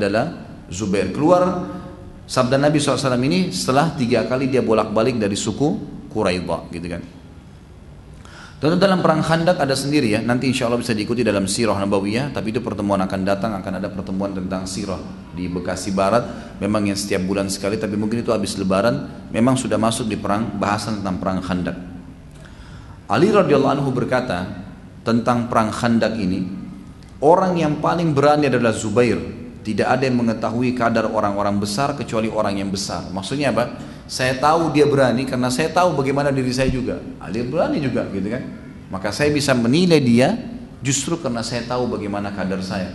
Keluar sabda Nabi SAW ini setelah 3 kali dia bolak-balik dari suku Quraidah, gitu kan. Tentu dalam perang Khandak ada sendiri ya, nanti insya Allah bisa diikuti dalam Sirah Nabawiyah, tapi itu pertemuan akan datang, akan ada pertemuan tentang Sirah di Bekasi Barat, memang yang setiap bulan sekali, tapi mungkin itu habis Lebaran, memang sudah masuk di bahasan tentang perang Khandak. Ali radhiyallahu anhu berkata tentang perang Khandak ini, orang yang paling berani adalah Zubair, tidak ada yang mengetahui kadar orang-orang besar kecuali orang yang besar. Maksudnya apa? Saya tahu dia berani karena saya tahu bagaimana diri saya juga. Ali berani juga, gitu kan? Maka saya bisa menilai dia justru karena saya tahu bagaimana kadar saya.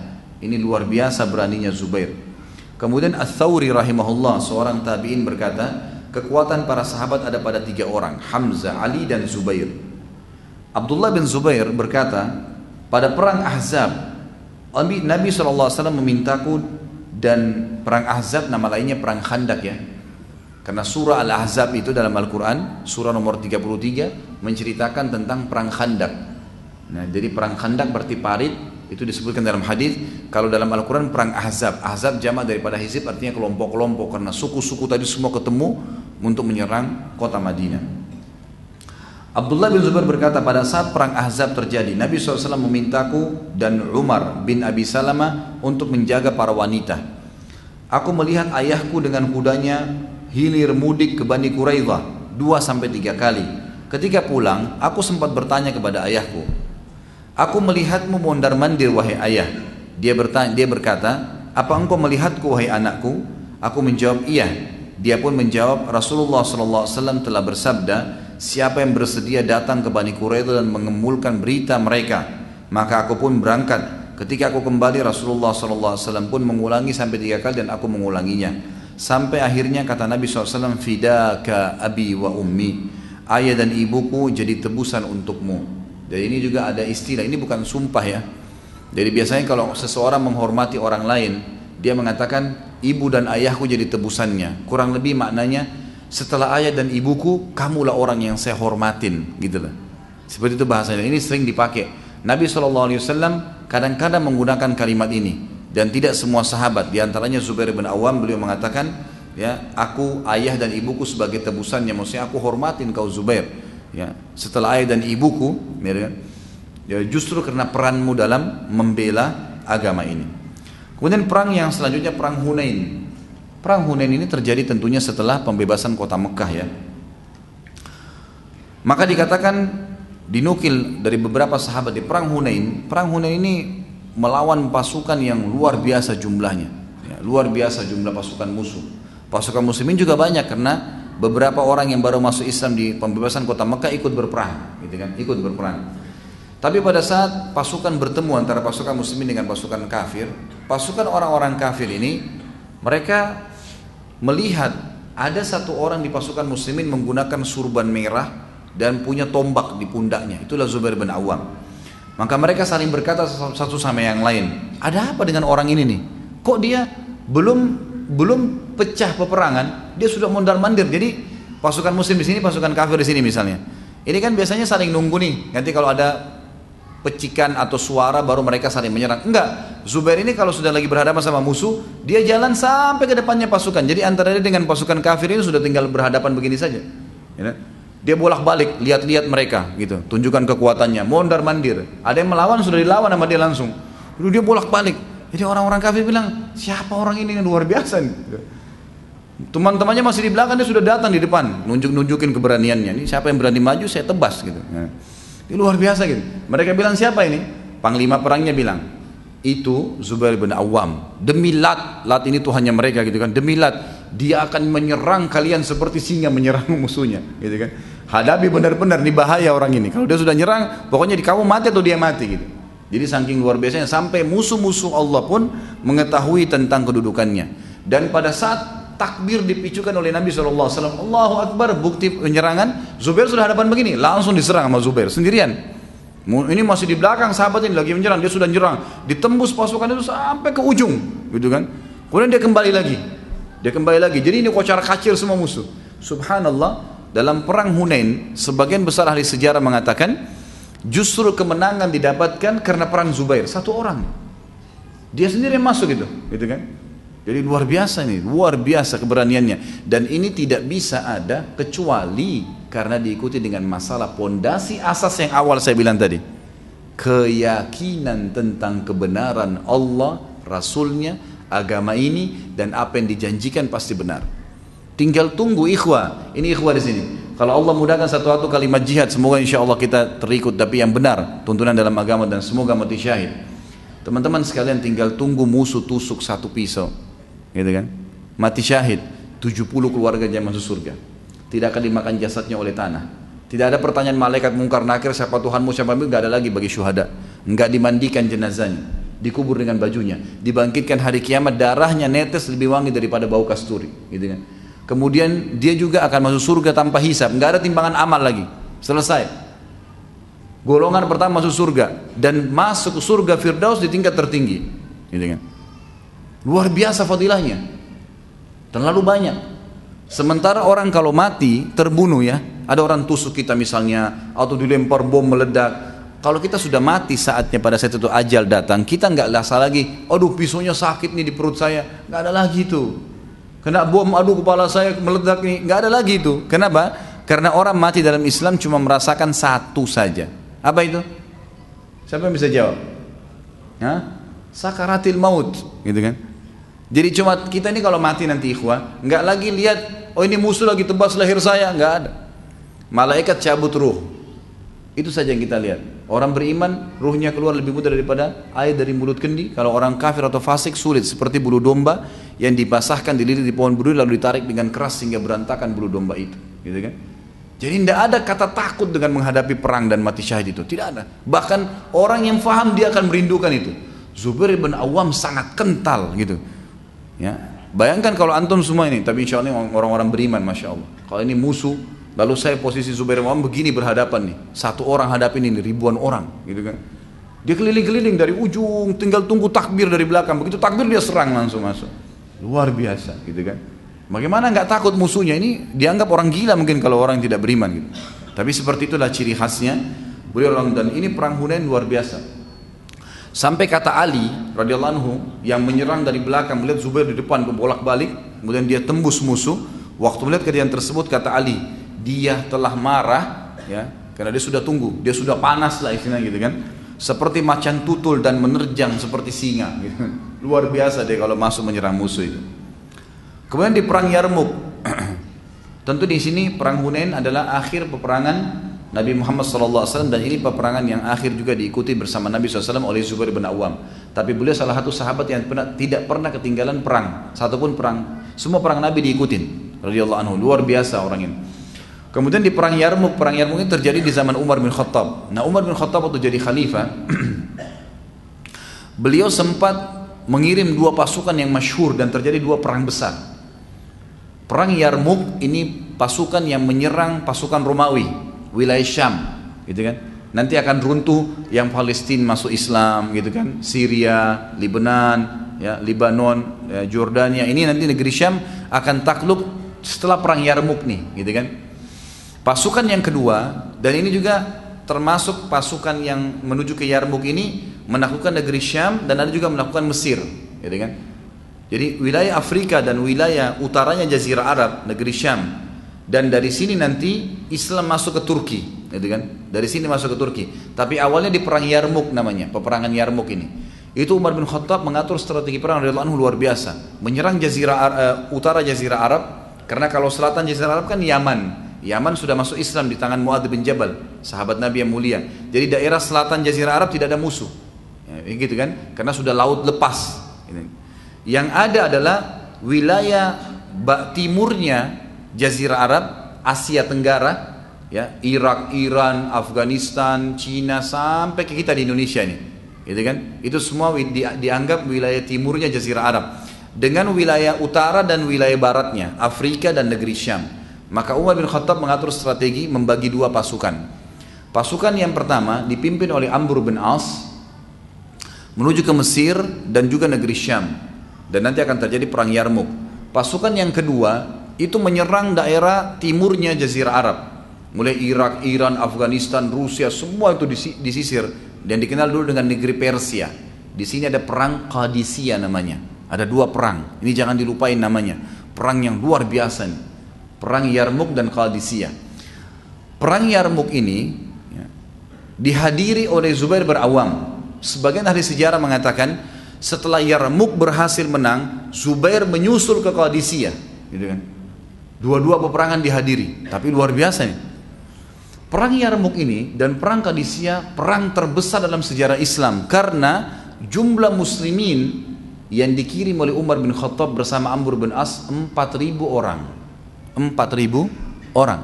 Ini luar biasa beraninya Zubair. Kemudian Ats-Tsauri rahimahullah, seorang tabi'in berkata, kekuatan para sahabat ada pada 3 orang, Hamzah, Ali dan Zubair. Abdullah bin Zubair berkata, pada perang Ahzab, Nabi SAW memintaku, dan perang Ahzab nama lainnya perang Khandak ya. Karena surah Al-Ahzab itu dalam Al-Quran, surah nomor 33 menceritakan tentang perang Khandak. Nah, jadi perang Khandak berarti parit, itu disebutkan dalam hadis. Kalau dalam Al-Quran perang Ahzab, Ahzab jamak daripada hizib, artinya kelompok-kelompok, karena suku-suku tadi semua ketemu untuk menyerang kota Madinah. Abdullah bin Zubair berkata, pada saat perang Ahzab terjadi, Nabi SAW memintaku dan Umar bin Abi Salamah untuk menjaga para wanita. Aku melihat ayahku dengan kudanya hilir mudik ke Bani Quraidah 2-3 kali. Ketika pulang, aku sempat bertanya kepada ayahku, aku melihatmu mondar-mandir wahai ayah. Dia berkata, apa engkau melihatku wahai anakku? Aku menjawab, iya. Dia pun menjawab, Rasulullah SAW telah bersabda, siapa yang bersedia datang ke Bani Quraidah dan mengemulkan berita mereka, maka aku pun berangkat. Ketika aku kembali, Rasulullah SAW pun mengulangi sampai 3 kali dan aku mengulanginya. Sampai akhirnya kata Nabi SAW, fidaka abi wa ummi, ayah dan ibuku jadi tebusan untukmu. Jadi ini juga ada istilah, ini bukan sumpah ya. Jadi biasanya kalau seseorang menghormati orang lain, dia mengatakan ibu dan ayahku jadi tebusannya. Kurang lebih maknanya, setelah ayah dan ibuku, kamulah orang yang saya hormatin, gitu lah. Seperti itu bahasanya. Ini sering dipakai. Nabi SAW kadang-kadang menggunakan kalimat ini, dan tidak semua sahabat. Di antaranya Zubair bin Awam, beliau mengatakan, ya, aku ayah dan ibuku sebagai tebusannya, maksudnya aku hormatin kau Zubair. Ya, setelah ayah dan ibuku, ya, justru karena peranmu dalam membela agama ini. Kemudian perang yang selanjutnya perang Hunain. Perang Hunain ini terjadi tentunya setelah pembebasan kota Mekah ya. Maka dikatakan, dinukil dari beberapa sahabat di perang Hunain. Perang Hunain ini melawan pasukan yang luar biasa jumlahnya ya, luar biasa jumlah pasukan musuh. Pasukan muslimin juga banyak karena beberapa orang yang baru masuk Islam di pembebasan kota Mekah ikut berperang gitu kan, ikut berperang. Tapi pada saat pasukan bertemu antara pasukan muslimin dengan pasukan kafir, pasukan orang-orang kafir ini, mereka melihat ada satu orang di pasukan muslimin menggunakan surban merah dan punya tombak di pundaknya. Itulah Zubair bin Awam. Maka mereka saling berkata satu sama yang lain, ada apa dengan orang ini nih? Kok dia belum pecah peperangan, dia sudah mondar-mandir. Jadi pasukan muslim di sini, pasukan kafir di sini misalnya. Ini kan biasanya saling nunggu nih. Nanti kalau ada pecikan atau suara baru mereka saling menyerang. Enggak. Zubair ini kalau sudah lagi berhadapan sama musuh, dia jalan sampai ke depannya pasukan. Jadi antara dia dengan pasukan kafir ini sudah tinggal berhadapan begini saja. Ya. Dia bolak-balik, lihat-lihat mereka gitu, tunjukkan kekuatannya, mondar-mandir. Ada yang melawan, sudah dilawan sama dia langsung. Lalu dia bolak-balik. Jadi orang-orang kafir bilang, siapa orang ini yang luar biasa nih? Teman-temannya masih di belakang, dia sudah datang di depan, nunjukin keberaniannya. Ini siapa yang berani maju, saya tebas gitu. Nah, ini luar biasa gitu. Mereka bilang, siapa ini? Panglima perangnya bilang, itu Zubair bin Awam. Demi Lat, Lat ini Tuhannya mereka gitu kan. Demi Lat, dia akan menyerang kalian seperti singa menyerang musuhnya gitu kan. Hadapi benar-benar, nih bahaya orang ini. Kalau dia sudah nyerang, pokoknya di kamu mati atau dia mati gitu. Jadi saking luar biasanya sampai musuh-musuh Allah pun mengetahui tentang kedudukannya. Dan pada saat takbir dipicukan oleh Nabi SAW, Allahu Akbar, bukti penyerangan, Zubair sudah hadapan begini, langsung diserang sama Zubair sendirian. Ini masih di belakang sahabat ini lagi menyerang, dia sudah nyerang, ditembus pasukan itu sampai ke ujung gitu kan. Kemudian dia kembali lagi. Jadi ini kocar-kacir semua musuh. Subhanallah, dalam perang Hunain sebagian besar ahli sejarah mengatakan justru kemenangan didapatkan karena perang Zubair, satu orang. Dia sendiri yang masuk gitu kan. Jadi luar biasa nih, luar biasa keberaniannya. Dan ini tidak bisa ada kecuali karena diikuti dengan masalah pondasi asas yang awal saya bilang tadi. Keyakinan tentang kebenaran Allah, Rasulnya, agama ini, dan apa yang dijanjikan pasti benar. Tinggal tunggu ikhwah. Ini ikhwah di sini. Kalau Allah mudahkan satu kalimat jihad, semoga insya Allah kita terikut tapi yang benar, tuntunan dalam agama, dan semoga mati syahid. Teman-teman sekalian, tinggal tunggu musuh tusuk satu pisau, gitu kan? Mati syahid, 70 keluarga yang masuk surga. Tidak akan dimakan jasadnya oleh tanah. Tidak ada pertanyaan malaikat mungkar nakir, siapa Tuhanmu, siapa Nabi, nggak ada lagi bagi syuhada. Nggak dimandikan jenazahnya. dikubur dengan bajunya, dibangkitkan hari kiamat, darahnya netes lebih wangi daripada bau kasturi, gitu kan. Kemudian dia juga akan masuk surga tanpa hisab, nggak ada timbangan amal lagi, selesai. Golongan pertama masuk surga dan masuk surga Firdaus di tingkat tertinggi, gitu kan. Luar biasa fadilahnya, terlalu banyak. Sementara orang kalau mati terbunuh ya, ada orang tusuk kita misalnya, atau dilempar bom meledak. Kalau kita sudah mati saatnya pada saat itu ajal datang, kita nggak rasa lagi, aduh pisaunya sakit nih di perut saya, nggak ada lagi itu. Kena bom, aduh kepala saya meledak nih, nggak ada lagi itu. Kenapa? Karena orang mati dalam Islam cuma merasakan satu saja. Apa itu? Siapa yang bisa jawab? Hah? Sakaratil maut, gitu kan? Jadi cuma kita ini kalau mati nanti ikhwah, nggak lagi lihat, oh ini musuh lagi tebas leher saya, nggak ada. Malaikat cabut ruh, itu saja yang kita lihat. Orang beriman ruhnya keluar lebih mudah daripada air dari mulut kendi. Kalau orang kafir atau fasik sulit, seperti bulu domba yang dibasahkan dililit di pohon berduri lalu ditarik dengan keras sehingga berantakan bulu domba itu, gitu kan? Jadi tidak ada kata takut dengan menghadapi perang dan mati syahid itu, tidak ada. Bahkan orang yang faham dia akan merindukan itu. Zubair bin Awam sangat kental gitu. Ya, bayangkan kalau antum semua ini, tapi insya Allah orang-orang beriman, masya Allah. Kalau ini musuh, lalu saya posisi Zubair bin Awam begini berhadapan nih, satu orang hadapin ini ribuan orang, gitu kan? Dia keliling-keliling dari ujung, tinggal tunggu takbir dari belakang. Begitu takbir dia serang langsung masuk, luar biasa, gitu kan? Bagaimana nggak takut musuhnya? Ini dianggap orang gila mungkin kalau orang yang tidak beriman, gitu. Tapi seperti itulah ciri khasnya beliau orang, dan ini perang Hunain luar biasa. Sampai kata Ali radhiyallahu anhu yang menyerang dari belakang melihat Zubair di depan bolak-balik, kemudian dia tembus musuh. Waktu melihat kejadian tersebut kata Ali, dia telah marah ya, karena dia sudah tunggu, dia sudah panas lah istilahnya gitu kan. Seperti macan tutul dan menerjang seperti singa gitu. Luar biasa dia kalau masuk menyerang musuh itu. Kemudian di perang Yarmuk. Tentu di sini perang Hunain adalah akhir peperangan Nabi Muhammad SAW, dan ini peperangan yang akhir juga diikuti bersama Nabi SAW oleh Zubair bin Awam. Tapi beliau salah satu sahabat yang tidak pernah ketinggalan perang, satupun perang, semua perang Nabi diikutin, radhiyallahu anhu, luar biasa orang ini. Kemudian di perang Yarmuk ini terjadi di zaman Umar bin Khattab. Nah, Umar bin Khattab waktu jadi khalifah, beliau sempat mengirim dua pasukan yang masyhur dan terjadi dua perang besar. Perang Yarmuk ini pasukan yang menyerang pasukan Romawi, wilayah Syam, gitu kan. Nanti akan runtuh yang Palestina masuk Islam, gitu kan. Syria, Lebanon, ya, Lebanon, ya, Jordania. Ini nanti negeri Syam akan takluk setelah perang Yarmuk nih, gitu kan. Pasukan yang kedua, dan ini juga termasuk pasukan yang menuju ke Yarmuk ini menaklukkan negeri Syam dan ada juga menaklukkan Mesir, gitu kan. Jadi wilayah Afrika dan wilayah utaranya Jazirah Arab, negeri Syam. Dan dari sini nanti Islam masuk ke Turki, gitu kan? Dari sini masuk ke Turki. Tapi awalnya di perang Yarmuk namanya, peperangan Yarmuk ini. Itu Umar bin Khattab mengatur strategi perang radhiyallahu anhu luar biasa. Menyerang utara Jazirah Arab, karena kalau selatan Jazirah Arab kan Yaman. Yaman sudah masuk Islam di tangan Muadz bin Jabal, sahabat Nabi yang mulia. Jadi daerah selatan Jazirah Arab tidak ada musuh, ya, gitu kan? Karena sudah laut lepas. Yang ada adalah wilayah timurnya Jazirah Arab, Asia Tenggara, ya, Irak, Iran, Afghanistan, Cina, sampai ke kita di Indonesia ini, gitu kan? Itu semua dianggap wilayah timurnya Jazirah Arab, dengan wilayah utara dan wilayah baratnya Afrika dan negeri Syam. Maka Umar bin Khattab mengatur strategi membagi dua pasukan. Pasukan yang pertama dipimpin oleh Amr bin As menuju ke Mesir dan juga negeri Syam, dan nanti akan terjadi perang Yarmuk. Pasukan yang kedua itu menyerang daerah timurnya Jazirah Arab, mulai Irak, Iran, Afghanistan, Rusia, semua itu disisir, dan dikenal dulu dengan negeri Persia. Di sini ada perang Qadisiyah namanya. Ada dua perang, ini jangan dilupain namanya. Perang yang luar biasa nih. Perang Yarmuk dan Qadisiyah. Perang Yarmuk ini ya, dihadiri oleh Zubair bin Awam. Sebagian ahli sejarah mengatakan setelah Yarmuk berhasil menang, Zubair menyusul ke Qadisiyah, gitu kan. Dua-dua peperangan dihadiri, tapi luar biasa nih. Perang Yarmuk ini dan perang Qadisiyah perang terbesar dalam sejarah Islam, karena jumlah muslimin yang dikirim oleh Umar bin Khattab bersama Amr bin As 4.000 orang. 4.000 orang.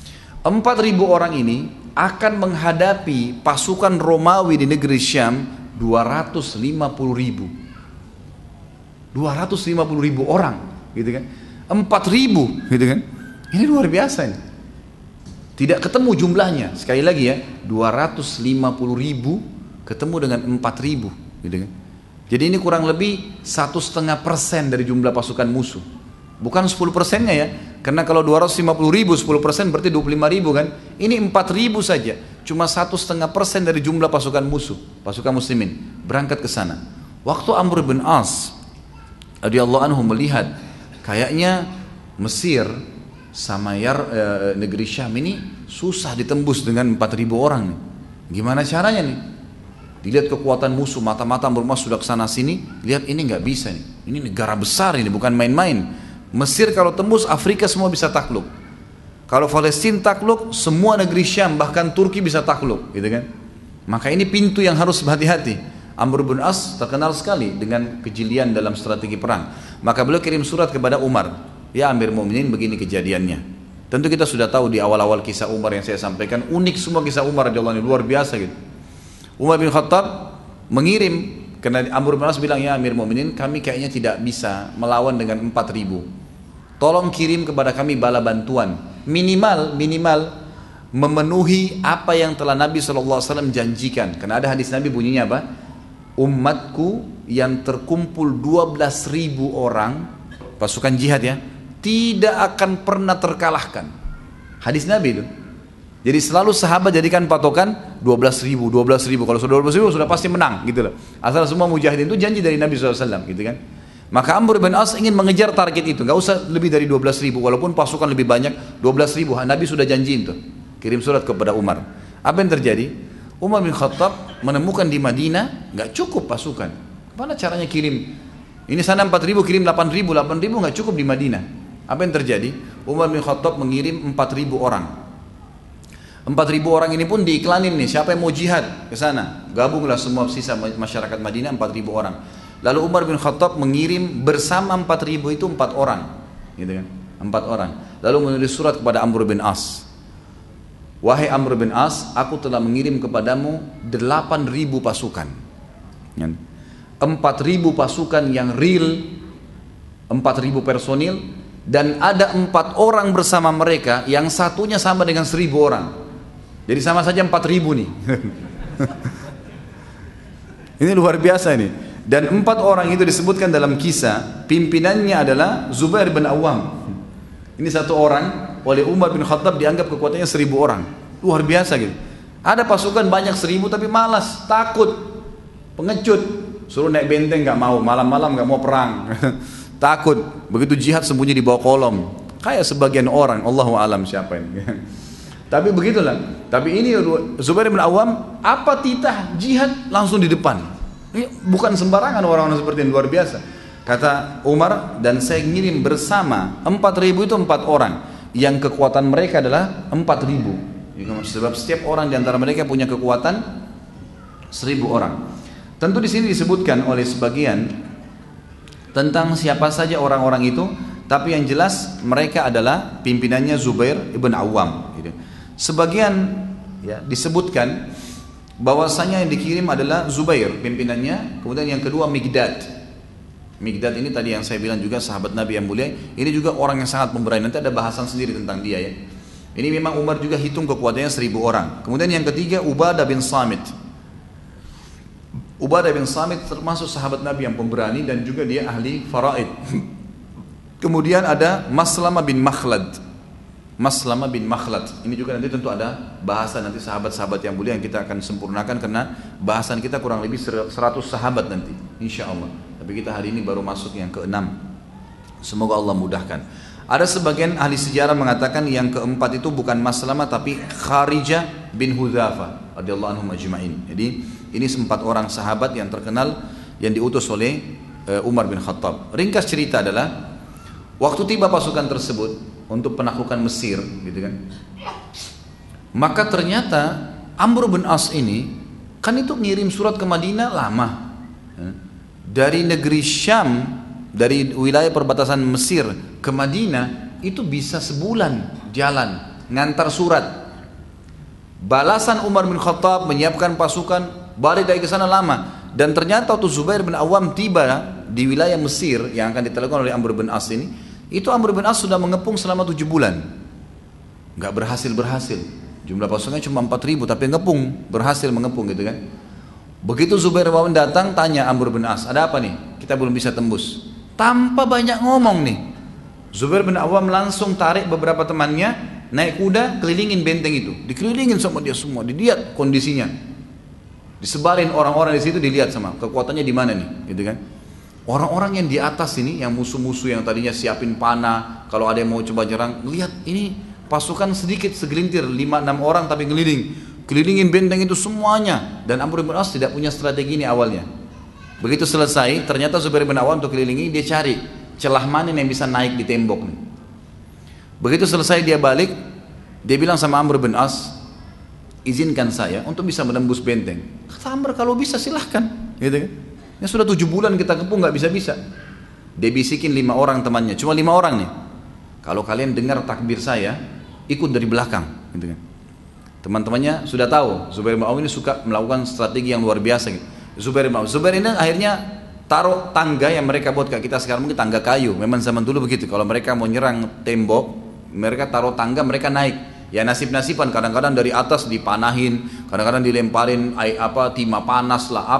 4.000 orang ini akan menghadapi pasukan Romawi di negeri Syam 250.000. 250.000 orang, gitu kan? 4.000, gitu kan? Ini luar biasa ini. Tidak ketemu jumlahnya. Sekali lagi ya, 250.000 ketemu dengan 4.000, gitu kan? Jadi ini kurang lebih 1,5% dari jumlah pasukan musuh. Bukan 10%-nya ya. Karena kalau 250.000 10% berarti 25.000 kan. Ini 4.000 saja. Cuma 1,5% dari jumlah pasukan musuh, pasukan muslimin berangkat ke sana. Waktu Amr bin As radhiyallahu anhu melihat kayaknya Mesir sama negeri Syam ini susah ditembus dengan 4.000 orang nih. Gimana caranya nih? Dilihat kekuatan musuh, mata-mata Amr bin As sudah kesana sini, lihat ini nggak bisa nih. Ini negara besar ini, bukan main-main. Mesir kalau tembus Afrika semua bisa takluk. Kalau Palestina takluk, semua negeri Syam bahkan Turki bisa takluk, gitu kan? Maka ini pintu yang harus berhati-hati. Amr bin As terkenal sekali dengan kejelian dalam strategi perang. Maka beliau kirim surat kepada Umar, ya Amir Mu'minin begini kejadiannya. Tentu kita sudah tahu di awal-awal kisah Umar yang saya sampaikan, unik semua kisah Umar radhiyallahu anhu, luar biasa gitu. Umar bin Khattab mengirim, karena Amr bin As bilang, ya Amir Mu'minin, kami kayaknya tidak bisa melawan dengan 4.000. Tolong kirim kepada kami bala bantuan. Minimal memenuhi apa yang telah Nabi SAW janjikan. Karena ada hadis Nabi bunyinya apa? Umatku yang terkumpul 12.000 orang, pasukan jihad ya, tidak akan pernah terkalahkan. Hadis Nabi itu. Jadi selalu sahabat jadikan patokan 12.000. Kalau sudah 12.000 sudah pasti menang gitu loh. Asal semua mujahidin itu janji dari Nabi SAW gitu kan. Maka Amr bin As ingin mengejar target itu. Gak usah lebih dari 12.000. Walaupun pasukan lebih banyak 12.000. Nabi sudah janjiin tuh. Kirim surat kepada Umar. Apa yang terjadi? Umar bin Khattab menemukan di Madinah gak cukup pasukan. Mana caranya kirim? Ini sana 4.000 kirim 8.000. 8.000 gak cukup di Madinah. Apa yang terjadi? Umar bin Khattab mengirim 4.000 orang. 4.000 orang ini pun diiklanin nih, siapa yang mau jihad ke sana? Gabunglah semua sisa masyarakat Madinah 4.000 orang. Lalu Umar bin Khattab mengirim bersama 4.000 itu 4 orang, gitu kan? 4 orang. Lalu menulis surat kepada Amr bin As. Wahai Amr bin As, aku telah mengirim kepadamu 8.000 pasukan. 4.000 pasukan yang real, 4.000 personil, dan ada 4 orang bersama mereka yang satunya sama dengan 1.000 orang. Jadi sama saja 4.000 nih. Ini luar biasa nih. Dan 4 orang itu disebutkan dalam kisah, pimpinannya adalah Zubair bin Awam. Ini satu orang, oleh Umar bin Khattab dianggap kekuatannya 1.000 orang. Luar biasa gitu. Ada pasukan banyak 1.000 tapi malas, takut, pengecut. Suruh naik benteng gak mau, malam-malam gak mau perang. Takut, begitu jihad sembunyi di bawah kolom. Kayak sebagian orang, Allahu alam siapa ini. Tapi begitulah. Tapi ini Zubair bin Awam, apa titah jihad langsung di depan. Ini bukan sembarangan orang-orang seperti ini, luar biasa. Kata Umar, dan saya ngirim bersama 4.000 itu 4 orang. Yang kekuatan mereka adalah 4.000. Sebab setiap orang di antara mereka punya kekuatan 1.000 orang. Tentu di sini disebutkan oleh sebagian tentang siapa saja orang-orang itu, tapi yang jelas mereka adalah pimpinannya Zubair ibn Awam. Sebagian ya, disebutkan bahwasanya yang dikirim adalah Zubair pimpinannya, kemudian yang kedua Migdad. Migdad ini tadi yang saya bilang juga sahabat Nabi yang mulia, ini juga orang yang sangat pemberani. Nanti ada bahasan sendiri tentang dia ya. Ini memang Umar juga hitung kekuatannya 1.000 orang. Kemudian yang ketiga Ubadah bin Samit. Ubadah bin Samit termasuk sahabat Nabi yang pemberani dan juga dia ahli faraid. Kemudian ada Maslamah bin Makhlad. Maslamah bin Makhlad. Ini juga nanti tentu ada bahasan nanti sahabat-sahabat yang mulia yang kita akan sempurnakan karena bahasan kita kurang lebih 100 sahabat nanti, insya Allah. Tapi kita hari ini baru masuk yang ke-6. Semoga Allah mudahkan. Ada sebagian ahli sejarah mengatakan yang keempat itu bukan Maslamah tapi Kharijah bin Hudzafa radhiyallahu anhum ajma'in. Jadi ini 4 orang sahabat yang terkenal yang diutus oleh Umar bin Khattab. Ringkas cerita adalah waktu tiba pasukan tersebut untuk penaklukan Mesir, gitu kan? Maka ternyata Amr bin As ini kan itu ngirim surat ke Madinah lama. Dari negeri Syam, dari wilayah perbatasan Mesir ke Madinah itu bisa sebulan jalan ngantar surat. Balasan Umar bin Khattab menyiapkan pasukan balik lagi ke sana lama. Dan ternyata waktu Zubair bin Awam tiba di wilayah Mesir yang akan ditelepon oleh Amr bin As ini, itu Amr bin As sudah mengepung selama 7 bulan. Nggak berhasil. Jumlah pasukannya cuma 4.000 tapi berhasil mengepung gitu kan. Begitu Zubair bin Awam datang, tanya Amr bin As, ada apa nih? Kita belum bisa tembus. Tanpa banyak ngomong nih, Zubair bin Awam langsung tarik beberapa temannya, naik kuda, kelilingin benteng itu. Dikelilingin sama dia semua, dilihat kondisinya. Disebarin orang-orang di situ, dilihat sama kekuatannya di mana nih, gitu kan? Orang-orang yang di atas ini, yang musuh-musuh yang tadinya siapin panah, kalau ada yang mau coba nyerang, lihat ini pasukan sedikit segelintir 5-6 orang tapi kelilingin benteng itu semuanya. Dan Amr bin As tidak punya strategi ini awalnya. Begitu selesai, ternyata Zubair bin Awam untuk kelilingi, dia cari celah mana yang bisa naik di tembok nih. Begitu selesai dia balik, dia bilang sama Amr bin As, izinkan saya untuk bisa menembus benteng. Kata Amr, kalau bisa silahkan, gitu kan? Ya sudah 7 bulan kita kepung nggak bisa-bisa. Dia bisikin 5 orang temannya, cuma 5 orang nih. Kalau kalian dengar takbir saya, ikut dari belakang, gitu kan? Teman-temannya sudah tahu Zubair bin Awam ini suka melakukan strategi yang luar biasa gitu. Zubair ini akhirnya taruh tangga yang mereka buat kayak kita sekarang mungkin tangga kayu. Memang zaman dulu begitu. Kalau mereka mau nyerang tembok, mereka taruh tangga, mereka naik. Ya nasib-nasiban, kadang-kadang dari atas dipanahin, kadang-kadang dilemparin timah panas lah,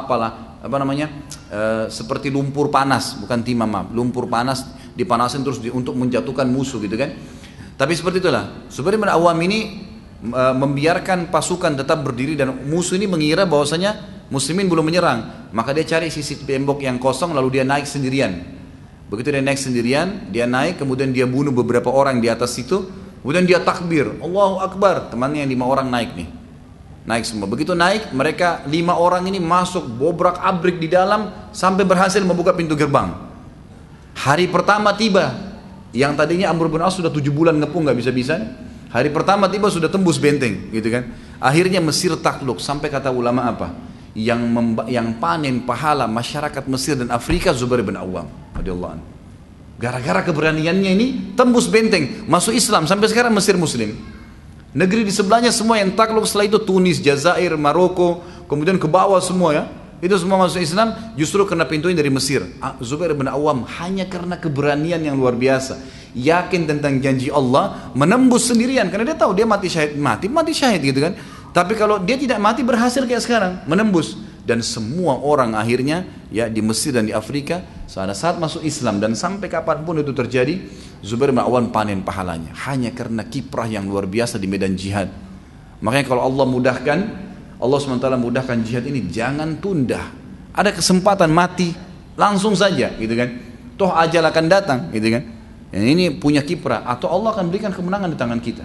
seperti lumpur panas, bukan timah, lumpur panas dipanasin terus untuk menjatuhkan musuh gitu kan. Tapi seperti itulah, Zubair bin Awam ini membiarkan pasukan tetap berdiri dan musuh ini mengira bahwasanya muslimin belum menyerang, maka dia cari sisi tembok yang kosong lalu dia naik sendirian. Begitu dia naik sendirian, dia naik kemudian dia bunuh beberapa orang di atas situ. Kemudian dia takbir, Allahu Akbar, temannya yang 5 orang naik nih, naik semua. Begitu naik, mereka 5 orang ini masuk bobrak abrik di dalam sampai berhasil membuka pintu gerbang. Hari pertama tiba, yang tadinya Amr bin As sudah 7 bulan ngepung nggak bisa-bisa. Hari pertama tiba sudah tembus benteng, gitu kan? Akhirnya Mesir takluk. Sampai kata ulama apa? Yang panen pahala masyarakat Mesir dan Afrika Zubair bin Awam, radhiyallahu anhu. Gara-gara keberaniannya ini tembus benteng, masuk Islam, sampai sekarang Mesir Muslim. Negeri di sebelahnya semua yang takluk setelah itu, Tunis, Jazair, Maroko, kemudian ke bawah semua ya, itu semua masuk Islam, justru karena pintunya dari Mesir. Zubair bin Awam hanya karena keberanian yang luar biasa, yakin tentang janji Allah, menembus sendirian, karena dia tahu dia mati syahid gitu kan. Tapi kalau dia tidak mati, berhasil kayak sekarang, menembus. Dan semua orang akhirnya ya di Mesir dan di Afrika saat masuk Islam, dan sampai kapanpun itu terjadi, Zubair bin Awam panen pahalanya hanya karena kiprah yang luar biasa di medan jihad. Makanya kalau Allah SWT mudahkan jihad ini, jangan tunda. Ada kesempatan mati langsung saja gitu kan, toh ajal akan datang gitu kan. Yang ini punya kiprah, atau Allah akan berikan kemenangan di tangan kita.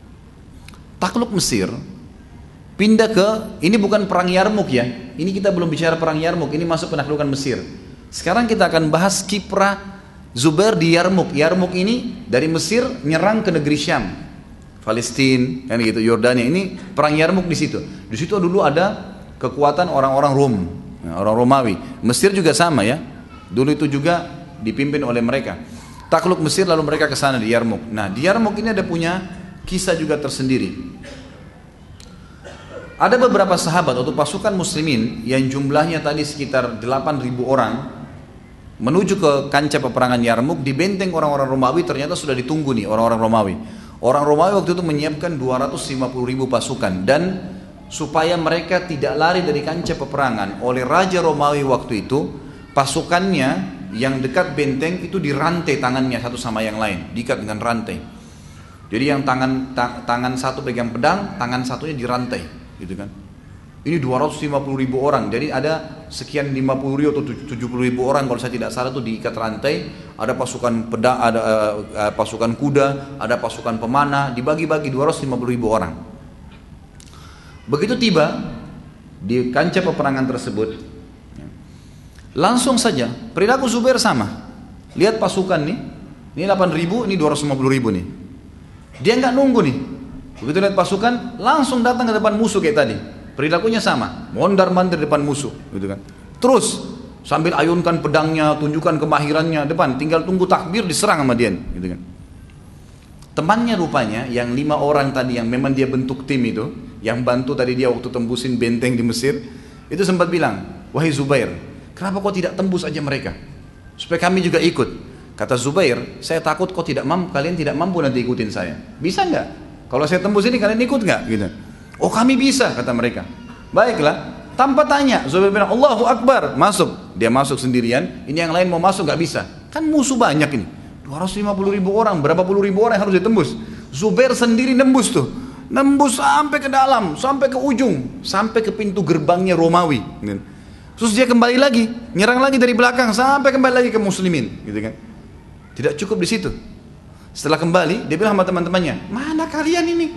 Takluk Mesir, pindah ke, ini bukan perang Yarmuk ya, ini kita belum bicara perang Yarmuk, ini masuk penaklukan Mesir. Sekarang kita akan bahas kiprah Zubair di Yarmuk. Yarmuk ini dari Mesir nyerang ke negeri Syam, Palestina, kan gitu, Yordania. Ini perang Yarmuk di situ. Di situ dulu ada kekuatan orang-orang Rom, orang Romawi. Mesir juga sama ya, dulu itu juga dipimpin oleh mereka. Takluk Mesir lalu mereka ke sana di Yarmuk. Nah di Yarmuk ini ada punya kisah juga tersendiri. Ada beberapa sahabat atau pasukan muslimin yang jumlahnya tadi sekitar 8.000 orang menuju ke kancah peperangan Yarmuk. Di benteng orang-orang Romawi ternyata sudah ditunggu nih orang-orang Romawi. Orang Romawi waktu itu menyiapkan 250.000 pasukan, dan supaya mereka tidak lari dari kancah peperangan oleh Raja Romawi waktu itu, pasukannya yang dekat benteng itu dirantai tangannya satu sama yang lain, diikat dengan rantai. Jadi yang tangan satu pegang pedang, tangan satunya dirantai. Gitu kan. Ini 250.000 orang, jadi ada sekian 50.000 atau 70.000 orang kalau saya tidak salah itu diikat rantai. Ada pasukan pedang, ada pasukan kuda, ada pasukan pemanah, dibagi-bagi 250.000 orang. Begitu tiba di kancah peperangan tersebut, langsung saja perilaku Zubair sama. Lihat pasukan nih, ini 8.000, ini 250.000 nih. Dia nggak nunggu nih. Begitu lihat pasukan, langsung datang ke depan musuh kayak tadi. Perilakunya sama, mondar-mandir depan musuh, gitu kan. Terus sambil ayunkan pedangnya, tunjukkan kemahirannya depan, tinggal tunggu takbir diserang sama dia, gitu kan. Temannya rupanya yang 5 orang tadi yang memang dia bentuk tim itu, yang bantu tadi dia waktu tembusin benteng di Mesir, itu sempat bilang, wahai Zubair, kenapa kau tidak tembus aja mereka? Supaya kami juga ikut. Kata Zubair, saya takut kalian tidak mampu nanti ikutin saya. Bisa nggak? Kalau saya tembus ini kalian ikut nggak? Gitu. Oh kami bisa, kata mereka. Baiklah, tanpa tanya, Zubair bilang Allahu Akbar, masuk. Dia masuk sendirian, ini yang lain mau masuk nggak bisa. Kan musuh banyak ini, 250.000 orang, berapa puluh ribu orang yang harus ditembus. Zubair sendiri nembus tuh, nembus sampai ke dalam, sampai ke ujung, sampai ke pintu gerbangnya Romawi. Terus dia kembali lagi, nyerang lagi dari belakang, sampai kembali lagi ke muslimin, gitu kan. Tidak cukup di situ. Setelah kembali, dia bilang sama teman-temannya, mana kalian ini?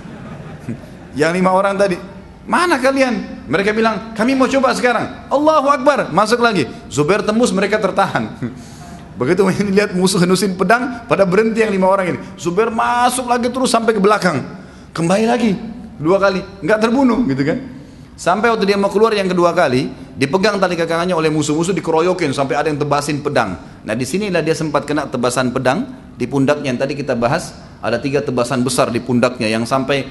Yang 5 orang tadi, mana kalian? Mereka bilang, kami mau coba sekarang. Allahu Akbar, masuk lagi. Zubair tembus, mereka tertahan. Begitu lihat musuh henusin pedang, pada berhenti yang 5 orang ini. Zubair masuk lagi terus sampai ke belakang, kembali lagi 2 kali, nggak terbunuh, gitu kan? Sampai waktu dia mau keluar yang kedua kali, dipegang tali kakangannya oleh musuh-musuh, dikeroyokin sampai ada yang tebasin pedang. Nah di sinilah dia sempat kena tebasan pedang di pundaknya. Yang tadi kita bahas ada 3 tebasan besar di pundaknya, yang sampai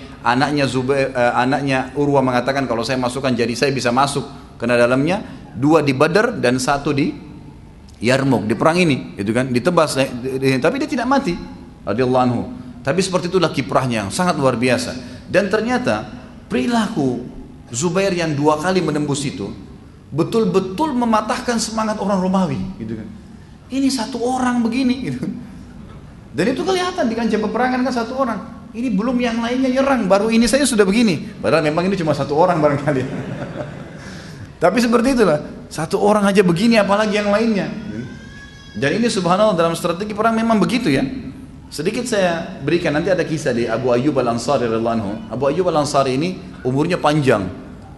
anaknya Urwah mengatakan kalau saya masukkan jadi saya bisa masuk kena dalamnya. 2 di Badar dan 1 di Yarmuk, di perang ini, gitu kan, ditebas, tapi dia tidak mati, radhiyallahu anhu. Tapi seperti itulah kiprahnya yang sangat luar biasa. Dan ternyata perilaku Zubair yang 2 kali menembus itu betul-betul mematahkan semangat orang Romawi, gitu kan. Ini 1 orang begini, gitu. Dan itu kelihatan di kancah peperangan kan 1 orang. Ini belum yang lainnya nyerang, baru ini saya sudah begini. Padahal memang ini cuma 1 orang barangkali. Tapi seperti itulah, 1 orang aja begini, apalagi yang lainnya. Dan ini subhanallah dalam strategi perang memang begitu ya. Sedikit saya berikan, nanti ada kisah di Abu Ayyub Al-Ansari radhiyallahu anhu. Abu Ayyub Al-Ansari ini umurnya panjang.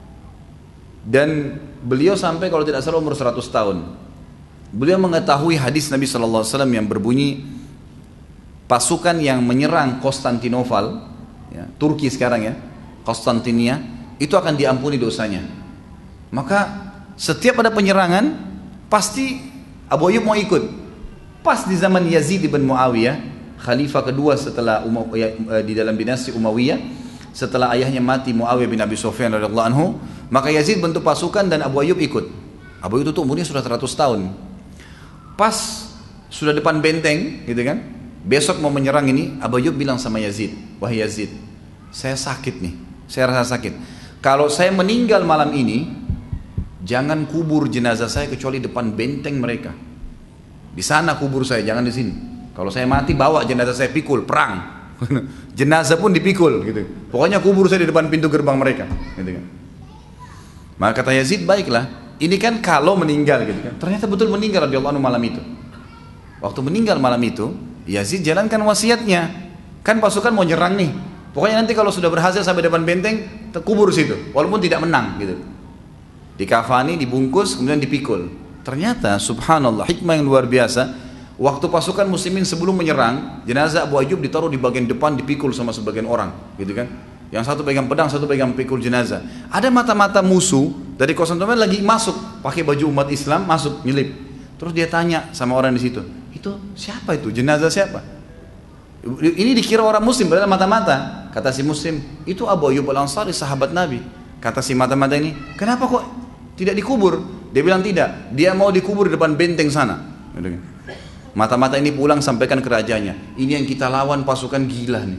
Dan beliau sampai kalau tidak salah umur 100 tahun. Beliau mengetahui hadis Nabi SAW yang berbunyi, pasukan yang menyerang Konstantinopel, ya, Turki sekarang ya, Konstantinia, itu akan diampuni dosanya. Maka setiap ada penyerangan, pasti Abu Ayyub mau ikut. Pas di zaman Yazid bin Muawiyah, khalifah kedua setelah di dalam dinasti Umayyah, setelah ayahnya mati Muawiyah bin Abi Sufyan radhiyallahu anhu, maka Yazid bentuk pasukan dan Abu Ayyub ikut. Abu Ayyub itu umurnya sudah 100 tahun. Pas sudah depan benteng, gitu kan, besok mau menyerang ini, Abu Ayyub bilang sama Yazid, wahai Yazid, saya sakit nih, saya rasa sakit. Kalau saya meninggal malam ini, jangan kubur jenazah saya kecuali depan benteng mereka. Di sana kubur saya, jangan di sini. Kalau saya mati bawa jenazah saya, pikul, perang. Jenazah pun dipikul, gitu. Pokoknya kubur saya di depan pintu gerbang mereka, gitu kan. Maka kata Yazid, baiklah. Ini kan kalau meninggal, gitu kan. Ternyata betul meninggal radhiyallahu anhu malam itu. Waktu meninggal malam itu, Yazid jalankan wasiatnya. Kan pasukan mau nyerang nih. Pokoknya nanti kalau sudah berhasil sampai depan benteng, kubur situ, walaupun tidak menang, gitu. Dikafani, dibungkus, kemudian dipikul. Ternyata subhanallah, hikmah yang luar biasa. Waktu pasukan muslimin sebelum menyerang, jenazah Abu Ayyub ditaruh di bagian depan, dipikul sama sebagian orang, gitu kan. Yang satu pegang pedang, satu pegang pikul jenazah. Ada mata-mata musuh dari Konstantinopel lagi masuk, pakai baju umat Islam, masuk, nyelip. Terus dia tanya sama orang di situ, itu siapa itu? Jenazah siapa? Ini dikira orang muslim, padahal mata-mata. Kata si muslim, itu Abu Ayyub Al-Ansari, sahabat Nabi. Kata si mata-mata ini, kenapa kok tidak dikubur? Dia bilang tidak, dia mau dikubur di depan benteng sana. Mata-mata ini pulang sampaikan ke rajanya, ini yang kita lawan pasukan gila nih.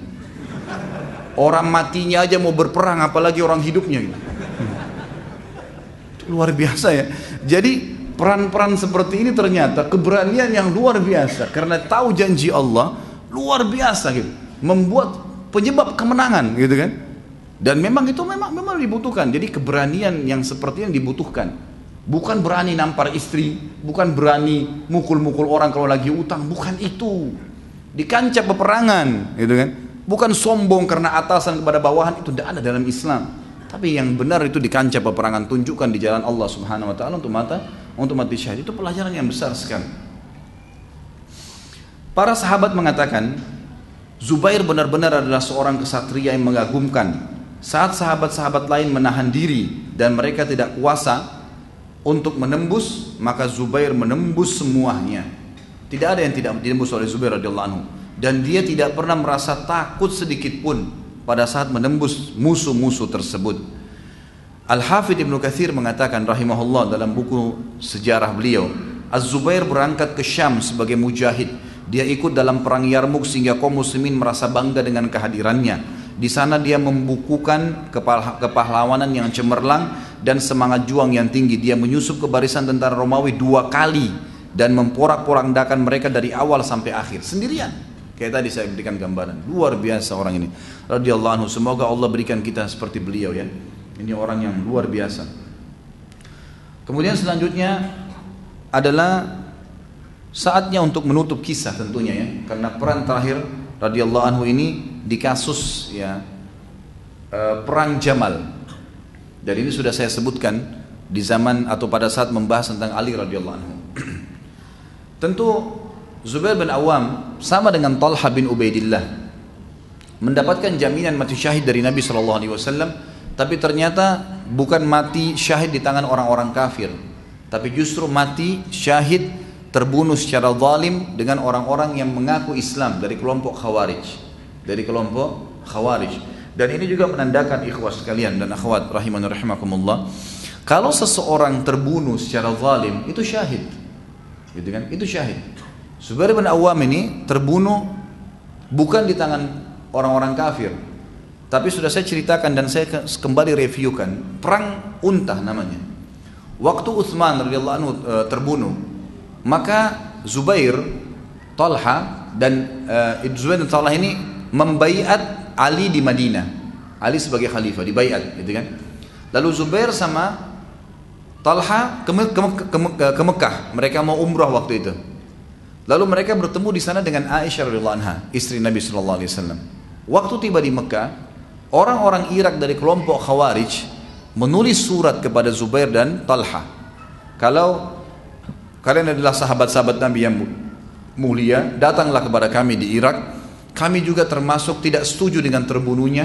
Orang matinya aja mau berperang, apalagi orang hidupnya. Itu luar biasa ya. Jadi peran-peran seperti ini ternyata keberanian yang luar biasa, karena tahu janji Allah luar biasa gitu, membuat penyebab kemenangan gitu kan. Dan memang itu memang dibutuhkan. Jadi keberanian yang seperti yang dibutuhkan. Bukan berani nampar istri, bukan berani mukul-mukul orang kalau lagi utang, bukan itu. Di kancah peperangan, gitu kan. Bukan sombong karena atasan kepada bawahan, itu tidak ada dalam Islam. Tapi yang benar itu di kancah peperangan, tunjukkan di jalan Allah Subhanahu wa taala untuk mati syahid. Itu pelajaran yang besar sekali. Para sahabat mengatakan, Zubair benar-benar adalah seorang kesatria yang mengagumkan. Saat sahabat-sahabat lain menahan diri dan mereka tidak kuasa untuk menembus, maka Zubair menembus semuanya. Tidak ada yang tidak ditembus oleh Zubair radhiyallahu anhu. Dan dia tidak pernah merasa takut sedikit pun pada saat menembus musuh-musuh tersebut. Al-Hafidh Ibnu Katsir mengatakan rahimahullah dalam buku sejarah beliau, Az-Zubair berangkat ke Syam sebagai mujahid. Dia ikut dalam perang Yarmuk sehingga kaum muslimin merasa bangga dengan kehadirannya. Di sana dia membukukan kepahlawanan yang cemerlang dan semangat juang yang tinggi. Dia menyusup ke barisan tentara Romawi 2 kali dan memporak-porandakan mereka dari awal sampai akhir sendirian. Kayak tadi saya berikan gambaran, luar biasa orang ini radhiyallahu anhu. Semoga Allah berikan kita seperti beliau ya. Ini orang yang luar biasa. Kemudian selanjutnya adalah saatnya untuk menutup kisah tentunya ya, karena peran terakhir radhiyallahu anhu ini di kasus ya perang Jamal. Dan ini sudah saya sebutkan di zaman atau pada saat membahas tentang Ali radhiyallahu anhu. Tentu Zubair bin Awam sama dengan Talha bin Ubaidillah mendapatkan jaminan mati syahid dari Nabi SAW, tapi ternyata bukan mati syahid di tangan orang-orang kafir, tapi justru mati syahid terbunuh secara zalim dengan orang-orang yang mengaku Islam dari kelompok Khawarij. Dan ini juga menandakan ikhwah sekalian dan akhwat rahimani rahimakumullah, kalau seseorang terbunuh secara zalim itu syahid, gitu kan? Itu syahid. Zubair bin Awam ini terbunuh bukan di tangan orang-orang kafir, tapi sudah saya ceritakan dan saya kembali reviewkan, perang Untah namanya. Waktu Utsman radhiyallahu anhu terbunuh, maka Zubair, Talha dan Zubair dan Talha ini membaiat Ali di Madinah. Ali sebagai khalifah dibaiat, gitu kan? Lalu Zubair sama Talha ke Mekah. Mereka mau umrah waktu itu. Lalu mereka bertemu di sana dengan Aisyah radhiyallahu anha, istri Nabi sallallahu alaihi wasallam. Waktu tiba di Mekah, orang-orang Irak dari kelompok Khawarij menulis surat kepada Zubair dan Talha. Kalau kalian adalah sahabat-sahabat Nabi yang mulia, datanglah kepada kami di Irak. Kami juga termasuk tidak setuju dengan terbunuhnya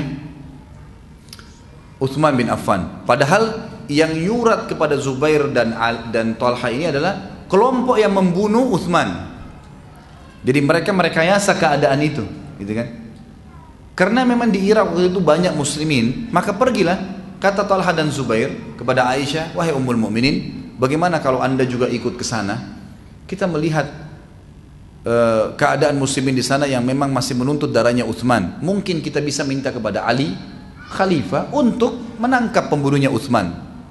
Utsman bin Affan. Padahal yang nyurat kepada Zubair dan Talha ini adalah kelompok yang membunuh Utsman. Jadi mereka merekayasa keadaan itu, gitu kan? Karena memang di Irak waktu itu banyak muslimin, maka pergilah kata Talha dan Zubair kepada Aisyah, wahai Ummul Mukminin, bagaimana kalau Anda juga ikut ke sana? Kita melihat keadaan muslimin di sana yang memang masih menuntut darahnya Utsman. Mungkin kita bisa minta kepada Ali khalifah untuk menangkap pembunuhnya Utsman.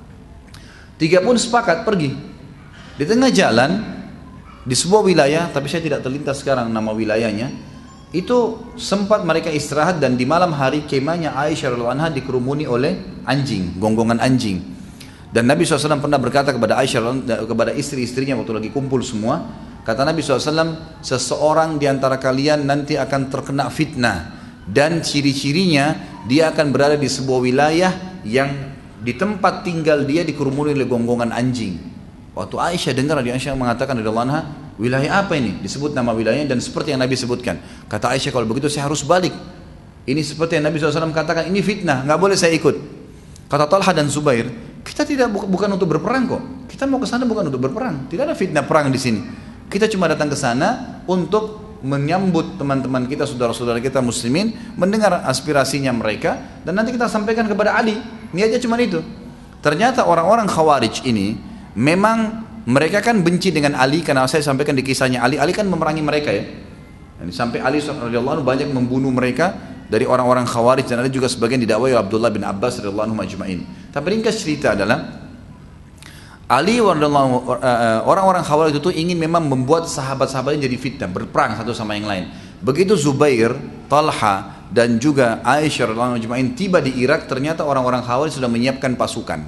Tiga pun sepakat pergi. Di tengah jalan di sebuah wilayah, tapi saya tidak terlintas sekarang nama wilayahnya, itu sempat mereka istirahat dan di malam hari kemahnya Aisyah radhiyallahu anha dikerumuni oleh anjing, gonggongan anjing. Dan Nabi SAW pernah berkata kepada Aisyah, kepada istri-istrinya waktu lagi kumpul semua, kata Nabi SAW, seseorang di antara kalian nanti akan terkena fitnah dan ciri-cirinya dia akan berada di sebuah wilayah yang di tempat tinggal dia dikerumuni oleh gonggongan anjing. Waktu Aisyah dengar, Aisyah mengatakan radhiyallahu anha, wilayah apa ini? Disebut nama wilayahnya dan seperti yang Nabi sebutkan. Kata Aisyah, kalau begitu saya harus balik. Ini seperti yang Nabi SAW katakan, ini fitnah, nggak boleh saya ikut. Kata Talha dan Zubair, kita tidak bukan untuk berperang kok. Kita mau ke sana bukan untuk berperang. Tidak ada fitnah perang di sini. Kita cuma datang ke sana untuk menyambut teman-teman kita, saudara-saudara kita muslimin, mendengar aspirasinya mereka, dan nanti kita sampaikan kepada Ali. Niatnya cuma itu. Ternyata orang-orang Khawarij ini memang mereka kan benci dengan Ali, karena saya sampaikan di kisahnya Ali kan memerangi mereka ya. Dan sampai Ali radhiyallahu anhu banyak membunuh mereka dari orang-orang Khawarij, dan ada juga sebagian didakwai oleh Abdullah bin Abbas radhiyallahu anhu majma'in. Tapi ringkas cerita adalah Ali orang-orang Khawarij itu ingin memang membuat sahabat-sahabatnya jadi fitnah, berperang satu sama yang lain. Begitu Zubair, Talha dan juga Aisyah radhiyallahu anha tiba di Irak, ternyata orang-orang Khawarij sudah menyiapkan pasukan.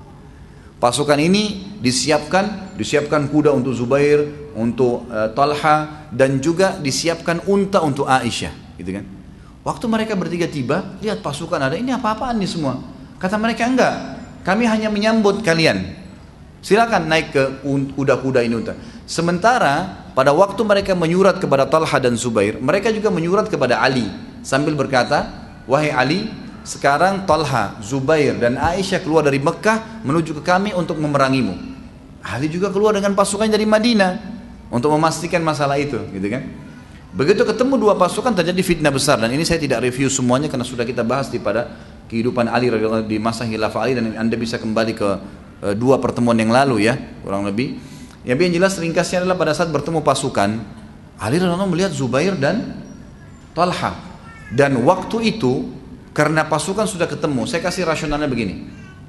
Pasukan ini disiapkan kuda untuk Zubair, untuk Talha, dan juga disiapkan unta untuk Aisyah, gitu kan? Waktu mereka bertiga tiba, lihat pasukan ada, ini apa-apaan nih semua? Kata mereka, enggak, kami hanya menyambut kalian. Silakan naik ke kuda-kuda ini unta. Sementara pada waktu mereka menyurat kepada Talha dan Zubair, mereka juga menyurat kepada Ali sambil berkata, wahai Ali, sekarang Talha, Zubair dan Aisyah keluar dari Mekah menuju ke kami untuk memerangimu. Ali juga keluar dengan pasukan dari Madinah untuk memastikan masalah itu, gitu kan? Begitu ketemu dua pasukan terjadi fitnah besar, dan ini saya tidak review semuanya karena sudah kita bahas di pada kehidupan Ali radhiyallahu anhu di masa khilafah Ali, dan Anda bisa kembali ke dua pertemuan yang lalu ya, kurang lebih. Yang jelas ringkasnya adalah pada saat bertemu pasukan, Ali radhiyallahu anhu melihat Zubair dan Talha. Dan waktu itu karena pasukan sudah ketemu, saya kasih rasionalnya begini.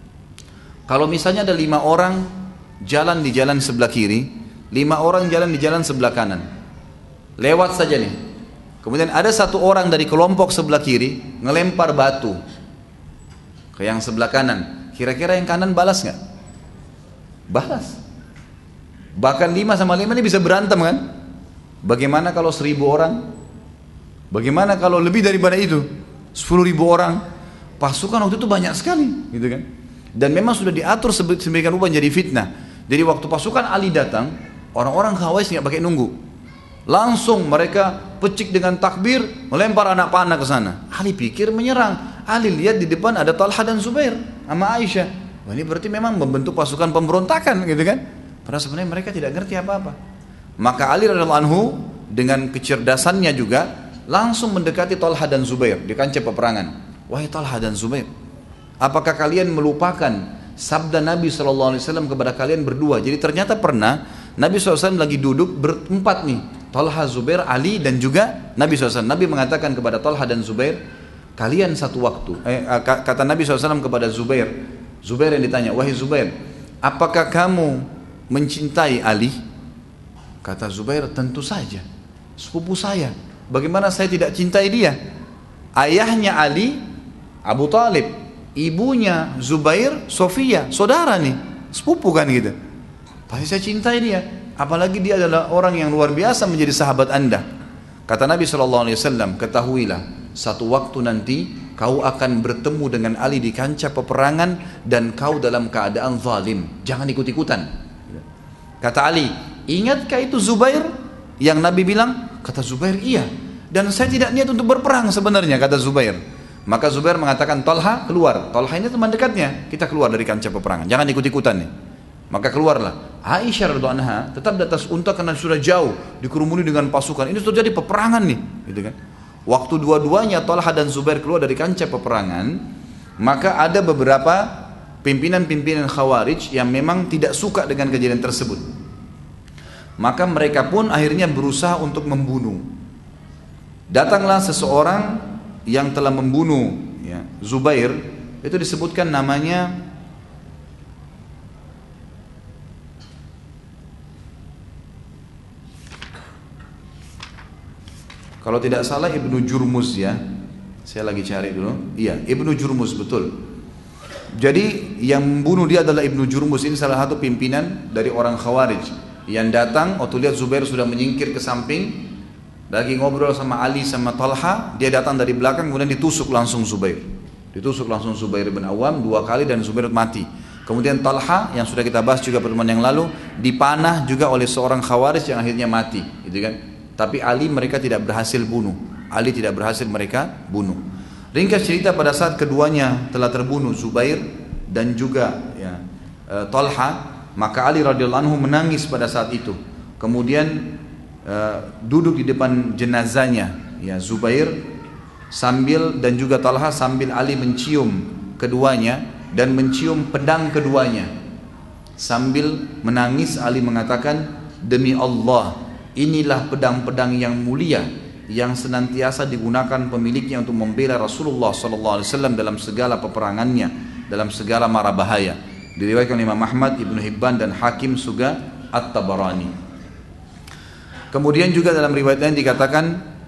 Kalau misalnya ada 5 orang jalan di jalan sebelah kiri, 5 orang jalan di jalan sebelah kanan, lewat saja nih. Kemudian ada 1 orang dari kelompok sebelah kiri ngelempar batu ke yang sebelah kanan. Kira-kira yang kanan balas nggak? Balas. Bahkan 5 sama 5 ini bisa berantem kan? Bagaimana kalau 1000 orang? Bagaimana kalau lebih daripada itu? 10.000 orang. Pasukan waktu itu banyak sekali, gitu kan? Dan memang sudah diatur sedemikian rupa jadi fitnah. Jadi waktu pasukan Ali datang, orang-orang Khawarij nggak pakai nunggu. Langsung mereka pecik dengan takbir, melempar anak panah ke sana. Ali pikir menyerang. Ali lihat di depan ada Talha dan Zubair sama Aisyah. Wah, ini berarti memang membentuk pasukan pemberontakan, gitu kan? Padahal sebenarnya mereka tidak ngerti apa-apa. Maka Ali radhiyallahu anhu dengan kecerdasannya juga langsung mendekati Talha dan Zubair di kancah peperangan. Wahai Talha dan Zubair, apakah kalian melupakan sabda Nabi SAW kepada kalian berdua? Jadi ternyata pernah Nabi SAW lagi duduk berempat nih, Talha, Zubair, Ali dan juga Nabi SAW. Nabi mengatakan kepada Talha dan Zubair, kalian satu waktu, kata Nabi SAW kepada Zubair, Zubair yang ditanya, wahai Zubair, apakah kamu mencintai Ali? Kata Zubair, tentu saja, sepupu saya. Bagaimana saya tidak cintai dia? Ayahnya Ali, Abu Talib, ibunya Zubair, Sofia, saudara nih, sepupu kan gitu. Pasti saya cintai dia. Apalagi dia adalah orang yang luar biasa menjadi sahabat Anda. Kata Nabi SAW, ketahuilah, satu waktu nanti kau akan bertemu dengan Ali di kancah peperangan dan kau dalam keadaan zalim. Jangan ikut-ikutan. Kata Ali, ingatkah itu Zubair yang Nabi bilang? Kata Zubair, iya. Dan saya tidak niat untuk berperang sebenarnya, kata Zubair. Maka Zubair mengatakan, Talha keluar. Talha ini teman dekatnya. Kita keluar dari kancah peperangan. Jangan ikut-ikutan nih. Maka keluarlah. Aisyah radhiyallahu anha tetap di atas unta karena sudah jauh dikerumuni dengan pasukan. Ini terjadi peperangan nih, gitu kan? Waktu dua-duanya Talha dan Zubair keluar dari kancah peperangan, maka ada beberapa pimpinan-pimpinan Khawarij yang memang tidak suka dengan kejadian tersebut. Maka mereka pun akhirnya berusaha untuk membunuh. Datanglah seseorang yang telah membunuh ya, Zubair, itu disebutkan namanya kalau tidak salah Ibnu Jurmuz ya. Saya lagi cari dulu. Iya, Ibnu Jurmuz betul. Jadi yang membunuh dia adalah Ibnu Jurmuz. Ini salah satu pimpinan dari orang Khawarij yang datang waktu lihat Zubair sudah menyingkir ke samping, lagi ngobrol sama Ali sama Talha, dia datang dari belakang kemudian ditusuk langsung Zubair. Ditusuk langsung Zubair bin Awam 2 kali dan Zubair mati. Kemudian Talha yang sudah kita bahas juga pertemuan yang lalu dipanah juga oleh seorang Khawarij yang akhirnya mati, gitu kan? Tapi Ali mereka tidak berhasil bunuh. Ali tidak berhasil mereka bunuh. Ringkas cerita, pada saat keduanya telah terbunuh, Zubair dan juga ya, Talha, maka Ali radhiyallahu anhu menangis pada saat itu. Kemudian duduk di depan jenazahnya ya Zubair sambil dan juga Talha, sambil Ali mencium keduanya dan mencium pedang keduanya. Sambil menangis Ali mengatakan, demi Allah, inilah pedang-pedang yang mulia yang senantiasa digunakan pemiliknya untuk membela Rasulullah SAW dalam segala peperangannya, dalam segala mara bahaya. Diriwayatkan Imam Ahmad, Ibnu Hibban dan Hakim juga At-Tabarani. Kemudian juga dalam riwayat lain dikatakan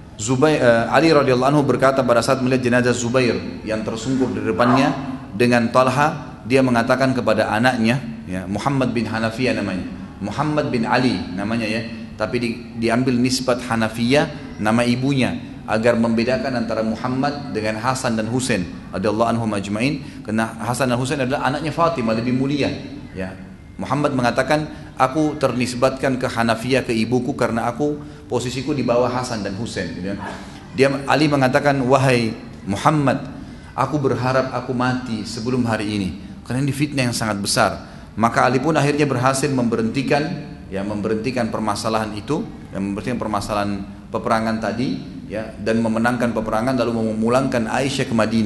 Ali radhiyallahu anhu berkata pada saat melihat jenazah Zubair yang tersungkur di depannya dengan Talha, dia mengatakan kepada anaknya ya, Muhammad bin Hanafiyah namanya, Muhammad bin Ali namanya ya, tapi diambil nisbat Hanafiyah nama ibunya agar membedakan antara Muhammad dengan Hasan dan Husain radhiyallahu anhum ajmain, karena Hasan dan Husain adalah anaknya Fatimah, lebih mulia ya. Muhammad mengatakan, aku ternisbatkan ke Hanafiyah, ke ibuku, karena aku posisiku di bawah Hasan dan Husain gitu. Dia Ali mengatakan, wahai Muhammad, aku berharap aku mati sebelum hari ini karena ini fitnah yang sangat besar. Maka Ali pun akhirnya berhasil memberhentikan permasalahan itu, yang memberhentikan permasalahan peperangan tadi ya, dan memenangkan peperangan lalu memulangkan Aisyah ke Madinah.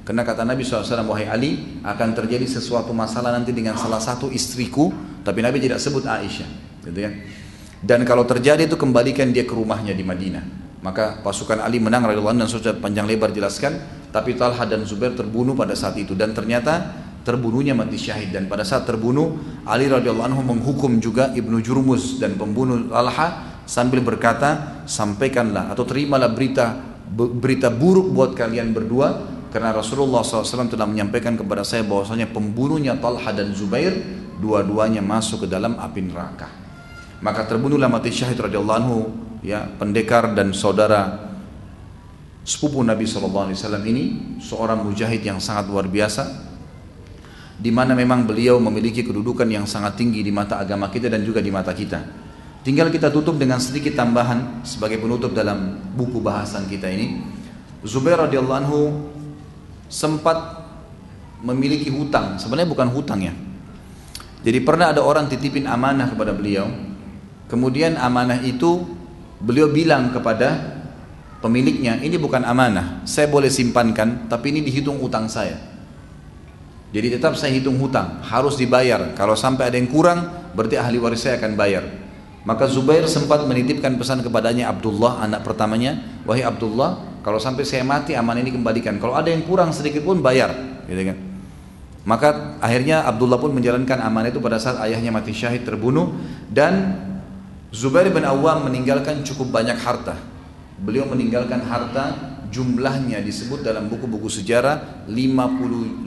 Karena kata Nabi SAW, wahai Ali, akan terjadi sesuatu masalah nanti dengan salah satu istriku, tapi Nabi tidak sebut Aisyah, gitu kan. Dan kalau terjadi itu kembalikan dia ke rumahnya di Madinah. Maka pasukan Ali menang radhiyallahu anhu, dan sudah panjang lebar jelaskan. Tapi Talha dan Zubair terbunuh pada saat itu, dan ternyata terbunuhnya mati syahid. Dan pada saat terbunuh, Ali radhiyallahu anhu menghukum juga Ibnu Jurmuz dan pembunuh Talha sambil berkata, sampaikanlah atau terimalah berita buruk buat kalian berdua, karena Rasulullah SAW telah menyampaikan kepada saya bahwasanya pembunuhnya Talha dan Zubair dua-duanya masuk ke dalam api neraka. Maka terbunuhlah mati syahid radhiyallahu anhu, ya, pendekar dan saudara sepupu Nabi SAW ini, seorang mujahid yang sangat luar biasa, di mana memang beliau memiliki kedudukan yang sangat tinggi di mata agama kita dan juga di mata kita. Tinggal kita tutup dengan sedikit tambahan sebagai penutup dalam buku bahasan kita ini. Zubair radhiyallahu anhu sempat memiliki hutang, sebenarnya bukan hutang ya. Jadi pernah ada orang titipin amanah kepada beliau. Kemudian amanah itu beliau bilang kepada pemiliknya, ini bukan amanah, saya boleh simpankan, tapi ini dihitung utang saya. Jadi tetap saya hitung hutang, harus dibayar. Kalau sampai ada yang kurang, berarti ahli waris saya akan bayar. Maka Zubair sempat menitipkan pesan kepadanya Abdullah, anak pertamanya, wahai Abdullah, kalau sampai saya mati amanah ini kembalikan. Kalau ada yang kurang sedikit pun bayar, gitu kan. Maka akhirnya Abdullah pun menjalankan amanah itu pada saat ayahnya mati syahid terbunuh. Dan Zubair bin Awam meninggalkan cukup banyak harta. Beliau meninggalkan harta jumlahnya disebut dalam buku-buku sejarah 50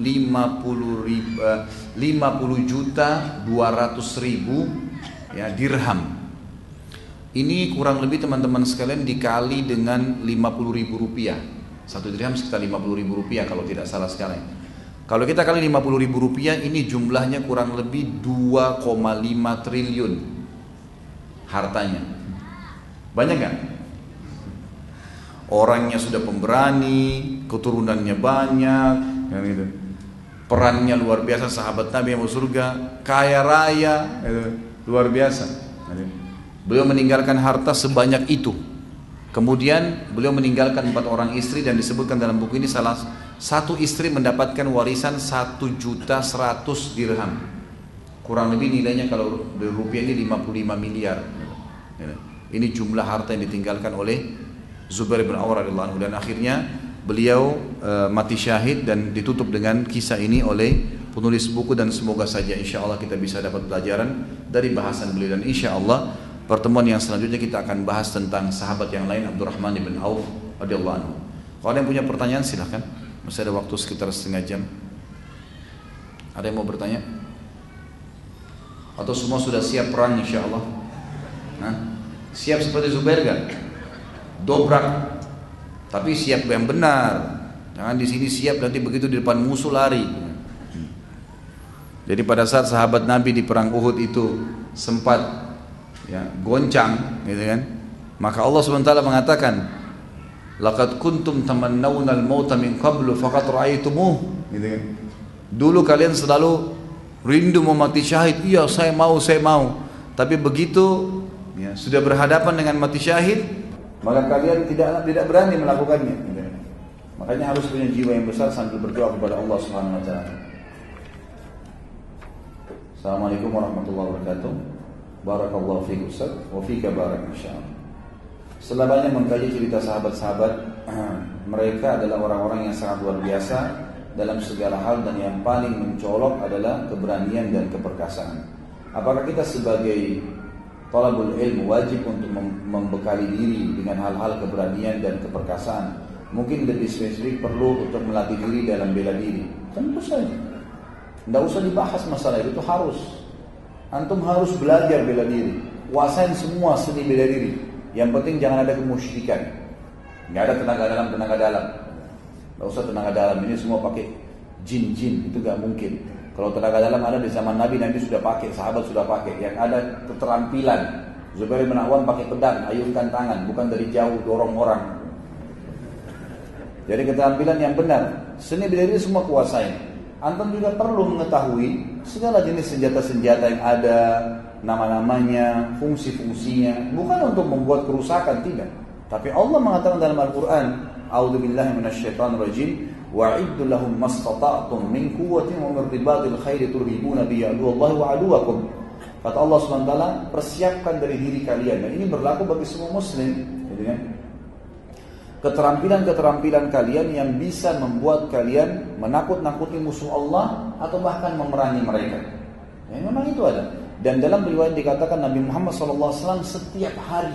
juta 200 ribu ya, dirham. Ini kurang lebih teman-teman sekalian dikali dengan 50 ribu rupiah. Satu dirham sekitar 50 ribu rupiah kalau tidak salah sekarang. Kalau kita kali 50 ribu rupiah, ini jumlahnya kurang lebih 2,5 triliun hartanya. Banyak kan? Orangnya sudah pemberani, keturunannya banyak, kan gitu. Perannya luar biasa, sahabat Nabi yang masuk surga, kaya raya, gitu. Luar biasa. Beliau meninggalkan harta sebanyak itu. Kemudian beliau meninggalkan 4 orang istri, dan disebutkan dalam buku ini salah satu istri mendapatkan warisan 1.100.000 dirham. Kurang lebih nilainya kalau dari rupiah ini 55 miliar. Ini jumlah harta yang ditinggalkan oleh Zubair bin Awam radhiyallahu anhu. Dan akhirnya beliau mati syahid, dan ditutup dengan kisah ini oleh penulis buku. Dan semoga saja insya Allah kita bisa dapat pelajaran dari bahasan beliau. Dan insya Allah pertemuan yang selanjutnya kita akan bahas tentang sahabat yang lain, Abdurrahman bin Auf radhiyallahu anhu. Kalau ada yang punya pertanyaan silahkan. Masih ada waktu sekitar setengah jam. Ada yang mau bertanya? Atau semua sudah siap perang insya Allah? Siap seperti Zubair kan? Dobrak, tapi siap yang benar. Jangan di sini siap nanti begitu di depan musuh lari. Jadi pada saat sahabat Nabi di perang Uhud itu sempat ya, goncang, gitu kan? Maka Allah SWT mengatakan, laqad kuntum tamannawna al-mauta min qablu faqad ra'aytumuh, gitu kan? Dulu kalian selalu rindu mau mati syahid. Iya, saya mau. Tapi begitu ya, sudah berhadapan dengan mati syahid, maka kalian tidak berani melakukannya. Makanya harus punya jiwa yang besar sambil berdoa kepada Allah Subhanahu wa taala. Assalamualaikum warahmatullahi wabarakatuh. Barakallahu fiik Ustaz wa fika barak insyaallah. Setelah banyak mengkaji cerita sahabat-sahabat, mereka adalah orang-orang yang sangat luar biasa dalam segala hal, dan yang paling mencolok adalah keberanian dan keperkasaan. Apakah kita sebagai talabul ilmu wajib untuk membekali diri dengan hal-hal keberanian dan keperkasaan? Mungkin lebih spesifik perlu untuk melatih diri dalam bela diri. Tentu saja. Tidak usah dibahas masalah itu harus. Antum harus belajar bela diri. Kuasain semua seni bela diri. Yang penting jangan ada kemusyrikan. Nggak ada tenaga dalam. Nggak usah tenaga dalam. Ini semua pakai jin-jin. Itu nggak mungkin. Kalau tenaga dalam ada di zaman Nabi sudah pakai, sahabat sudah pakai. Yang ada keterampilan. Zubair bin Awam pakai pedang, ayunkan tangan, bukan dari jauh dorong orang. Jadi keterampilan yang benar. Seni bela diri semua kuasai. Antum juga perlu mengetahui segala jenis senjata-senjata yang ada, nama-namanya, fungsi-fungsinya. Bukan untuk membuat kerusakan, tidak. Tapi Allah mengatakan dalam Al-Quran, A'udzubillahi minasyaitonirrajim, wa'iddu lahum mastata'tum min quwwatin wa min ribatil khairi turhibuna bi aduwallahi wa aduwakum. Kata Allah SWT, persiapkan dari diri kalian, dan ini berlaku bagi semua muslim, gitu kan? Keterampilan-keterampilan kalian yang bisa membuat kalian menakut-nakuti musuh Allah atau bahkan memerangi mereka. Ya, memang itu ada. Dan dalam riwayat dikatakan Nabi Muhammad SAW setiap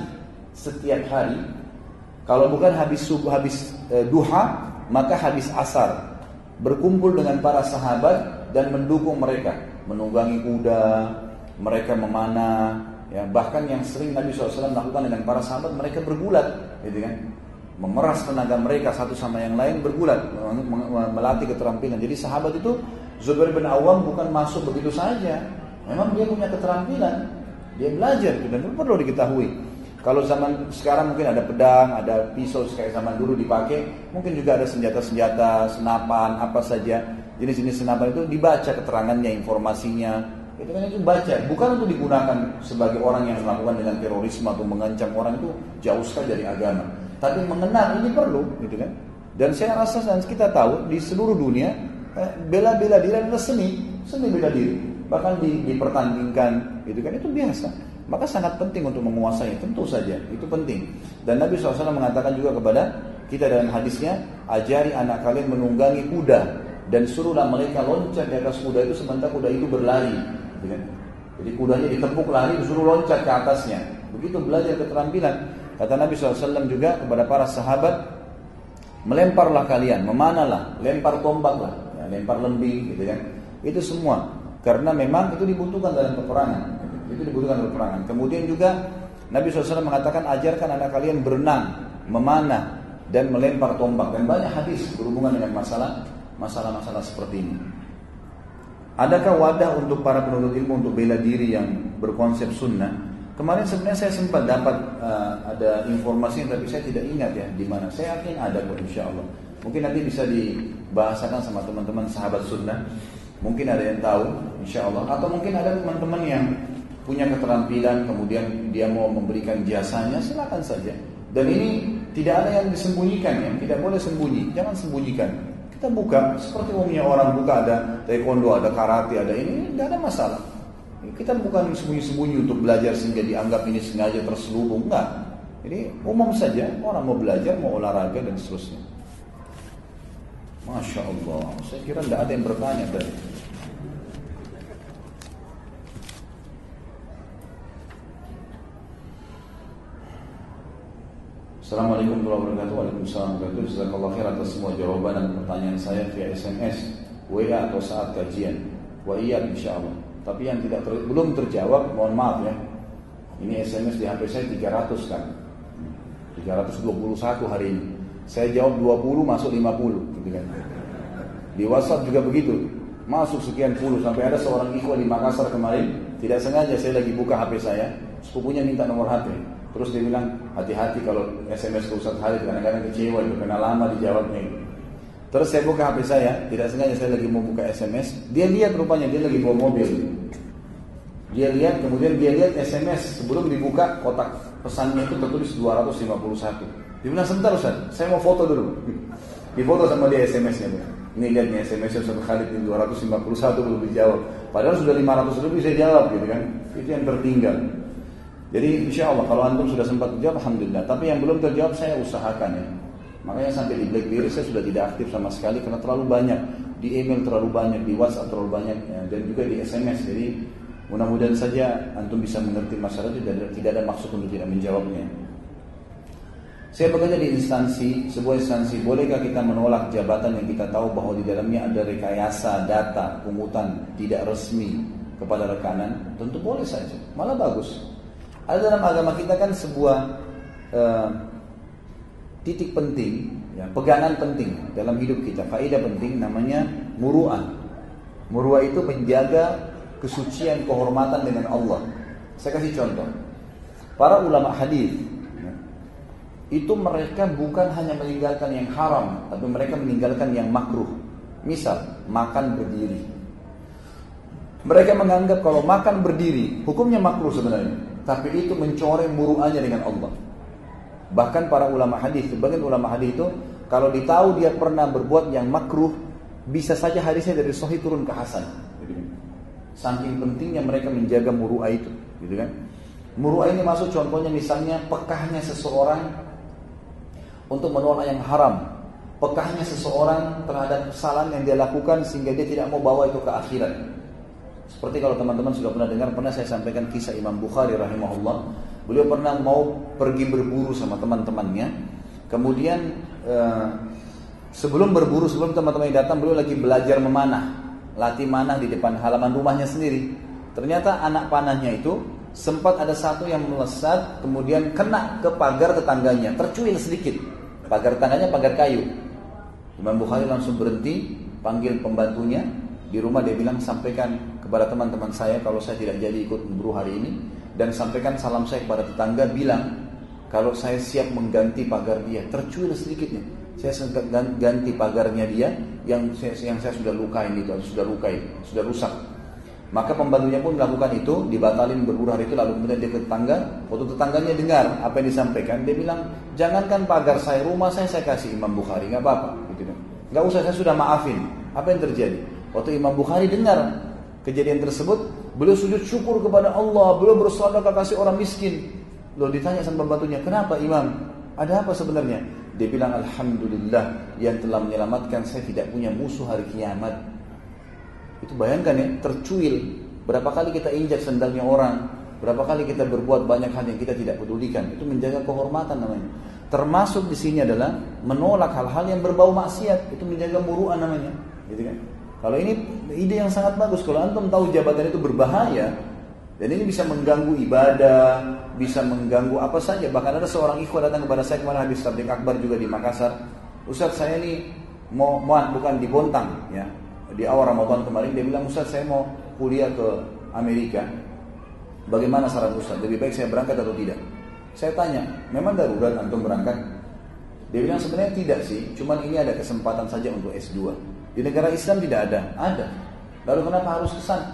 hari, kalau bukan habis subuh, habis duha, maka habis asar, berkumpul dengan para sahabat dan mendukung mereka, menunggangi kuda, mereka memanah, ya, bahkan yang sering Nabi SAW lakukan dengan para sahabat, mereka bergulat, gitu kan, memeras tenaga mereka satu sama yang lain, bergulat, melatih keterampilan. Jadi sahabat itu, Zubair bin Awam bukan masuk begitu saja, memang dia punya keterampilan, dia belajar, dan itu perlu diketahui. Kalau zaman sekarang mungkin ada pedang, ada pisau kayak zaman dulu dipakai, mungkin juga ada senjata-senjata, senapan, apa saja, jenis-jenis senapan itu dibaca keterangannya, informasinya. Itu kan itu baca, bukan untuk digunakan sebagai orang yang melakukan dengan terorisme atau mengancam orang, itu jauh sekali dari agama. Tapi mengenal ini perlu, gitu kan. Dan saya rasa dan kita tahu di seluruh dunia bela-bela diri adalah seni bela diri. Bahkan dipertandingkan, gitu kan, itu biasa. Maka sangat penting untuk menguasai, tentu saja itu penting. Dan Nabi SAW mengatakan juga kepada kita dalam hadisnya, ajari anak kalian menunggangi kuda dan suruhlah mereka loncat di atas kuda itu sementara kuda itu berlari. Jadi kudanya ditepuk lari, disuruh loncat ke atasnya. Begitu belajar keterampilan. Kata Nabi SAW juga kepada para sahabat, melemparlah kalian, memanahlah, lempar tombaklah, ya, lempar lembing, gitu kan. Itu semua karena memang itu dibutuhkan dalam peperangan. Itu dibutuhkan dalam peperangan. Kemudian juga Nabi SAW mengatakan, ajarkan anak kalian berenang, memanah, dan melempar tombak. Dan banyak hadis berhubungan dengan masalah-masalah seperti ini. Adakah wadah untuk para penuntut ilmu untuk bela diri yang berkonsep sunnah? Kemarin sebenarnya saya sempat dapat ada informasi, tapi saya tidak ingat ya di mana. Saya yakin ada kok, insya Allah. Mungkin nanti bisa dibahasakan sama teman-teman sahabat sunnah. Mungkin ada yang tahu, insya Allah. Atau mungkin ada teman-teman yang punya keterampilan, kemudian dia mau memberikan jasanya, silakan saja. Dan ini tidak ada yang disembunyikan, ya. Tidak boleh sembunyi, jangan sembunyikan. Kita buka seperti umumnya orang buka, ada taekwondo, ada karate, ada ini, tidak ada masalah. Kita bukan sembunyi-sembunyi untuk belajar sehingga dianggap ini sengaja terselubung, enggak. Jadi umum saja, orang mau belajar, mau olahraga dan seterusnya. Masya Allah, saya kira tidak ada yang bertanya tadi. Assalamualaikum warahmatullahi wabarakatuh. Waalaikumsalam warahmatullahi wabarakatuh. Jazakallahu khair atas semua jawaban dan pertanyaan saya via SMS, WA atau saat kajian. Wa iya insyaallah. Tapi yang belum terjawab, mohon maaf ya. Ini SMS di HP saya 300 kan. 321 hari ini. Saya jawab 20, masuk 50 gitu kan. Di WhatsApp juga begitu. Masuk sekian puluh, sampai ada seorang ikhwan di Makassar kemarin, tidak sengaja saya lagi buka HP saya, sepupunya minta nomor HP. Terus dia bilang, hati-hati kalau SMS ke Ustaz Khalid, kadang-kadang kecewa, karena lama dijawabnya. Terus saya buka HP saya, tidak sengaja saya lagi mau buka SMS, dia lihat rupanya, dia lagi bawa mobil. Dia lihat, kemudian dia lihat SMS, sebelum dibuka kotak pesannya itu tertulis 251. Dia bilang, sebentar Ustaz, saya mau foto dulu. Difoto sama dia SMS-nya. Ini lihat nih SMS-nya Ustaz Khalid, ini 251 belum dijawab. Padahal sudah 500 lebih saya jawab gitu kan. Itu yang tertinggal. Jadi insya Allah kalau antum sudah sempat dijawab, alhamdulillah. Tapi yang belum terjawab saya usahakan ya. Makanya sampai di BlackBerry saya sudah tidak aktif sama sekali karena terlalu banyak, di email terlalu banyak, di WhatsApp terlalu banyak, ya, dan juga di SMS. Jadi mudah-mudahan saja antum bisa mengerti masalah itu dan tidak ada maksud untuk tidak menjawabnya. Saya bekerja di sebuah instansi. Bolehkah kita menolak jabatan yang kita tahu bahwa di dalamnya ada rekayasa data pungutan tidak resmi kepada rekanan? Tentu boleh saja, malah bagus. Ada dalam agama kita kan sebuah titik penting, ya, pegangan penting dalam hidup kita, faedah penting namanya muru'ah. Muru'ah itu menjaga kesucian, kehormatan dengan Allah. Saya kasih contoh. Para ulama hadis, ya, itu mereka bukan hanya meninggalkan yang haram, tapi mereka meninggalkan yang makruh. Misal, makan berdiri. Mereka menganggap kalau makan berdiri, hukumnya makruh sebenarnya, tapi itu mencoreng muru'ahnya dengan Allah. Bahkan para ulama hadis, sebagian ulama hadis itu kalau ditahu dia pernah berbuat yang makruh, bisa saja hadisnya dari sahih turun ke hasan. Saking pentingnya mereka menjaga muru'ah itu, gitu kan? Muru'ah ini masuk contohnya misalnya pekahnya seseorang untuk menolak yang haram, pekahnya seseorang terhadap kesalahan yang dia lakukan sehingga dia tidak mau bawa itu ke akhirat. Seperti kalau teman-teman sudah pernah dengar, pernah saya sampaikan kisah Imam Bukhari rahimahullah. Beliau pernah mau pergi berburu sama teman-temannya. Kemudian sebelum berburu, sebelum teman-temannya datang, beliau lagi belajar memanah, latih manah di depan halaman rumahnya sendiri. Ternyata anak panahnya itu sempat ada satu yang melesat, kemudian kena ke pagar tetangganya, tercuil sedikit. Pagar tetangganya pagar kayu. Imam Bukhari langsung berhenti, panggil pembantunya di rumah, dia bilang, sampaikan kepada teman-teman saya kalau saya tidak jadi ikut berburu hari ini, dan sampaikan salam saya kepada tetangga, bilang kalau saya siap mengganti pagar dia, tercuil sedikitnya, saya ganti pagarnya dia yang saya sudah lukain itu, sudah rusak. Maka pembantunya pun melakukan itu, dibatalin berburu hari itu. Lalu kemudian dia ke tetangga, waktu tetangganya dengar apa yang disampaikan, dia bilang, jangankan pagar saya, rumah saya kasih Imam Bukhari, nggak apa-apa, gitu kan? Nggak usah, saya sudah maafin. Apa yang terjadi? Waktu Imam Bukhari dengar kejadian tersebut, beliau sujud syukur kepada Allah, beliau bersedekah kasih orang miskin. Lalu ditanya sama pembantunya, kenapa Imam? Ada apa sebenarnya? Dia bilang, alhamdulillah yang telah menyelamatkan saya tidak punya musuh hari kiamat. Itu bayangkan ya, tercuil. Berapa kali kita injak sendalnya orang, berapa kali kita berbuat banyak hal yang kita tidak pedulikan. Itu menjaga kehormatan namanya. Termasuk di sini adalah menolak hal-hal yang berbau maksiat. Itu menjaga muru'ah namanya, gitu kan? Kalau ini ide yang sangat bagus. Kalau antum tahu jabatan itu berbahaya dan ini bisa mengganggu ibadah, bisa mengganggu apa saja. Bahkan ada seorang ikhwan datang kepada saya kemarin habis tabligh akbar juga di Makassar. Ustaz, saya ini mau bukan di Bontang ya. Di awal Ramadan kemarin dia bilang, Ustaz saya mau kuliah ke Amerika. Bagaimana saran Ustaz? Lebih baik saya berangkat atau tidak? Saya tanya, memang darurat antum berangkat? Dia bilang sebenarnya tidak sih, cuman ini ada kesempatan saja untuk S2. Di negara Islam tidak ada. Ada. Lalu kenapa harus ke sana?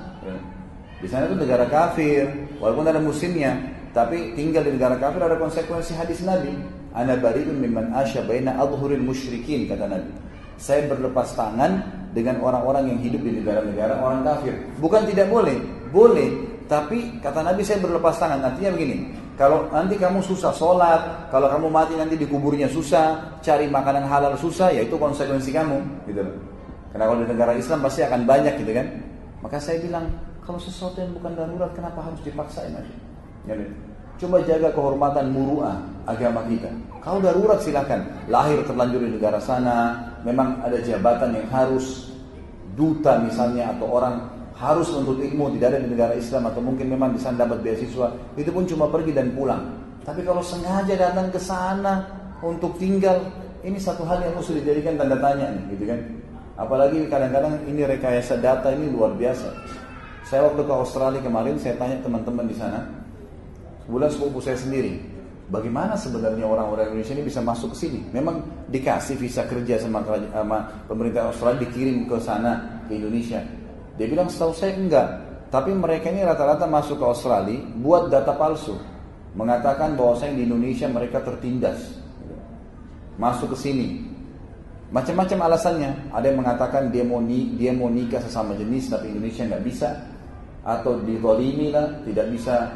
Di sana itu negara kafir, walaupun ada muslimnya, tapi tinggal di negara kafir ada konsekuensi hadis Nabi. Ana bari'un mimman asya baina adhhuril musyrikin, kata Nabi. Saya berlepas tangan dengan orang-orang yang hidup di negara-negara orang kafir. Bukan tidak boleh, boleh. Tapi kata Nabi saya berlepas tangan. Artinya begini, kalau nanti kamu susah sholat, kalau kamu mati nanti di kuburnya susah, cari makanan halal susah, ya itu konsekuensi kamu, gitu loh. Karena kalau di negara Islam pasti akan banyak, gitu kan. Maka saya bilang, kalau sesuatu yang bukan darurat, kenapa harus dipaksain aja? Ya, coba jaga kehormatan muru'ah agama kita. Kalau darurat silakan. Lahir terlanjur di negara sana, memang ada jabatan yang harus, duta misalnya, atau orang harus menuntut ilmu, tidak ada di negara Islam, atau mungkin memang di sana dapat beasiswa, itu pun cuma pergi dan pulang. Tapi kalau sengaja datang ke sana untuk tinggal, ini satu hal yang mesti dijadikan tanda tanya nih, gitu kan? Apalagi kadang-kadang ini rekayasa data ini luar biasa. Saya waktu ke Australia kemarin, saya tanya teman-teman di sana, sebulan sepupu saya sendiri, bagaimana sebenarnya orang-orang Indonesia ini bisa masuk ke sini? Memang dikasih visa kerja sama pemerintah Australia, dikirim ke sana, ke Indonesia. Dia bilang setahu saya enggak, tapi mereka ini rata-rata masuk ke Australia buat data palsu, mengatakan bahwasanya di Indonesia mereka tertindas, masuk ke sini, macam-macam alasannya. Ada yang mengatakan dia mau nikah sesama jenis tapi Indonesia nggak bisa, atau dizalimi lah, tidak bisa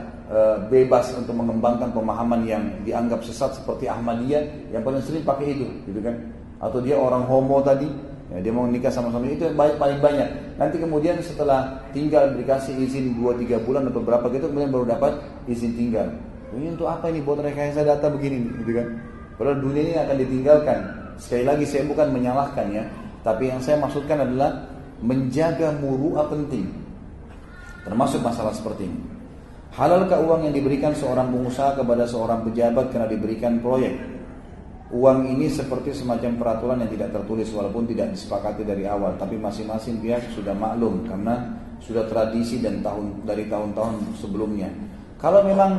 bebas untuk mengembangkan pemahaman yang dianggap sesat seperti Ahmadiyah yang paling sering pakai itu, gitu kan? Atau dia orang homo tadi, ya, dia mau nikah sama-sama, itu yang paling banyak. Nanti kemudian setelah tinggal dikasih izin 2-3 bulan atau berapa gitu, kemudian baru dapat izin tinggal. Ini untuk apa ini, buat rekayasa data begini, gitu kan? Padahal dunia ini akan ditinggalkan. Sekali lagi saya bukan menyalahkan ya, tapi yang saya maksudkan adalah menjaga muru'ah penting, termasuk masalah seperti ini. Halalkah uang yang diberikan seorang pengusaha kepada seorang pejabat karena diberikan proyek? Uang ini seperti semacam peraturan yang tidak tertulis walaupun tidak disepakati dari awal, tapi masing-masing pihak sudah maklum karena sudah tradisi dan dari tahun-tahun sebelumnya. Kalau memang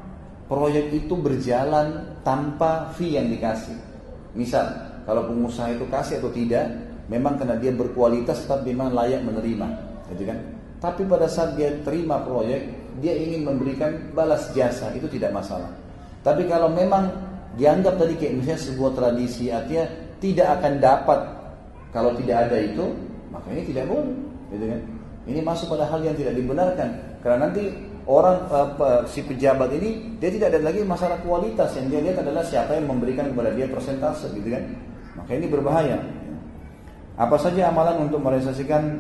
proyek itu berjalan tanpa fee yang dikasih, misal kalau pengusaha itu kasih atau tidak, memang karena dia berkualitas tetap memang layak menerima, gitu kan? Tapi pada saat dia terima proyek, dia ingin memberikan balas jasa, itu tidak masalah. Tapi kalau memang dianggap tadi kayak misalnya sebuah tradisi, artinya tidak akan dapat kalau tidak ada itu, maka ini tidak boleh, gitu kan? Ini masuk pada hal yang tidak dibenarkan, karena nanti orang si pejabat ini dia tidak ada lagi masalah kualitas, yang dia lihat adalah siapa yang memberikan kepada dia persentase, gitu kan? Maka ini berbahaya. Apa saja amalan untuk merealisasikan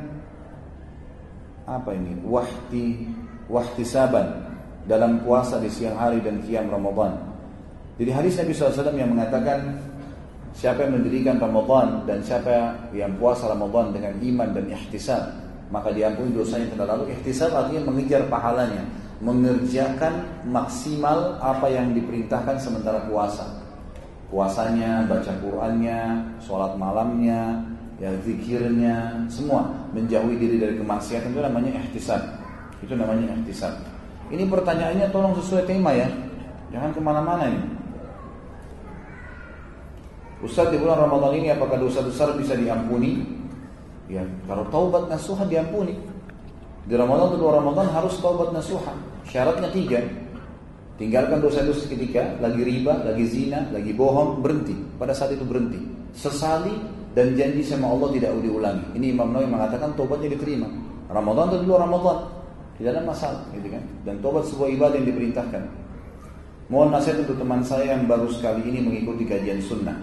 wahtisaban dalam puasa di siang hari dan qiyam Ramadan? Jadi hadis Nabi SAW yang mengatakan siapa yang mendirikan Ramadan dan siapa yang puasa Ramadan dengan iman dan ihtisab, maka diampuni dosanya telah lalu. Ihtisab artinya mengejar pahalanya, mengerjakan maksimal apa yang diperintahkan sementara puasa. Puasanya, baca Qur'annya, sholat malamnya, ya zikirnya, semua menjauhi diri dari kemaksiatan, itu namanya ihtisab. Itu namanya ihtisab. Ini pertanyaannya tolong sesuai tema ya, jangan kemana-mana ini. Ustaz, di bulan Ramadan ini apakah dosa besar bisa diampuni? Ya, kalau taubat nasuha diampuni. Di Ramadan atau luar Ramadan harus taubat nasuha. Syaratnya 3. Tinggalkan dosa-dosa seketika, lagi riba, lagi zina, lagi bohong, berhenti. Pada saat itu berhenti. Sesali dan janji sama Allah tidak diulangi. Ini Imam Nawawi mengatakan taubatnya diterima. Ramadan atau luar Ramadan, tidak ada masalah, gitu kan? Dan taubat sebuah ibadah yang diperintahkan. Mohon nasihat untuk teman saya yang baru sekali ini mengikuti kajian sunnah.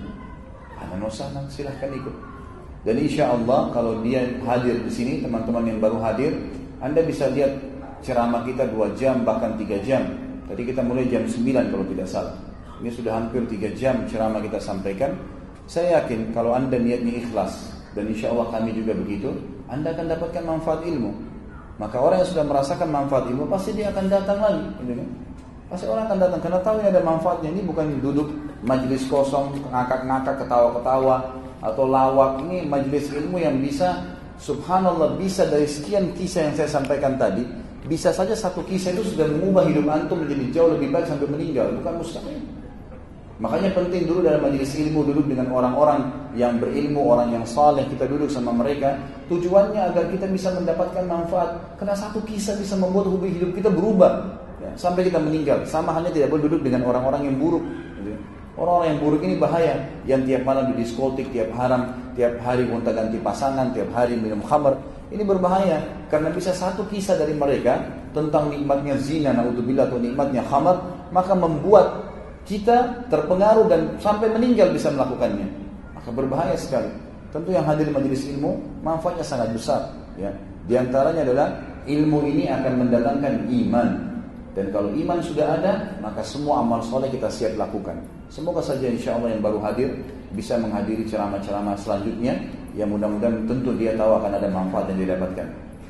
Silahkan ikut. Dan insya Allah kalau dia hadir di sini, teman-teman yang baru hadir, Anda bisa lihat ceramah kita 2 jam bahkan 3 jam. Tadi kita mulai jam 9 kalau tidak salah. Ini sudah hampir 3 jam ceramah kita sampaikan. Saya yakin kalau Anda niatnya ikhlas, dan insya Allah kami juga begitu, Anda akan dapatkan manfaat ilmu. Maka orang yang sudah merasakan manfaat ilmu pasti dia akan datang lagi, gitu kan? Pasti orang akan datang karena tahu ada manfaatnya. Ini bukan duduk majelis kosong, ngakak-ngakak, ketawa-ketawa atau lawak. Ini majelis ilmu yang bisa, subhanallah, bisa dari sekian kisah yang saya sampaikan tadi, bisa saja satu kisah itu sudah mengubah hidup antum menjadi jauh lebih baik sampai meninggal. Bukan mustahil. Makanya penting dulu dalam majelis ilmu duduk dengan orang-orang yang berilmu, orang yang saleh, kita duduk sama mereka. Tujuannya agar kita bisa mendapatkan manfaat. Karena satu kisah bisa membuat hidup kita berubah ya, sampai kita meninggal. Sama halnya tidak boleh duduk dengan orang-orang yang buruk. Orang-orang yang buruk ini bahaya, yang tiap malam di diskotik, tiap hari gonta-ganti pasangan, tiap hari minum khamr. Ini berbahaya karena bisa satu kisah dari mereka tentang nikmatnya zina, naudzubillah, atau nikmatnya khamr, maka membuat kita terpengaruh dan sampai meninggal bisa melakukannya. Maka berbahaya sekali. Tentu yang hadir di majelis ilmu manfaatnya sangat besar ya. Di antaranya adalah ilmu ini akan mendatangkan iman. Dan kalau iman sudah ada, maka semua amal soleh kita siap lakukan. Semoga saja insya Allah yang baru hadir bisa menghadiri ceramah-ceramah selanjutnya, yang mudah-mudahan tentu dia tahu akan ada manfaat yang dia dapatkan.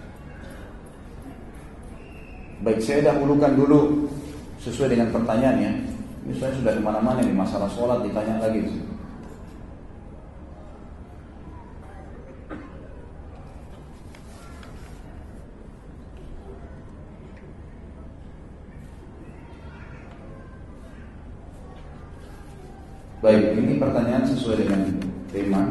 Baik, saya dahulukan dulu sesuai dengan pertanyaannya. Ini saya sudah kemana-mana nih, masalah sholat ditanya lagi. Baik, ini pertanyaan sesuai dengan tema.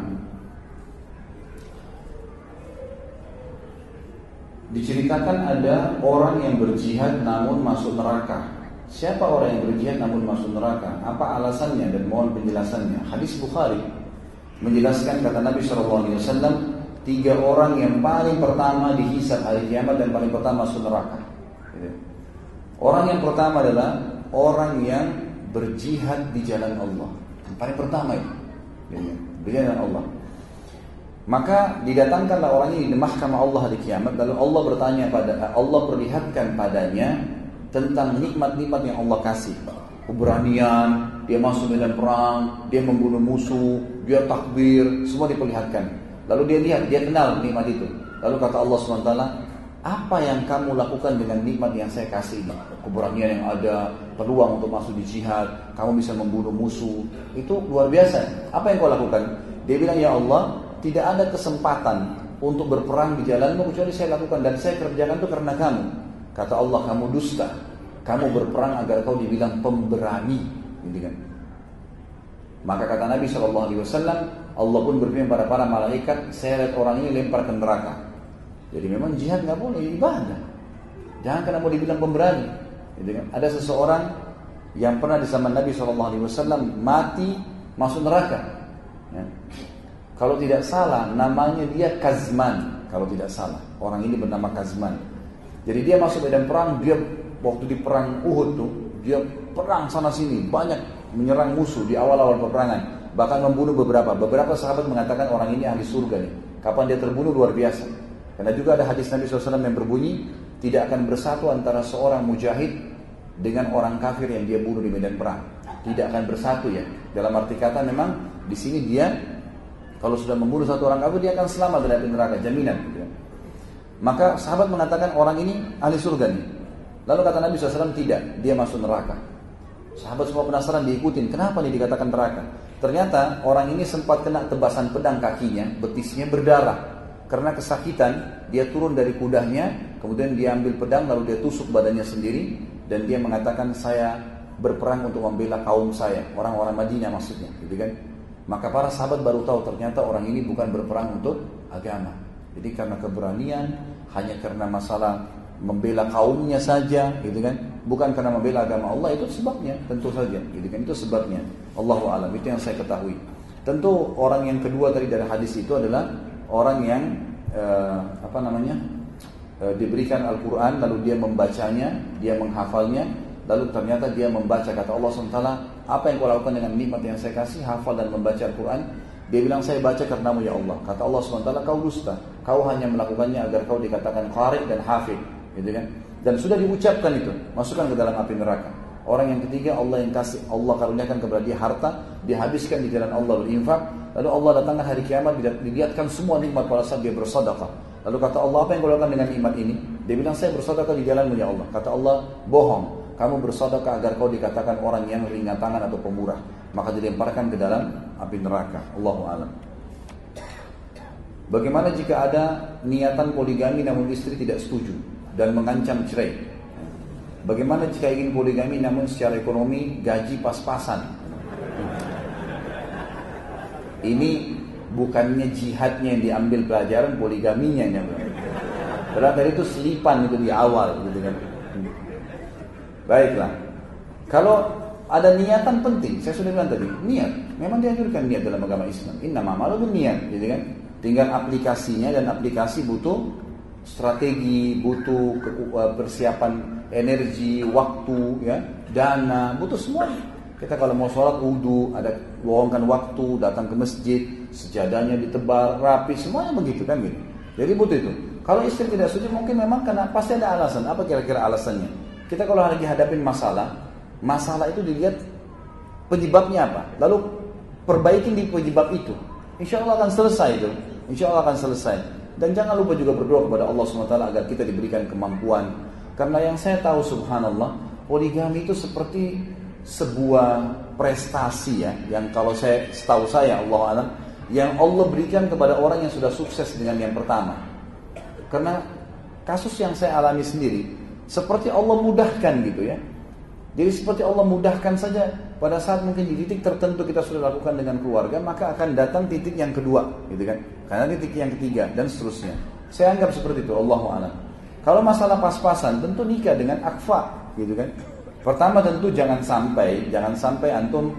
Diceritakan ada orang yang berjihad namun masuk neraka. Siapa orang yang berjihad namun masuk neraka? Apa alasannya dan mohon penjelasannya? Hadis Bukhari menjelaskan, kata Nabi SAW, 3 orang yang paling pertama dihisab hari kiamat dan paling pertama masuk neraka. Orang yang pertama adalah orang yang berjihad di jalan Allah. Paling pertama itu berjalan Allah. Maka didatangkanlah orang ini di mahkamah Allah di kiamat. Lalu Allah perlihatkan padanya tentang nikmat-nikmat yang Allah kasih. Keberanian, dia masuk medan perang, dia membunuh musuh, dia takbir, semua diperlihatkan. Lalu dia lihat, dia kenal nikmat itu. Lalu kata Allah SWT, apa yang kamu lakukan dengan nikmat yang saya kasih ini? Keberanian yang ada, peluang untuk masuk di jihad, kamu bisa membunuh musuh, itu luar biasa. Apa yang kau lakukan? Dia bilang, ya Allah, tidak ada kesempatan untuk berperang di jalanmu kecuali saya lakukan, dan saya kerjakan itu karena kamu. Kata Allah, kamu dusta. Kamu berperang agar kau dibilang pemberani, gitu kan? Maka kata Nabi SAW, Allah pun berfirman pada para malaikat, saya lihat orang ini lempar ke neraka. Jadi memang jihad nggak boleh, ibadah. Jangan karena mau dibilang pemberani. Gitu kan? Ada seseorang yang pernah di zaman Nabi SAW mati masuk neraka. Ya. Kalau tidak salah, namanya dia Kazman. Kalau tidak salah, orang ini bernama Kazman. Jadi dia masuk medan perang, dia waktu di perang Uhud tuh, dia perang sana sini, banyak menyerang musuh di awal-awal peperangan. Bahkan membunuh beberapa sahabat mengatakan orang ini ahli surga nih. Kapan dia terbunuh luar biasa. Karena juga ada hadis Nabi SAW yang berbunyi, tidak akan bersatu antara seorang mujahid dengan orang kafir yang dia bunuh di medan perang. Tidak akan bersatu ya. Dalam arti kata memang di sini dia kalau sudah membunuh satu orang kafir dia akan selamat dari api neraka, jaminan. Gitu ya. Maka sahabat mengatakan orang ini ahli surga nih. Lalu kata Nabi SAW tidak, dia masuk neraka. Sahabat semua penasaran, diikutin. Kenapa nih dikatakan neraka? Ternyata orang ini sempat kena tebasan pedang kakinya, betisnya berdarah. Karena kesakitan, dia turun dari kudanya, kemudian dia ambil pedang, lalu dia tusuk badannya sendiri, dan dia mengatakan, saya berperang untuk membela kaum saya, orang-orang Madinah maksudnya, gitu kan? Maka para sahabat baru tahu ternyata orang ini bukan berperang untuk agama. Jadi karena keberanian, hanya karena masalah membela kaumnya saja, gitu kan? Bukan karena membela agama Allah, itu sebabnya, tentu saja, gitu kan? Itu sebabnya. Allahu a'lam, itu yang saya ketahui. Tentu orang yang kedua tadi dari hadis itu adalah orang yang diberikan Al-Quran, lalu dia membacanya, dia menghafalnya, lalu ternyata dia membaca kata Allah SWT, apa yang kau lakukan dengan nikmat yang saya kasih, hafal dan membaca Al-Quran. Dia bilang, saya baca karenamu ya Allah. Kata Allah SWT, kau dusta, kau hanya melakukannya agar kau dikatakan qari dan hafid, gitu kan? Dan sudah diucapkan itu, masukkan ke dalam api neraka. Orang yang ketiga, Allah yang kasih, Allah karuniakan kepada dia harta, dihabiskan di jalan Allah berinfak, lalu Allah datangkan hari kiamat, dilihatkan semua nikmat pada saat dia bersedekah. Lalu kata Allah, apa yang kau lakukan dengan nikmat ini? Dia bilang, saya bersedekah di jalanmu ya Allah. Kata Allah, bohong, kamu bersedekah agar kau dikatakan orang yang ringan tangan atau pemurah. Maka dilemparkan ke dalam api neraka. Allahu a'lam. Bagaimana jika ada niatan poligami namun istri tidak setuju dan mengancam cerai? Bagaimana jika ingin poligami namun secara ekonomi gaji pas-pasan? Ini bukannya jihadnya yang diambil pelajaran, poligaminya yang diambil. Berarti itu selipan itu di awal, gitu kan? Baiklah. Kalau ada niatan penting, saya sudah bilang tadi, niat. Memang dianjurkan niat dalam agama Islam. Innama a'malu binniyat, gitu kan? Tinggal aplikasinya, dan aplikasi butuh strategi, butuh persiapan energi, waktu, ya, dana, butuh semuanya. Kita kalau mau sholat wudu, ada luangkan waktu, datang ke masjid, sejadahnya ditebal, rapi, semuanya begitu kan gitu. Jadi butuh itu. Kalau istri tidak setuju mungkin memang karena pasti ada alasan. Apa kira-kira alasannya? Kita kalau lagi hadapin masalah itu dilihat penyebabnya apa. Lalu perbaikin di penyebab itu. Insya Allah akan selesai itu. Insya Allah akan selesai. Dan jangan lupa juga berdoa kepada Allah SWT agar kita diberikan kemampuan. Karena yang saya tahu subhanallah, poligami itu seperti sebuah prestasi ya, yang kalau setahu saya Allah alam, yang Allah berikan kepada orang yang sudah sukses dengan yang pertama. Karena kasus yang saya alami sendiri, seperti Allah mudahkan gitu ya. Jadi seperti Allah mudahkan saja, pada saat mungkin di titik tertentu kita sudah lakukan dengan keluarga, maka akan datang titik yang kedua, gitu kan? Karena titik yang ketiga dan seterusnya. Saya anggap seperti itu, Allahu a'lam. Kalau masalah pas-pasan, tentu nikah dengan akfa, gitu kan? Pertama tentu jangan sampai antum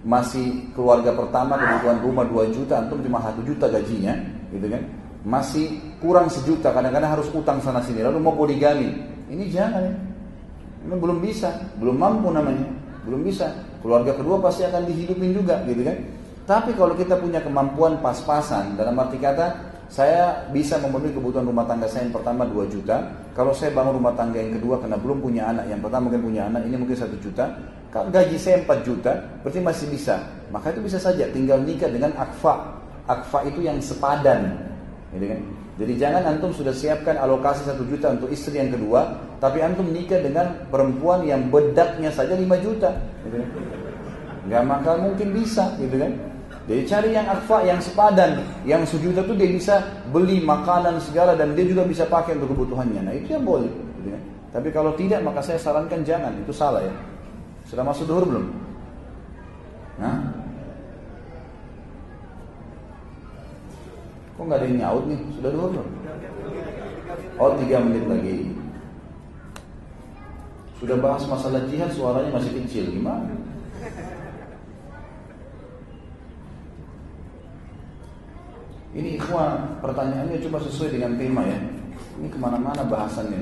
masih keluarga pertama, kebutuhan rumah 2 juta, antum cuma 1 juta gajinya, gitu kan? Masih kurang 1 juta, kadang-kadang harus utang sana sini, lalu mau poligami. Ini jangan ya. Ini belum bisa, belum mampu namanya, belum bisa. Keluarga kedua pasti akan dihidupin juga, gitu kan? Tapi kalau kita punya kemampuan pas-pasan, dalam arti kata, saya bisa memenuhi kebutuhan rumah tangga saya yang pertama 2 juta. Kalau saya bangun rumah tangga yang kedua karena belum punya anak, yang pertama mungkin punya anak, ini mungkin 1 juta. Kalau gaji saya 4 juta, berarti masih bisa. Maka itu bisa saja, tinggal nikah dengan akfa. Akfa itu yang sepadan, gitu kan? Jadi jangan antum sudah siapkan alokasi 1 juta untuk istri yang kedua, tapi antum nikah dengan perempuan yang bedaknya saja 5 juta, gitu kan? Gak bakal mungkin bisa, gitu kan? Jadi cari yang akfa, yang sepadan, yang 1 juta itu dia bisa beli makanan segala dan dia juga bisa pakai untuk kebutuhannya. Nah itu yang boleh, gitu kan? Tapi kalau tidak maka saya sarankan jangan, itu salah ya. Sudah masuk zuhur belum? Nah, kok nggak ada yang nyaut nih? Sudah zuhur belum? Oh 3 menit lagi. Sudah bahas masalah jihad, suaranya masih kecil, gimana? Ini ikhwan, pertanyaannya coba sesuai dengan tema ya. Ini kemana-mana bahasannya.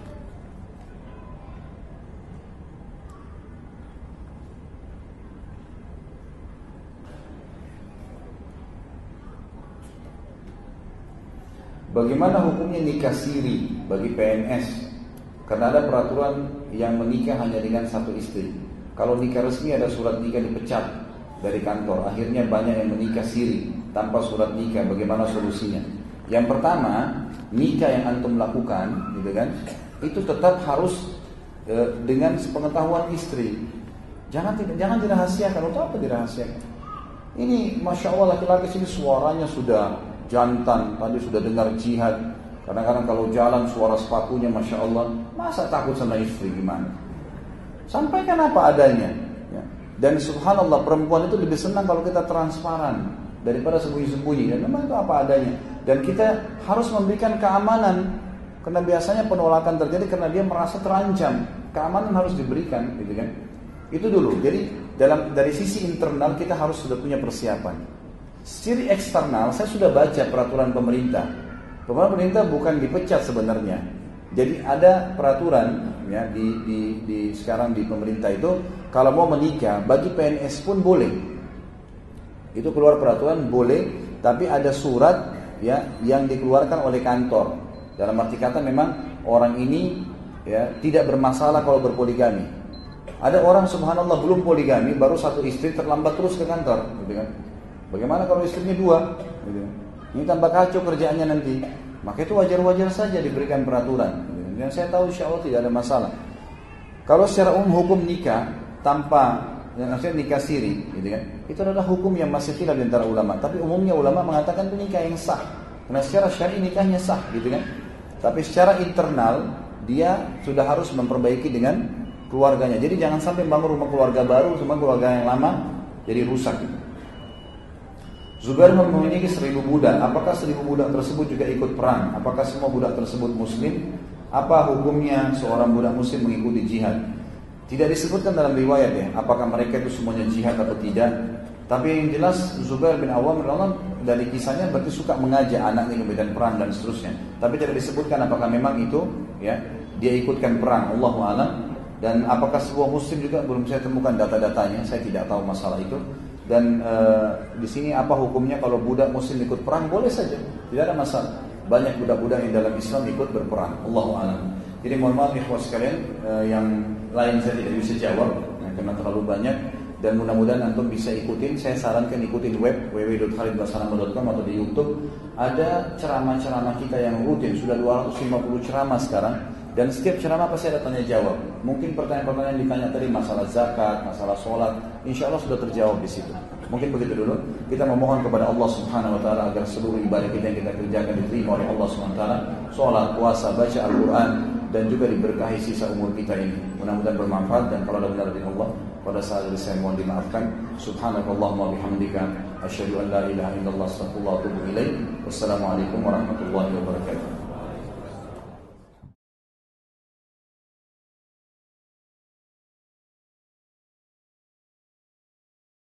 Bagaimana hukumnya nikah siri bagi PNS? Karena ada peraturan yang menikah hanya dengan satu istri. Kalau nikah resmi ada surat nikah dipecat dari kantor. Akhirnya banyak yang menikah siri tanpa surat nikah. Bagaimana solusinya? Yang pertama, nikah yang antum lakukan, gitu kan? Itu tetap harus dengan sepengetahuan istri. Jangan dirahasiakan. Untuk apa dirahasiakan? Ini masya Allah laki-laki sini suaranya sudah jantan, tadi sudah dengar jihad. Kadang-kadang kalau jalan suara sepatunya masya Allah. Masa takut sama istri gimana? Sampaikan apa adanya ya. Dan subhanallah perempuan itu lebih senang kalau kita transparan daripada sembunyi-sembunyi. Dan memang itu apa adanya. Dan kita harus memberikan keamanan. Karena biasanya penolakan terjadi karena dia merasa terancam. Keamanan harus diberikan, gitu kan? Itu dulu. Jadi dari sisi internal kita harus sudah punya persiapan. Secara eksternal saya sudah baca peraturan pemerintah. Pemerintah bukan dipecat sebenarnya. Jadi ada peraturan ya di sekarang di pemerintah itu kalau mau menikah bagi PNS pun boleh. Itu keluar peraturan boleh, tapi ada surat ya yang dikeluarkan oleh kantor. Dalam arti kata memang orang ini ya tidak bermasalah kalau berpoligami. Ada orang subhanallah belum poligami, baru satu istri terlambat terus ke kantor, gitu kan? Bagaimana kalau istrinya dua? Gitu. Ini tambah kacau kerjaannya nanti. Maka itu wajar-wajar saja diberikan peraturan. Dan saya tahu insya Allah tidak ada masalah. Kalau secara umum hukum nikah tanpa maksudnya nikah siri, gitu kan? Itu adalah hukum yang masih khilaf di antara ulama. Tapi umumnya ulama mengatakan itu nikah yang sah. Karena secara syar'i nikahnya sah, gitu kan? Tapi secara internal dia sudah harus memperbaiki dengan keluarganya. Jadi jangan sampai bangun rumah keluarga baru, semua keluarga yang lama jadi rusak. Zubair memiliki 1000 budak. Apakah 1000 budak tersebut juga ikut perang? Apakah semua budak tersebut muslim? Apa hukumnya seorang budak muslim mengikuti jihad? Tidak disebutkan dalam riwayat ya, apakah mereka itu semuanya jihad atau tidak. Tapi yang jelas Zubair bin Awam dari kisahnya berarti suka mengajak anaknya ke medan perang dan seterusnya. Tapi tidak disebutkan apakah memang itu ya dia ikutkan perang. Allahu a'lam. Dan apakah sebuah muslim juga belum saya temukan data-datanya. Saya tidak tahu masalah itu. Dan di sini apa hukumnya kalau budak muslim ikut perang? Boleh saja, tidak ada masalah. Banyak budak-budak yang dalam Islam ikut berperang. Allahu a'lam. Jadi mohon maaf ikhwan sekalian, yang lain saya tidak bisa jawab karena terlalu banyak. Dan mudah-mudahan antum bisa ikutin. Saya sarankan ikutin web www.khalidbasalamah.com atau di YouTube. Ada ceramah-ceramah kita yang rutin. Sudah 250 ceramah sekarang. Dan setiap ceramah pasti ada tanya jawab. Mungkin pertanyaan-pertanyaan yang ditanya tadi masalah zakat, masalah sholat, insya Allah sudah terjawab di situ. Mungkin begitu dulu. Kita memohon kepada Allah Subhanahu Wa Taala agar seluruh ibadah kita yang kita kerjakan diterima oleh Allah Subhanahu Wa Taala. Sholat, puasa, baca Al-Quran, dan juga diberkahi sisa umur kita ini. Mudah-mudahan bermanfaat, dan kalau ada benar dari Allah, pada saat ini saya mohon dimaafkan. Subhanakallahumma bihamdika asyhadu an la ilaha illallah astaghfirullah wa atubu ilaik. Wassalamualaikum warahmatullahi wabarakatuh.